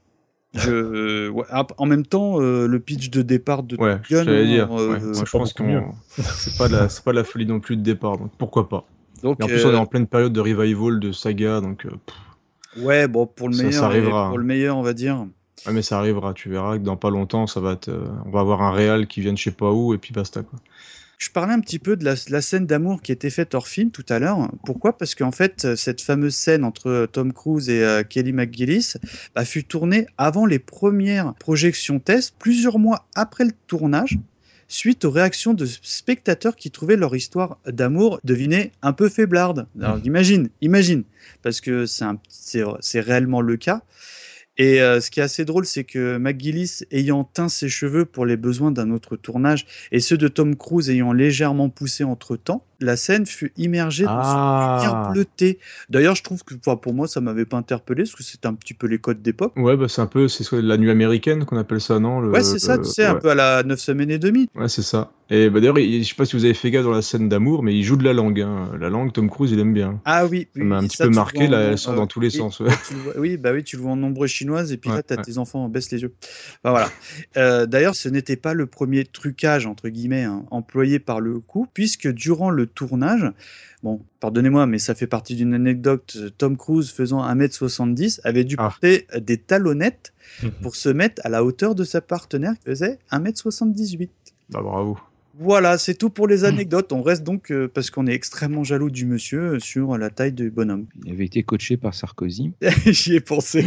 Speaker 4: En même temps, le pitch de départ de Top Gun,
Speaker 6: je pense que c'est pas de la folie non plus de départ, donc pourquoi pas. Donc, et en plus, on est en pleine période de revival de saga, donc.
Speaker 4: Pour le meilleur,
Speaker 6: ça arrivera.
Speaker 4: Pour le meilleur, on va dire.
Speaker 6: Ouais, mais ça arrivera. Tu verras que dans pas longtemps, on va avoir un réal qui vient de je sais pas où et puis basta, quoi.
Speaker 4: Je parlais un petit peu de la scène d'amour qui était faite hors film tout à l'heure. Pourquoi ? Parce qu'en fait, cette fameuse scène entre Tom Cruise et Kelly McGillis fut tournée avant les premières projections tests, plusieurs mois après le tournage, suite aux réactions de spectateurs qui trouvaient leur histoire d'amour, devinez, un peu faiblarde. Alors imagine, parce que c'est réellement le cas. Et ce qui est assez drôle, c'est que McGillis, ayant teint ses cheveux pour les besoins d'un autre tournage, et ceux de Tom Cruise ayant légèrement poussé entre-temps, la scène fut immergée dans une lumière bleutée. D'ailleurs, je trouve que pour moi, ça m'avait pas interpellé, parce que c'était un petit peu les codes d'époque.
Speaker 6: Ouais, c'est la nuit américaine qu'on appelle ça, non ?
Speaker 4: C'est ça, tu sais, un peu à la 9 semaines et demie.
Speaker 6: Ouais, c'est ça. Et d'ailleurs, je sais pas si vous avez fait gaffe dans la scène d'amour, mais il joue de la langue. Hein. La langue, Tom Cruise, il aime bien.
Speaker 4: Ah oui.
Speaker 6: Ça m'a un petit peu marqué, elle sort dans tous les sens. Ouais.
Speaker 4: Tu le vois en nombre chinoise, et puis là, t'as tes enfants, baisse les yeux. Voilà. D'ailleurs, ce n'était pas le premier trucage, entre guillemets, employé par le coup, puisque durant le tournage, bon, pardonnez-moi, mais ça fait partie d'une anecdote, Tom Cruise, faisant 1m70, avait dû porter des talonnettes pour se mettre à la hauteur de sa partenaire qui faisait 1m78.
Speaker 6: Bravo.
Speaker 4: Voilà, c'est tout pour les anecdotes. On reste donc, parce qu'on est extrêmement jaloux du monsieur, sur la taille du bonhomme.
Speaker 5: Il avait été coaché par Sarkozy.
Speaker 4: J'y ai pensé.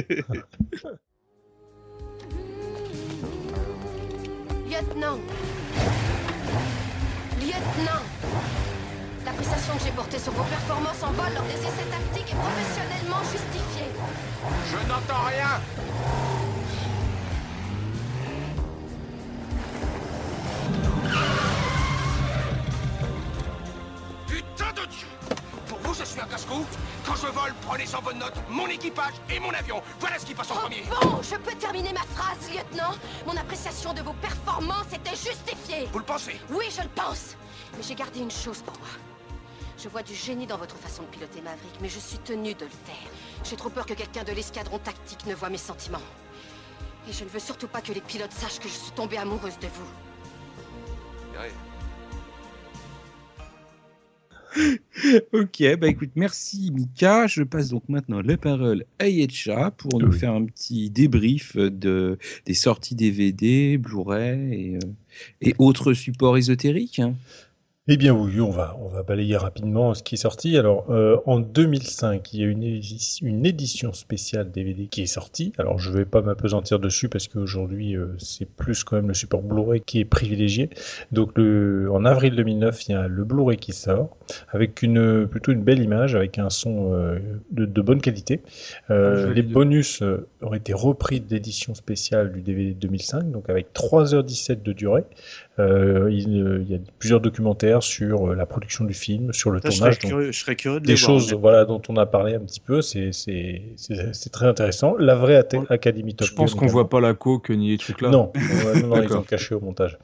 Speaker 13: Lieutenant, l'appréciation que j'ai portée sur vos performances en vol lors des essais tactiques est professionnellement justifiée.
Speaker 10: Je n'entends rien. Putain de Dieu! Pour vous, je suis un casse-cou. Quand je vole, prenez en bonne note mon équipage et mon avion. Voilà ce qui passe en premier.
Speaker 13: Bon, je peux terminer ma phrase, lieutenant. Mon appréciation de vos performances était justifiée.
Speaker 10: Vous le pensez?
Speaker 13: Oui, je le pense. Mais j'ai gardé une chose pour moi.
Speaker 15: Je vois du génie dans votre façon de piloter Maverick, mais je suis tenue de le taire. J'ai trop peur que quelqu'un de l'escadron tactique ne voie mes sentiments. Et je ne veux surtout pas que les pilotes sachent que je suis tombée amoureuse de vous.
Speaker 5: Ok, bah écoute, merci Mika. Je passe donc maintenant la parole à Yetcha pour nous faire un petit débrief des sorties DVD, Blu-ray et autres supports ésotériques.
Speaker 7: Eh bien oui, on va balayer rapidement ce qui est sorti. Alors, en 2005, il y a une édition spéciale DVD qui est sortie. Alors, je ne vais pas m'apesantir dessus parce qu'aujourd'hui, c'est plus quand même le support Blu-ray qui est privilégié. Donc, en avril 2009, il y a le Blu-ray qui sort avec plutôt une belle image, avec un son de bonne qualité. Les bonus ont été repris de l'édition spéciale du DVD 2005, donc avec 3h17 de durée. Il y a plusieurs documentaires sur la production du film, sur le tournage.
Speaker 4: Je serais curieux de
Speaker 7: des
Speaker 4: les
Speaker 7: choses
Speaker 4: voir,
Speaker 7: dont on a parlé un petit peu, c'est très intéressant. La vraie Academy Top Gun.
Speaker 6: Je pense qu'on voit pas la coque ni les trucs là.
Speaker 7: Non, ils ont caché au montage.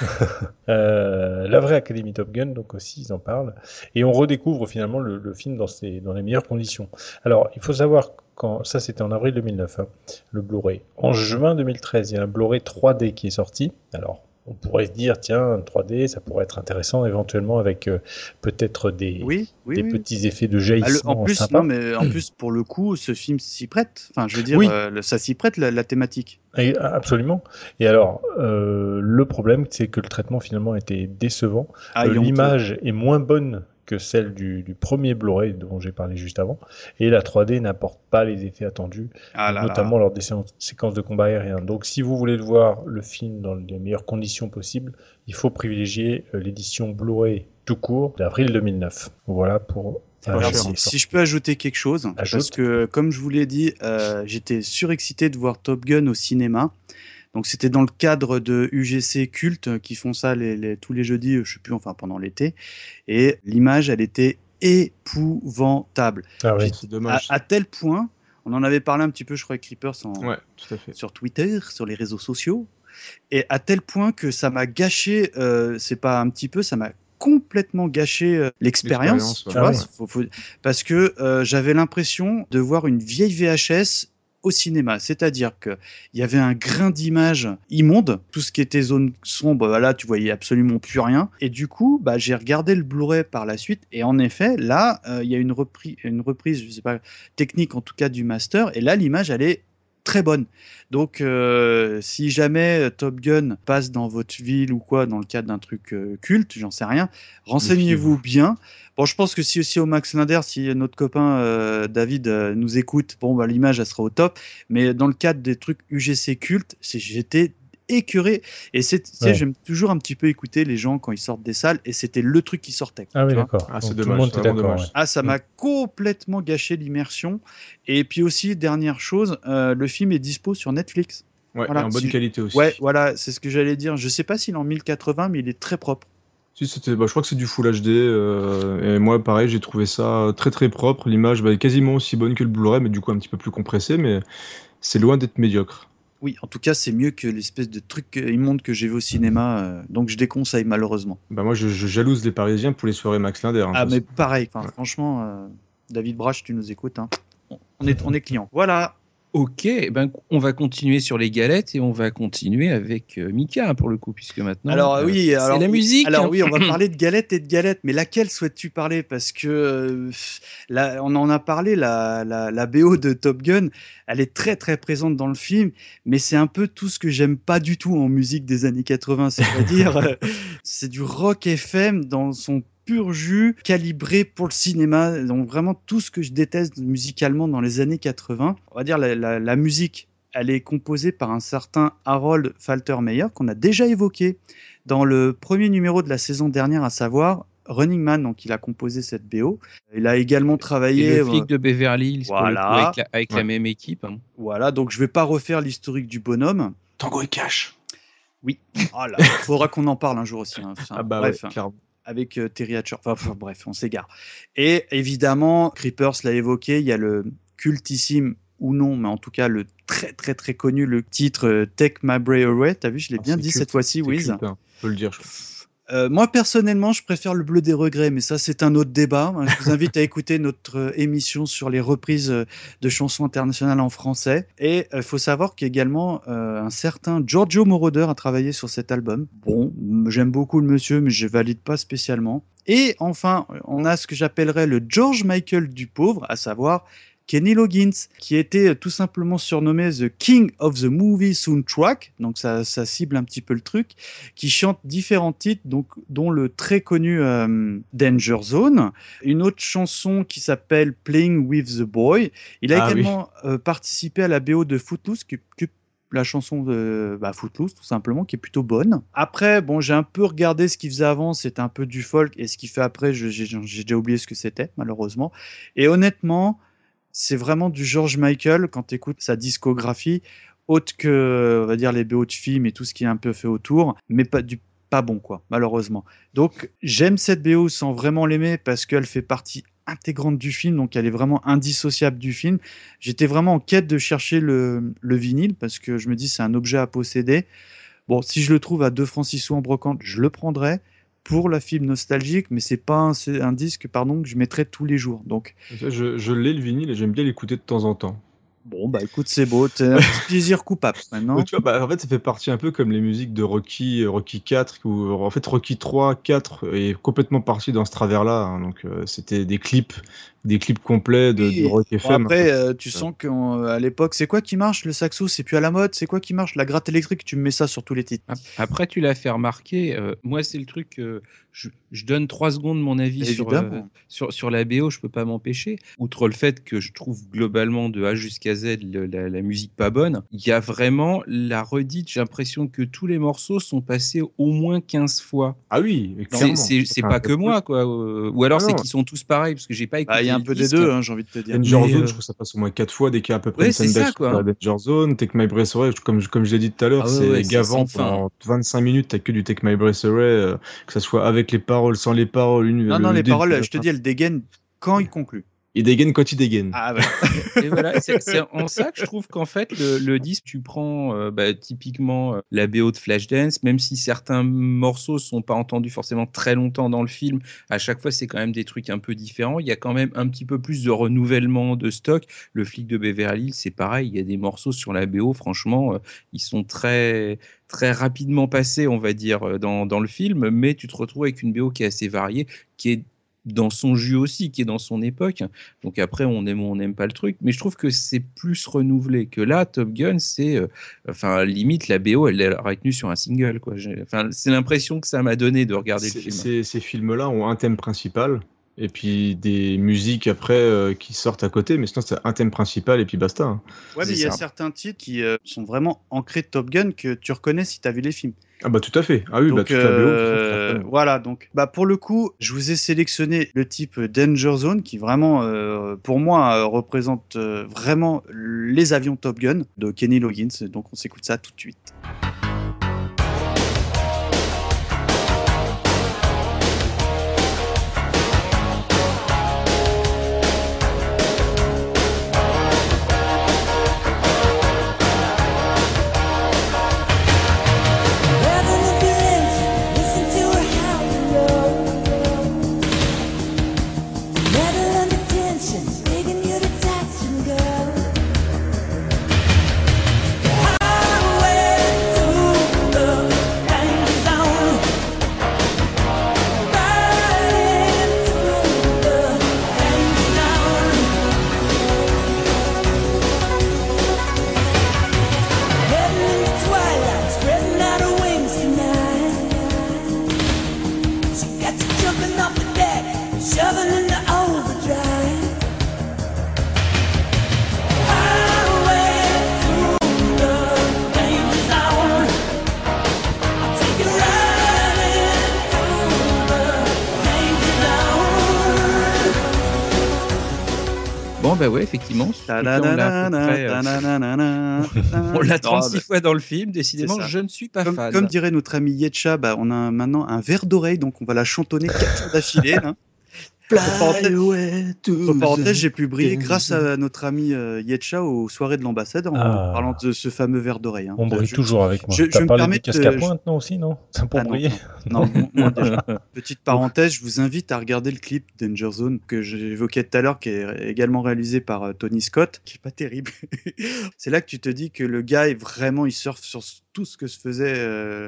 Speaker 7: La vraie Academy Top Gun, donc aussi ils en parlent. Et on redécouvre finalement le film dans les meilleures conditions. Alors, il faut savoir ça c'était en avril 2009, le Blu-ray. En juin 2013, il y a un Blu-ray 3D qui est sorti. Alors, on pourrait se dire, tiens, 3D, ça pourrait être intéressant éventuellement avec peut-être des petits effets de jaillissement.
Speaker 4: En plus,
Speaker 7: sympas.
Speaker 4: non, mais en plus, pour le coup, ce film s'y prête. Enfin, je veux dire, ça s'y prête la thématique.
Speaker 7: Et, absolument. Et alors, le problème, c'est que le traitement finalement était décevant. L'image est moins bonne que celle du premier Blu-ray dont j'ai parlé juste avant, et la 3D n'apporte pas les effets attendus, notamment lors des séquences de combat aérien. Donc si vous voulez voir le film dans les meilleures conditions possibles, il faut privilégier l'édition Blu-ray tout court d'avril 2009. Voilà pour...
Speaker 4: Si je peux ajouter quelque chose, parce que comme je vous l'ai dit, j'étais surexcité de voir Top Gun au cinéma. Donc c'était dans le cadre de UGC Culte qui font ça tous les jeudis, je sais plus, enfin pendant l'été. Et l'image, elle était épouvantable.
Speaker 7: Ah oui, c'est dommage.
Speaker 4: À tel point, on en avait parlé un petit peu, je crois, avec Creepers
Speaker 6: tout à fait.
Speaker 4: sur Twitter, sur les réseaux sociaux. Et à tel point que ça m'a gâché, c'est pas un petit peu, ça m'a complètement gâché l'expérience. Tu vois, parce que j'avais l'impression de voir une vieille VHS au cinéma, c'est-à-dire que il y avait un grain d'image immonde, tout ce qui était zone sombre, là tu voyais absolument plus rien, et du coup j'ai regardé le Blu-ray par la suite, et en effet là il y a une reprise, je sais pas, technique en tout cas du master, et là l'image elle est très bonne. Donc si jamais Top Gun passe dans votre ville ou quoi, dans le cadre d'un truc culte, j'en sais rien, renseignez-vous bien. Bon, je pense que si aussi au Max Linder, si notre copain David nous écoute, l'image elle sera au top, mais dans le cadre des trucs UGC culte, j'étais écœuré, et j'aime toujours un petit peu écouter les gens quand ils sortent des salles, et c'était le truc qui sortait.
Speaker 7: Ah oui, d'accord.
Speaker 6: C'est dommage, c'est vraiment dommage.
Speaker 4: Ça m'a complètement gâché l'immersion. Et puis aussi, dernière chose, le film est dispo sur Netflix.
Speaker 6: Voilà, en bonne qualité aussi.
Speaker 4: Ouais, voilà, c'est ce que j'allais dire. Je sais pas s'il est en 1080, mais il est très propre.
Speaker 6: Si, je crois que c'est du Full HD, et moi pareil, j'ai trouvé ça très très propre. L'image est quasiment aussi bonne que le Blu-ray, mais du coup un petit peu plus compressé, mais c'est loin d'être médiocre.
Speaker 4: Oui, en tout cas, c'est mieux que l'espèce de truc immonde que j'ai vu au cinéma, donc je déconseille malheureusement.
Speaker 6: Moi, je jalouse les Parisiens pour les soirées Max Linder.
Speaker 4: Mais pareil, franchement, David Brache, tu nous écoutes, hein. On est client. Voilà.
Speaker 5: Ok, on va continuer sur les galettes et on va continuer avec Mika pour le coup, puisque maintenant c'est la musique.
Speaker 4: Alors oui, on va parler de galettes, mais laquelle souhaites-tu parler? Parce que là, on en a parlé, la BO de Top Gun, elle est très très présente dans le film, mais c'est un peu tout ce que j'aime pas du tout en musique des années 80, c'est-à-dire c'est du rock FM dans son pur jus, calibré pour le cinéma, donc vraiment tout ce que je déteste musicalement dans les années 80. On va dire la musique, elle est composée par un certain Harold Faltermeyer qu'on a déjà évoqué dans le premier numéro de la saison dernière, à savoir Running Man, donc il a composé cette BO. Il a également travaillé...
Speaker 5: Et le flic de Beverly Hills, voilà, avec la même équipe. Hein.
Speaker 4: Voilà, donc je vais pas refaire l'historique du bonhomme.
Speaker 6: Tango et Cash.
Speaker 4: Oui, il faudra qu'on en parle un jour aussi. Hein. Bref, clairement. Avec Terry Hatcher. Enfin, bref, on s'égare. Et évidemment, Creepers l'a évoqué, il y a le cultissime, ou non, mais en tout cas le très très très connu, le titre Take My Breath Away. T'as vu, je l'ai bien dit cette fois-ci, Wiz.
Speaker 6: On peut le dire, je
Speaker 4: Moi, personnellement, je préfère le Bleu des regrets, mais ça, c'est un autre débat. Je vous invite à écouter notre émission sur les reprises de chansons internationales en français. Et il faut savoir qu'également, un certain Giorgio Moroder a travaillé sur cet album. Bon, j'aime beaucoup le monsieur, mais je valide pas spécialement. Et enfin, on a ce que j'appellerais le George Michael du pauvre, à savoir Kenny Loggins, qui était tout simplement surnommé The King of the Movie Soundtrack, donc ça cible un petit peu le truc, qui chante différents titres, donc, dont le très connu Danger Zone, une autre chanson qui s'appelle Playing with the Boy. Il a également participé à la BO de Footloose, la chanson de Footloose, tout simplement, qui est plutôt bonne. Après, bon, j'ai un peu regardé ce qu'il faisait avant, c'était un peu du folk, et ce qu'il fait après, j'ai déjà oublié ce que c'était, malheureusement. Et honnêtement, c'est vraiment du George Michael quand tu écoutes sa discographie, autre que, on va dire, les BO de films et tout ce qui est un peu fait autour, mais pas bon, quoi, malheureusement. Donc, j'aime cette BO sans vraiment l'aimer parce qu'elle fait partie intégrante du film, donc elle est vraiment indissociable du film. J'étais vraiment en quête de chercher le vinyle parce que je me dis c'est un objet à posséder. Bon, si je le trouve à 2 francs 6 sous en brocante, je le prendrai pour la film nostalgique, mais c'est pas un disque que je mettrais tous les jours. Donc,
Speaker 6: je l'ai le vinyle et j'aime bien l'écouter de temps en temps.
Speaker 4: Bon, bah écoute, c'est beau, c'est un petit plaisir coupable maintenant.
Speaker 6: Tu vois, en fait, ça fait partie un peu comme les musiques de Rocky 4, où en fait Rocky 3, 4 est complètement parti dans ce travers-là. Hein, donc, c'était des clips complets de Rock FM.
Speaker 4: Après, tu sens qu'à l'époque, c'est quoi qui marche? Le saxo, c'est plus à la mode. C'est quoi qui marche? La gratte électrique, tu me mets ça sur tous les titres.
Speaker 5: Après, tu l'as fait remarquer. Moi, c'est le truc. Je donne 3 secondes mon avis sur la BO, je peux pas m'empêcher. Outre le fait que je trouve globalement de A jusqu'à Z la musique pas bonne, il y a vraiment la redite. J'ai l'impression que tous les morceaux sont passés au moins 15 fois.
Speaker 6: Ah oui,
Speaker 5: c'est pas que moi, quoi. Ou alors c'est qu'ils sont tous pareils, parce que j'ai pas écouté.
Speaker 4: Il y a un peu des deux, hein, j'ai envie de te dire.
Speaker 6: Danger Zone, je trouve que ça passe au moins 4 fois dès qu'il y a à peu près une scène d'action. Danger Zone, Take My Breath Away, comme je l'ai dit tout à l'heure, c'est gavant pendant 25 minutes, t'as que du Take My Breath Away, que ça soit avec les paroles, sans les paroles.
Speaker 4: Non, les paroles, je te dis, elles dégainent quand il conclut.
Speaker 6: Il dégaine quand il dégaine.
Speaker 4: Ah ouais.
Speaker 5: Et voilà, c'est en ça que je trouve qu'en fait, le disque, tu prends typiquement la BO de Flashdance, même si certains morceaux sont pas entendus forcément très longtemps dans le film, à chaque fois, c'est quand même des trucs un peu différents. Il y a quand même un petit peu plus de renouvellement de stock. Le flic de Beverly Hills, c'est pareil. Il y a des morceaux sur la BO, franchement, ils sont très très rapidement passés, on va dire, dans le film, mais tu te retrouves avec une BO qui est assez variée, qui est dans son jus aussi, qui est dans son époque. Donc après, on aime ou on n'aime pas le truc, mais je trouve que c'est plus renouvelé que là. Top Gun, c'est limite la BO, elle est retenue sur un single, quoi. C'est l'impression que ça m'a donné de regarder le film.
Speaker 6: Ces films-là ont un thème principal et puis des musiques après qui sortent à côté, mais sinon c'est un thème principal et puis basta. Hein.
Speaker 4: Ouais, mais il y a certains titres qui sont vraiment ancrés de Top Gun que tu reconnais si tu as vu les films.
Speaker 6: Ah bah tout à fait. Ah oui,
Speaker 4: donc,
Speaker 6: toute la BO.
Speaker 4: Voilà, donc pour le coup, je vous ai sélectionné le type Danger Zone qui vraiment, pour moi, représente vraiment les avions Top Gun de Kenny Loggins. Donc on s'écoute ça tout de suite.
Speaker 5: Ouais, effectivement. On l'a 36 fois dans le film. Décidément, je ne suis pas fan.
Speaker 4: Comme dirait notre ami Yetcha, on a maintenant un verre d'oreille, donc on va la chantonner 4 jours d'affilée. Là. Entre parenthèses, j'ai pu briller grâce à notre ami Yetcha aux soirées de l'ambassadeur en parlant de ce fameux verre d'oreille.
Speaker 7: On brille toujours avec moi.
Speaker 4: Je
Speaker 7: T'as
Speaker 4: me
Speaker 7: parlé
Speaker 4: permets
Speaker 7: du casque à pointe, non, aussi, non? C'est pour briller?
Speaker 4: Non, moi déjà. Petite parenthèse, je vous invite à regarder le clip Danger Zone que j'évoquais tout à l'heure, qui est également réalisé par Tony Scott, qui est pas terrible. C'est là que tu te dis que le gars est vraiment, il surfe sur tout ce que se faisait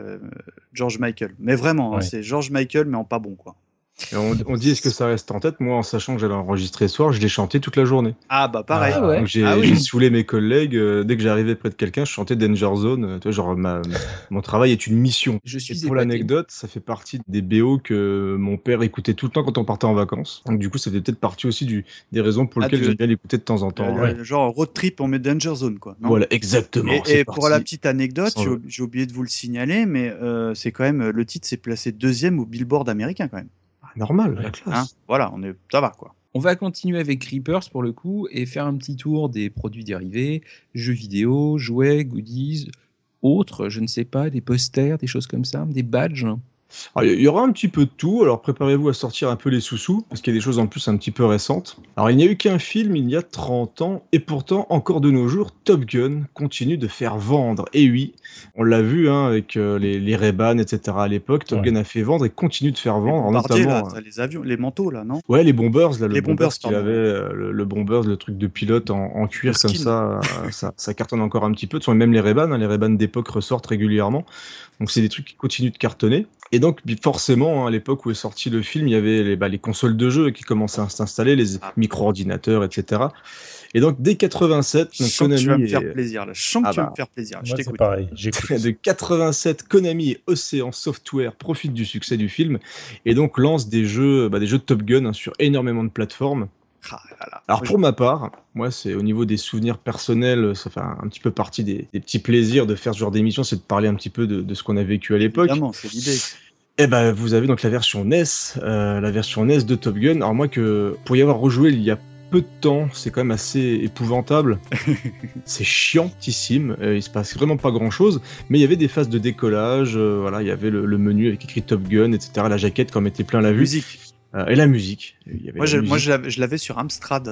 Speaker 4: George Michael. Mais vraiment, hein, c'est George Michael, mais en pas bon, quoi.
Speaker 6: Et on dit est-ce que ça reste en tête? Moi, en sachant que j'allais enregistrer ce soir, je l'ai chanté toute la journée.
Speaker 4: Ah bah pareil.
Speaker 6: Donc j'ai saoulé mes collègues. Dès que j'arrivais près de quelqu'un, je chantais Danger Zone. Tu vois, genre mon travail est une mission. Et pour l'anecdote, ça fait partie des BO que mon père écoutait tout le temps quand on partait en vacances. Donc du coup, ça fait peut-être partie aussi des raisons pour lesquelles j'aime bien l'écouter de temps en temps.
Speaker 4: Genre road trip, on met Danger Zone, quoi. Non,
Speaker 6: voilà, exactement.
Speaker 4: Et pour la petite anecdote, j'ai oublié de vous le signaler, mais c'est quand même le titre s'est placé 2e au Billboard américain quand même.
Speaker 6: Normal, la classe.
Speaker 4: Hein, voilà, ça va, quoi.
Speaker 5: On va continuer avec Creepers pour le coup et faire un petit tour des produits dérivés, jeux vidéo, jouets, goodies, autres, je ne sais pas, des posters, des choses comme ça, des badges.
Speaker 6: Alors, il y aura un petit peu de tout, alors préparez-vous à sortir un peu les sous-sous, parce qu'il y a des choses en plus un petit peu récentes. Alors il n'y a eu qu'un film il y a 30 ans, et pourtant, encore de nos jours, Top Gun continue de faire vendre. Et oui, on l'a vu avec les Ray-Ban, etc. à l'époque, Top Gun a fait vendre et continue de faire vendre.
Speaker 4: Notamment, là, les avions, les manteaux là, non?
Speaker 6: Ouais, les bombers, là,
Speaker 4: les bombers
Speaker 6: qu'il avait, le bombers, le truc de pilote en cuir comme ça, ça cartonne encore un petit peu. Même les Ray-Ban, les Ray-Ban d'époque ressortent régulièrement. Donc c'est des trucs qui continuent de cartonner. Et donc forcément, à l'époque où est sorti le film, il y avait les consoles de jeux qui commençaient à s'installer, les micro-ordinateurs, etc. Et donc dès 87, Konami...
Speaker 4: tu vas me faire plaisir là. Je sens que tu vas me faire plaisir. Je t'écoute.
Speaker 7: C'est pareil, j'écoute.
Speaker 6: De 87, Konami et Ocean Software profitent du succès du film et donc lancent des jeux de Top Gun sur énormément de plateformes. Alors pour ma part, moi c'est au niveau des souvenirs personnels, ça fait un petit peu partie des petits plaisirs de faire ce genre d'émission, c'est de parler un petit peu de ce qu'on a vécu à l'époque.
Speaker 4: Évidemment, c'est l'idée.
Speaker 6: Et ben vous avez donc la version NES de Top Gun. Alors moi pour y avoir rejoué il y a peu de temps, c'est quand même assez épouvantable. C'est chiantissime, il se passe vraiment pas grand chose, mais il y avait des phases de décollage, il y avait le menu avec écrit Top Gun, etc. La jaquette quand on mettait plein la vue.
Speaker 4: Musique.
Speaker 6: Et la musique.
Speaker 4: Moi, je l'avais sur Amstrad.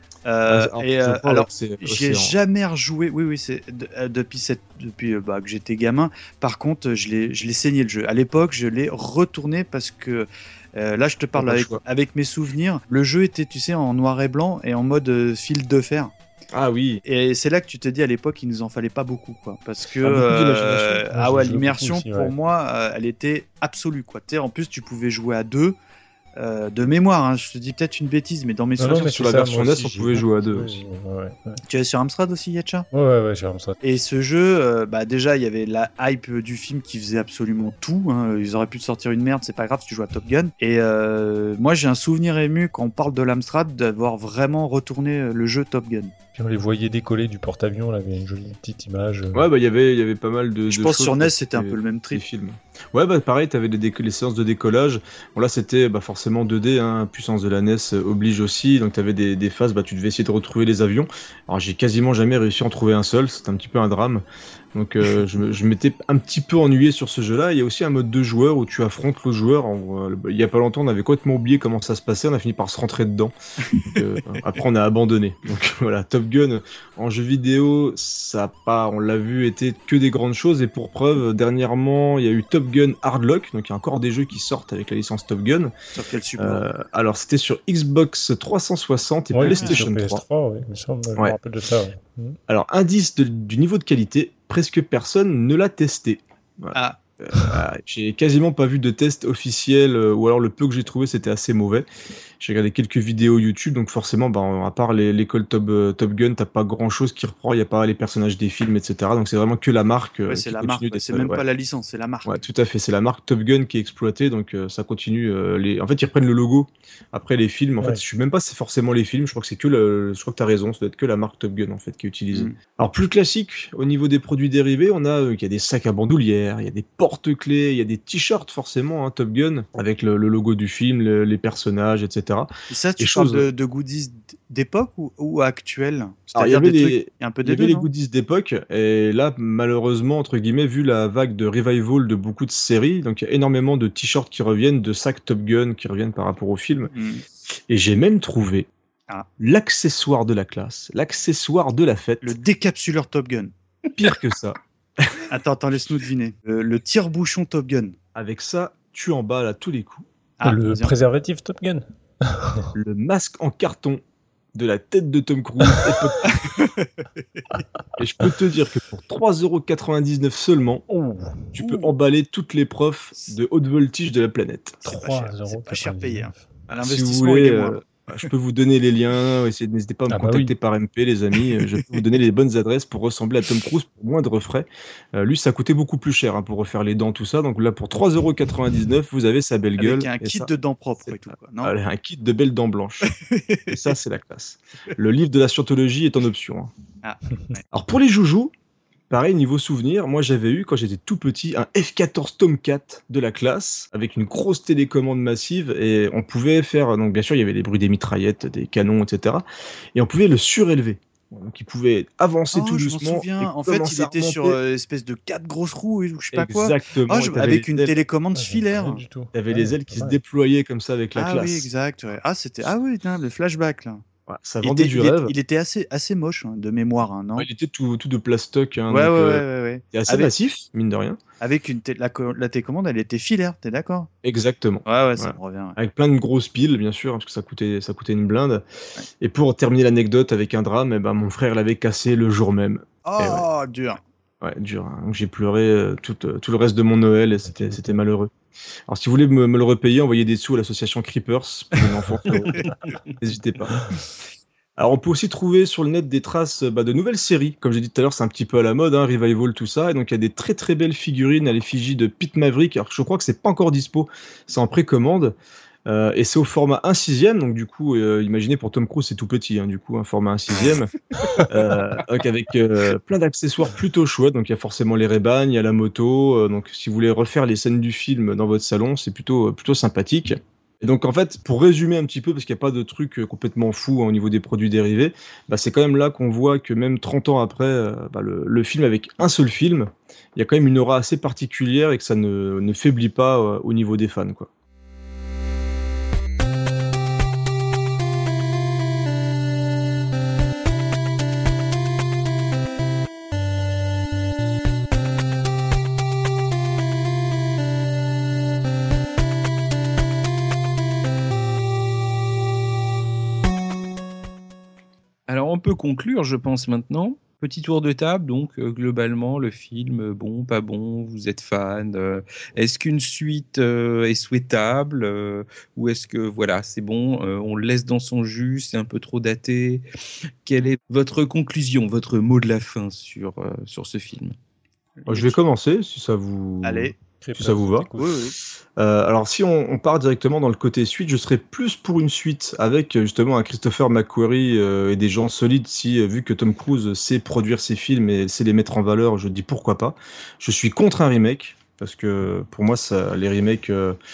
Speaker 4: Alors, j'ai jamais rejoué. Oui, c'est depuis que j'étais gamin. Par contre, je l'ai saigné le jeu. À l'époque, je l'ai retourné parce que là, je te parle avec mes souvenirs. Le jeu était, tu sais, en noir et blanc et en mode fil de fer.
Speaker 6: Ah oui.
Speaker 4: Et c'est là que tu te dis à l'époque, il nous en fallait pas beaucoup, quoi. Parce que l'immersion pour moi, elle était absolue, quoi. Tu sais, en plus, tu pouvais jouer à deux. De mémoire, hein, je te dis peut-être une bêtise, mais dans mes souvenirs,
Speaker 6: sur la version NES, on pouvait jouer à deux.
Speaker 4: Tu es sur Amstrad aussi, Yetcha?
Speaker 7: Ouais, sur Amstrad.
Speaker 4: Et ce jeu, déjà, il y avait la hype du film qui faisait absolument tout. Hein. Ils auraient pu te sortir une merde, c'est pas grave si tu joues à Top Gun. Et moi, j'ai un souvenir ému quand on parle de l'Amstrad d'avoir vraiment retourné le jeu Top Gun.
Speaker 7: Puis on les voyait décoller du porte-avions, là, il y avait une jolie petite image.
Speaker 6: Ouais, il y avait pas mal de.
Speaker 4: Je pense sur NES, c'était un peu le même trip.
Speaker 6: Films. Ouais, pareil, t'avais les séances de décollage. Bon, là, c'était forcément 2D, hein, puissance de la NES oblige aussi. Donc, t'avais des phases, tu devais essayer de retrouver les avions. Alors, j'ai quasiment jamais réussi à en trouver un seul. C'était un petit peu un drame. Donc, je m'étais un petit peu ennuyé sur ce jeu-là. Il y a aussi un mode de joueur où tu affrontes l'autre joueur. Il y a pas longtemps, on avait complètement oublié comment ça se passait. On a fini par se rentrer dedans. Donc, après, on a abandonné. Donc, voilà, Top Gun en jeu vidéo, ça a pas, on l'a vu, été que des grandes choses. Et pour preuve, dernièrement, il y a eu Top Gun Hardlock. Donc, il y a encore des jeux qui sortent avec la licence Top Gun.
Speaker 4: Sur quel support?
Speaker 6: Alors, c'était sur Xbox 360 et PlayStation 3.
Speaker 7: PS3, je me rappelle de ça. Ouais.
Speaker 6: Alors, indice du niveau de qualité, presque personne ne l'a testé. Voilà. J'ai quasiment pas vu de test officiel, ou alors le peu que j'ai trouvé c'était assez mauvais. J'ai regardé quelques vidéos YouTube, donc forcément, à part l'école Top Gun, t'as pas grand chose qui reprend, il y a pas les personnages des films, etc. Donc c'est vraiment que la marque.
Speaker 4: Ouais, c'est la marque, c'est même pas la licence, c'est la marque.
Speaker 6: Ouais, tout à fait, c'est la marque Top Gun qui est exploitée, donc ça continue. En fait, ils reprennent le logo après les films. En fait, je suis même pas si c'est forcément les films, je crois que c'est que je crois que t'as raison, ça doit être que la marque Top Gun en fait qui est utilisée. Alors plus classique, au niveau des produits dérivés, on a il y a des sacs à bandoulière, il y a des porte-clés, il y a des t-shirts forcément, hein, Top Gun, avec le logo du film, les personnages, etc.
Speaker 4: Et ça, tu parles de goodies d'époque ou actuels?
Speaker 6: Il y avait les goodies d'époque, et là, malheureusement, entre guillemets, vu la vague de revival de beaucoup de séries, donc il y a énormément de t-shirts qui reviennent, de sacs Top Gun qui reviennent par rapport au film. Et j'ai même trouvé l'accessoire de la classe, l'accessoire de la fête.
Speaker 4: Le décapsuleur Top Gun.
Speaker 6: Pire que ça.
Speaker 4: Attends, laisse-nous deviner. Le tire-bouchon Top Gun.
Speaker 6: Avec ça, tu emballes à tous les coups.
Speaker 7: Le préservatif Top Gun.
Speaker 6: Le masque en carton de la tête de Tom Cruise. Et je peux te dire que pour 3,99€ seulement, tu peux emballer toutes les profs de haute voltige de la planète.
Speaker 7: 3€.
Speaker 4: C'est pas cher payé. Hein. À
Speaker 6: Si
Speaker 4: l'investissement,
Speaker 6: vous
Speaker 4: il est
Speaker 6: voulez,
Speaker 4: moindre.
Speaker 6: je peux vous donner les liens. N'hésitez pas à me contacter par MP, les amis. Je peux vous donner les bonnes adresses pour ressembler à Tom Cruise pour moindre frais. Lui, ça coûtait beaucoup plus cher pour refaire les dents, tout ça. Donc là, pour 3,99€, vous avez sa belle gueule.
Speaker 4: Avec un kit de dents propres et tout. Quoi. Non
Speaker 6: un kit de belles dents blanches. Et ça, c'est la classe. Le livre de la scientologie est en option. Alors pour les joujoux, pareil, niveau souvenir, moi j'avais eu, quand j'étais tout petit, un F-14 Tomcat de la classe, avec une grosse télécommande massive, et on pouvait faire, donc bien sûr il y avait les bruits des mitraillettes, des canons, etc. Et on pouvait le surélever. Donc il pouvait avancer tout
Speaker 4: je
Speaker 6: doucement.
Speaker 4: m'en souviens. En fait, il était sur l'espèce de 4 grosses roues, ou je sais pas quoi.
Speaker 6: Exactement.
Speaker 4: Avec une télécommande filaire.
Speaker 6: Il y avait les ailes qui se déployaient comme ça avec la classe.
Speaker 4: Ah oui, exact. Ouais. Le flashback là.
Speaker 6: Ouais, ça vendait du rêve.
Speaker 4: Il était assez moche de mémoire, non?
Speaker 6: Il était tout de plastoc.
Speaker 4: Ouais.
Speaker 6: Et assez massif, mine de rien.
Speaker 4: Avec la télécommande, elle était filaire, t'es d'accord?
Speaker 6: Exactement.
Speaker 4: Ouais, ça me revient. Ouais.
Speaker 6: Avec plein de grosses piles, bien sûr, parce que ça coûtait une blinde. Ouais. Et pour terminer l'anecdote avec un drame, mon frère l'avait cassé le jour même.
Speaker 4: Oh, dur.
Speaker 6: Ouais, dur. Hein. Donc j'ai pleuré tout le reste de mon Noël et c'était malheureux. Alors si vous voulez me le repayer, envoyez des sous à l'association Creepers pour les enfants. N'hésitez pas. Alors on peut aussi trouver sur le net des traces de nouvelles séries. Comme j'ai dit tout à l'heure, c'est un petit peu à la mode, Revival, tout ça. Et donc il y a des très très belles figurines à l'effigie de Pete Maverick. Alors je crois que c'est pas encore dispo, c'est en précommande. Et c'est au format 1/6, donc du coup, imaginez pour Tom Cruise, c'est tout petit, du coup, un format 1/6, donc avec plein d'accessoires plutôt chouettes. Donc il y a forcément les Ray-Ban, il y a la moto. Donc si vous voulez refaire les scènes du film dans votre salon, c'est plutôt sympathique. Et donc en fait, pour résumer un petit peu, parce qu'il n'y a pas de truc complètement fou au niveau des produits dérivés, c'est quand même là qu'on voit que même 30 ans après, le film avec un seul film, il y a quand même une aura assez particulière et que ça ne faiblit pas au niveau des fans, quoi.
Speaker 5: Alors on peut conclure, je pense maintenant. Petit tour de table, donc globalement le film, bon, pas bon, vous êtes fan. Est-ce qu'une suite est souhaitable ou est-ce que voilà, c'est bon, on le laisse dans son jus, c'est un peu trop daté. Quelle est votre conclusion, votre mot de la fin sur ce film?
Speaker 6: Je vais commencer, si ça vous...
Speaker 4: Allez.
Speaker 6: Si ça vous va.
Speaker 4: Oui.
Speaker 6: Alors si on part directement dans le côté suite, je serais plus pour une suite avec justement un Christopher McQuarrie et des gens solides. Vu que Tom Cruise sait produire ses films et sait les mettre en valeur, je dis pourquoi pas. Je suis contre un remake. Parce que pour moi, les remakes,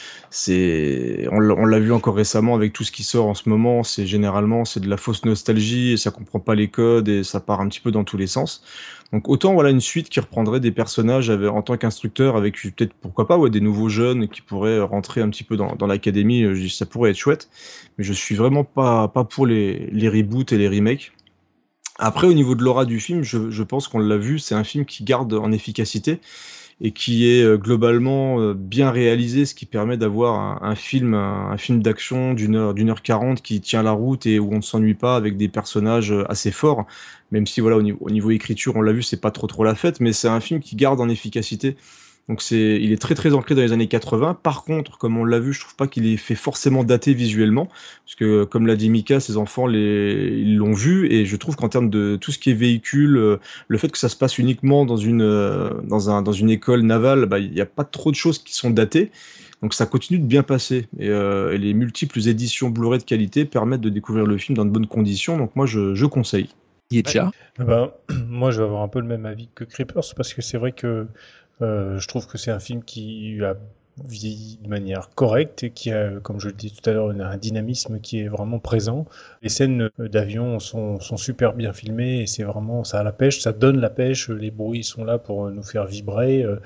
Speaker 6: on l'a vu encore récemment avec tout ce qui sort en ce moment, c'est de la fausse nostalgie, et ça comprend pas les codes et ça part un petit peu dans tous les sens. Donc autant une suite qui reprendrait des personnages en tant qu'instructeur avec peut-être pourquoi pas des nouveaux jeunes qui pourraient rentrer un petit peu dans l'académie, je dis ça pourrait être chouette, mais je suis vraiment pas pour les reboots et les remakes. Après au niveau de l'aura du film, je pense qu'on l'a vu, c'est un film qui garde en efficacité et qui est globalement bien réalisé, ce qui permet d'avoir un film d'action d'une heure 40 qui tient la route et où on ne s'ennuie pas avec des personnages assez forts, même si au niveau écriture, on l'a vu, c'est pas trop la fête, mais c'est un film qui garde en efficacité. Donc il est très très ancré dans les années 80. Par contre, comme on l'a vu, je trouve pas qu'il est fait forcément daté visuellement, parce que comme l'a dit Mika, ses enfants ils l'ont vu, et je trouve qu'en termes de tout ce qui est véhicule, le fait que ça se passe uniquement dans une école navale, il n'y a pas trop de choses qui sont datées. Donc ça continue de bien passer, et les multiples éditions Blu-ray de qualité permettent de découvrir le film dans de bonnes conditions. Donc moi je conseille.
Speaker 5: Yetcha.
Speaker 7: Moi je vais avoir un peu le même avis que Creepers, parce que c'est vrai que je trouve que c'est un film qui a vieilli de manière correcte et qui a, comme je le dis tout à l'heure, un dynamisme qui est vraiment présent. Les scènes d'avion sont super bien filmées et c'est vraiment, ça a la pêche, ça donne la pêche, les bruits sont là pour nous faire vibrer.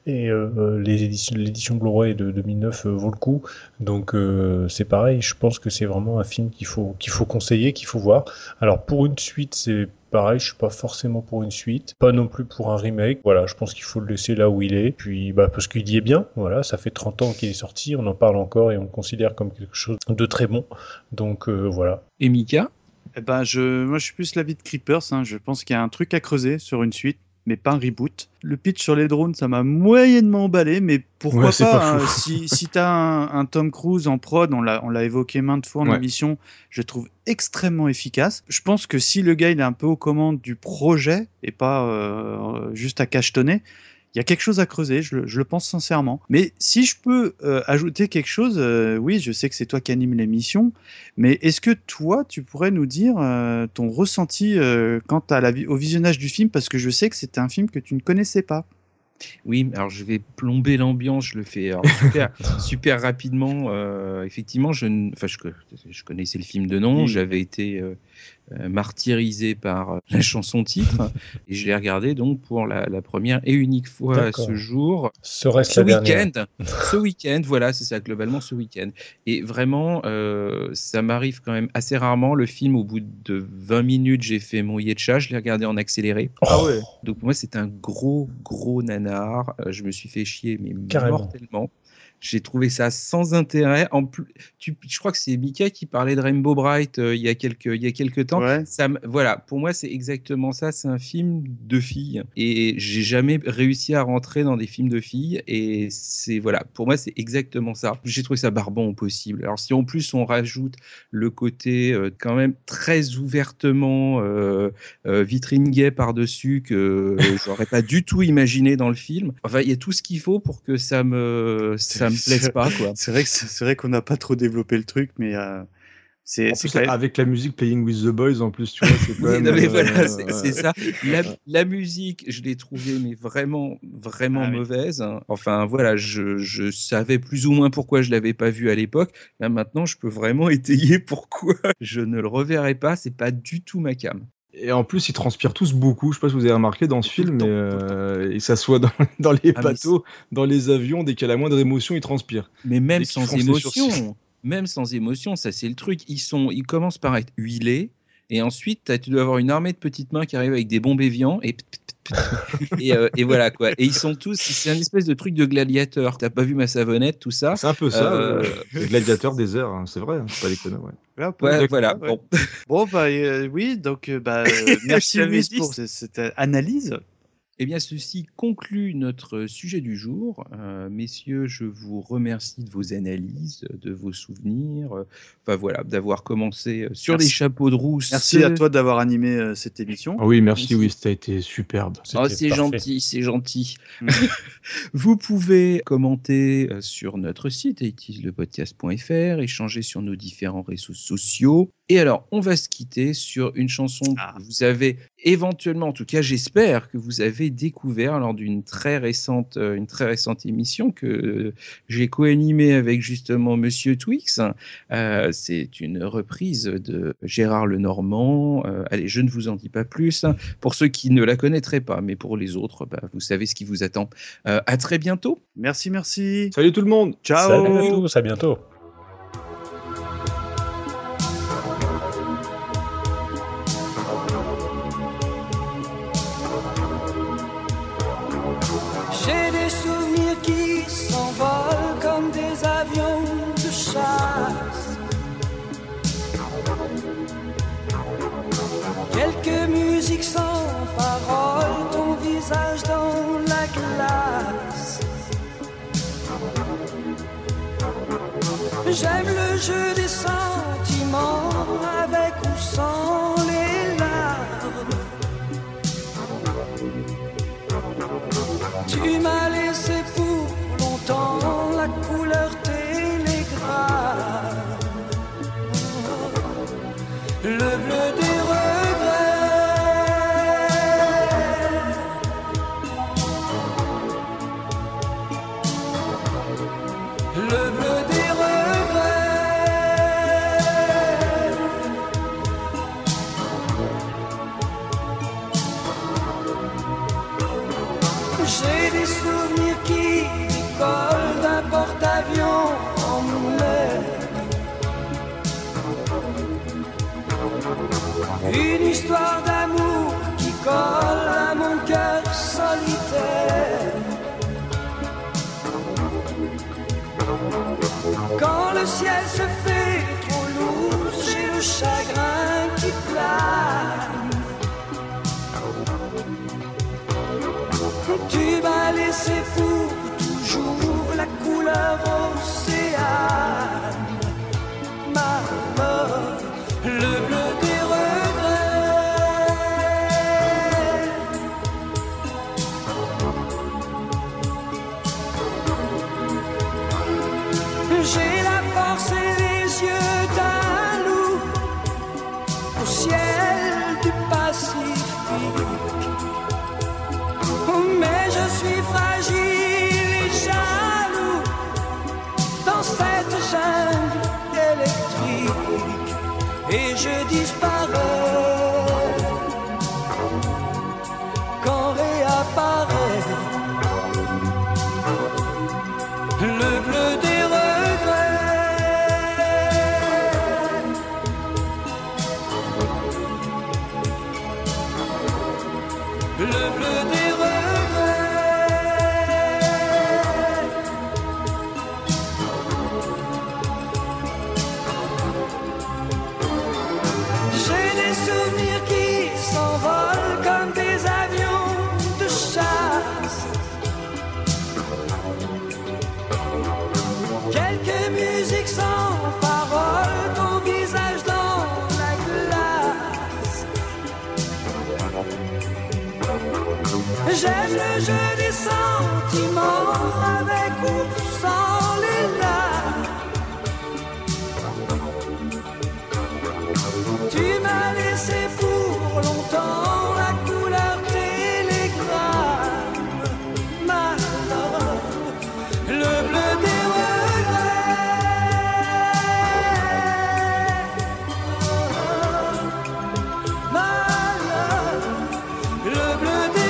Speaker 7: Et l'édition Blu-ray de 2009 vaut le coup. Donc c'est pareil, je pense que c'est vraiment un film qu'il faut conseiller, qu'il faut voir. Alors pour une suite, c'est pareil, je suis pas forcément pour une suite, pas non plus pour un remake. Voilà, je pense qu'il faut le laisser là où il est. Puis parce qu'il y est bien, voilà, ça fait 30 ans qu'il est sorti, on en parle encore et on le considère comme quelque chose de très bon. Donc voilà.
Speaker 5: Et Mika ?
Speaker 4: Moi je suis plus l'avis de Creepers, hein. Je pense qu'il y a un truc à creuser sur une suite, mais pas un reboot. Le pitch sur les drones, ça m'a moyennement emballé, mais pourquoi pas, hein, si t'as un Tom Cruise en prod, on l'a évoqué maintes fois en émission, je trouve extrêmement efficace. Je pense que si le gars il est un peu aux commandes du projet et pas juste à cachetonner, il y a quelque chose à creuser, je le pense sincèrement. Mais si je peux ajouter quelque chose, oui, je sais que c'est toi qui anime l'émission, mais est-ce que toi, tu pourrais nous dire ton ressenti quant au visionnage du film, parce que je sais que c'était un film que tu ne connaissais pas.
Speaker 5: Oui, alors je vais plomber l'ambiance, je le fais super rapidement. Effectivement, je connaissais le film de nom, j'avais été martyrisé par la chanson titre et je l'ai regardé donc pour la première et unique fois ce jour. Ce week-end, voilà, c'est ça, globalement ce week-end. Et vraiment, ça m'arrive quand même assez rarement. Le film, au bout de 20 minutes, j'ai fait mon yetcha, je l'ai regardé en accéléré.
Speaker 4: Ah ouais.
Speaker 5: Donc pour moi, c'est un gros nanar. Je me suis fait chier, mais mortellement. J'ai trouvé ça sans intérêt. En plus, je crois que c'est Mika qui parlait de Rainbow Bright il y a quelques temps. Ouais. Voilà, pour moi, c'est exactement ça. C'est un film de filles. Et j'ai jamais réussi à rentrer dans des films de filles. Et pour moi, c'est exactement ça. J'ai trouvé ça barbant au possible. Alors, si en plus on rajoute le côté quand même très ouvertement vitrine gay par-dessus que j'aurais pas du tout imaginé dans le film. Enfin, il y a tout ce qu'il faut pour que ça me plaise pas, quoi.
Speaker 4: C'est vrai qu'on n'a pas trop développé le truc, mais c'est
Speaker 6: même... avec la musique Playing with the Boys en plus, tu vois, c'est quand même.
Speaker 5: Voilà, c'est ça. La musique, je l'ai trouvée mais vraiment mauvaise. Hein. Enfin voilà, je savais plus ou moins pourquoi je l'avais pas vu à l'époque. Là maintenant, je peux vraiment étayer pourquoi je ne le reverrai pas. C'est pas du tout ma came.
Speaker 6: Et en plus, ils transpirent tous beaucoup. Je sais pas si vous avez remarqué dans ce film, et ça soit dans les bateaux, dans les avions, dès qu'il y a la moindre émotion, ils transpirent.
Speaker 5: Mais même sans émotion, ça c'est le truc. Ils commencent par être huilés, et ensuite tu dois avoir une armée de petites mains qui arrivent avec des bombes évian et voilà quoi. Et ils sont tous, c'est un espèce de truc de gladiateur. T'as pas vu ma savonnette, tout ça.
Speaker 6: C'est un peu ça. Le gladiateur des airs, hein, c'est vrai, hein, c'est pas déconnant.
Speaker 5: Voilà.
Speaker 4: Ouais. Bon oui, donc merci Louise pour cette analyse.
Speaker 5: Eh bien, ceci conclut notre sujet du jour. Messieurs, je vous remercie de vos analyses, de vos souvenirs. D'avoir commencé sur les chapeaux de roue.
Speaker 4: Merci à toi d'avoir animé cette émission.
Speaker 6: Oh oui, merci. Oui, ça a été superbe.
Speaker 5: C'est gentil. Vous pouvez commenter sur notre site aitislepodcast.fr, échanger sur nos différents réseaux sociaux. Et alors, on va se quitter sur une chanson que vous avez éventuellement, en tout cas j'espère que vous avez découvert lors d'une très récente émission que j'ai co-animée avec justement Monsieur Twix. C'est une reprise de Gérard Lenormand. Allez, je ne vous en dis pas plus pour ceux qui ne la connaîtraient pas, mais pour les autres, vous savez ce qui vous attend. À très bientôt.
Speaker 4: Merci.
Speaker 6: Salut tout le monde.
Speaker 4: Ciao.
Speaker 7: Salut à tous, à bientôt.
Speaker 14: J'ai des souvenirs qui s'envolent comme des avions de chasse. Quelques musiques sans parole, ton visage dans la glace. J'aime le jeu des sentiments, avec ou sans les larmes. Tu m'as laissé pour longtemps la couleur télégramme, le bleu des regrets, le bleu des J'ai des souvenirs qui Une histoire d'amour qui colle à mon cœur solitaire. Quand le ciel se fait trop lourd, j'ai le chagrin qui plane. Tu m'as laissé pour toujours la couleur océane. Ma love, le bleu des regrets. J'ai la force et les yeux d'un loup au ciel du Pacifique. Mais je suis fragile et jaloux dans cette jungle électrique. Et je disparais quand réapparaît le bleu des regrets. Le bleu des j'aime le jeu des sentiments, avec ou sans les larmes. Tu m'as laissé pour longtemps la couleur télégramme. Ma love, le bleu des regrets. Ma love, le bleu des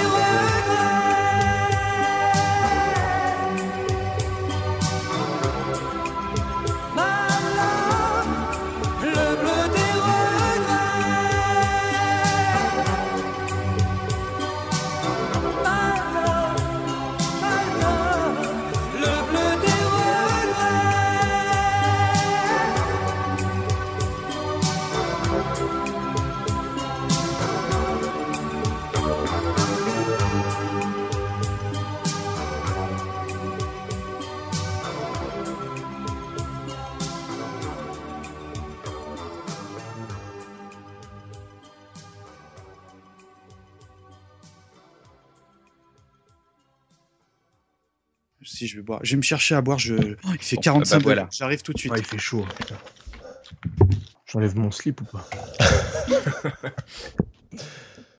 Speaker 4: Si je vais boire, je vais me chercher à boire. Il fait 45 degrés.
Speaker 5: Voilà.
Speaker 4: J'arrive tout de suite.
Speaker 6: Il fait chaud. Putain. J'enlève mon slip ou pas?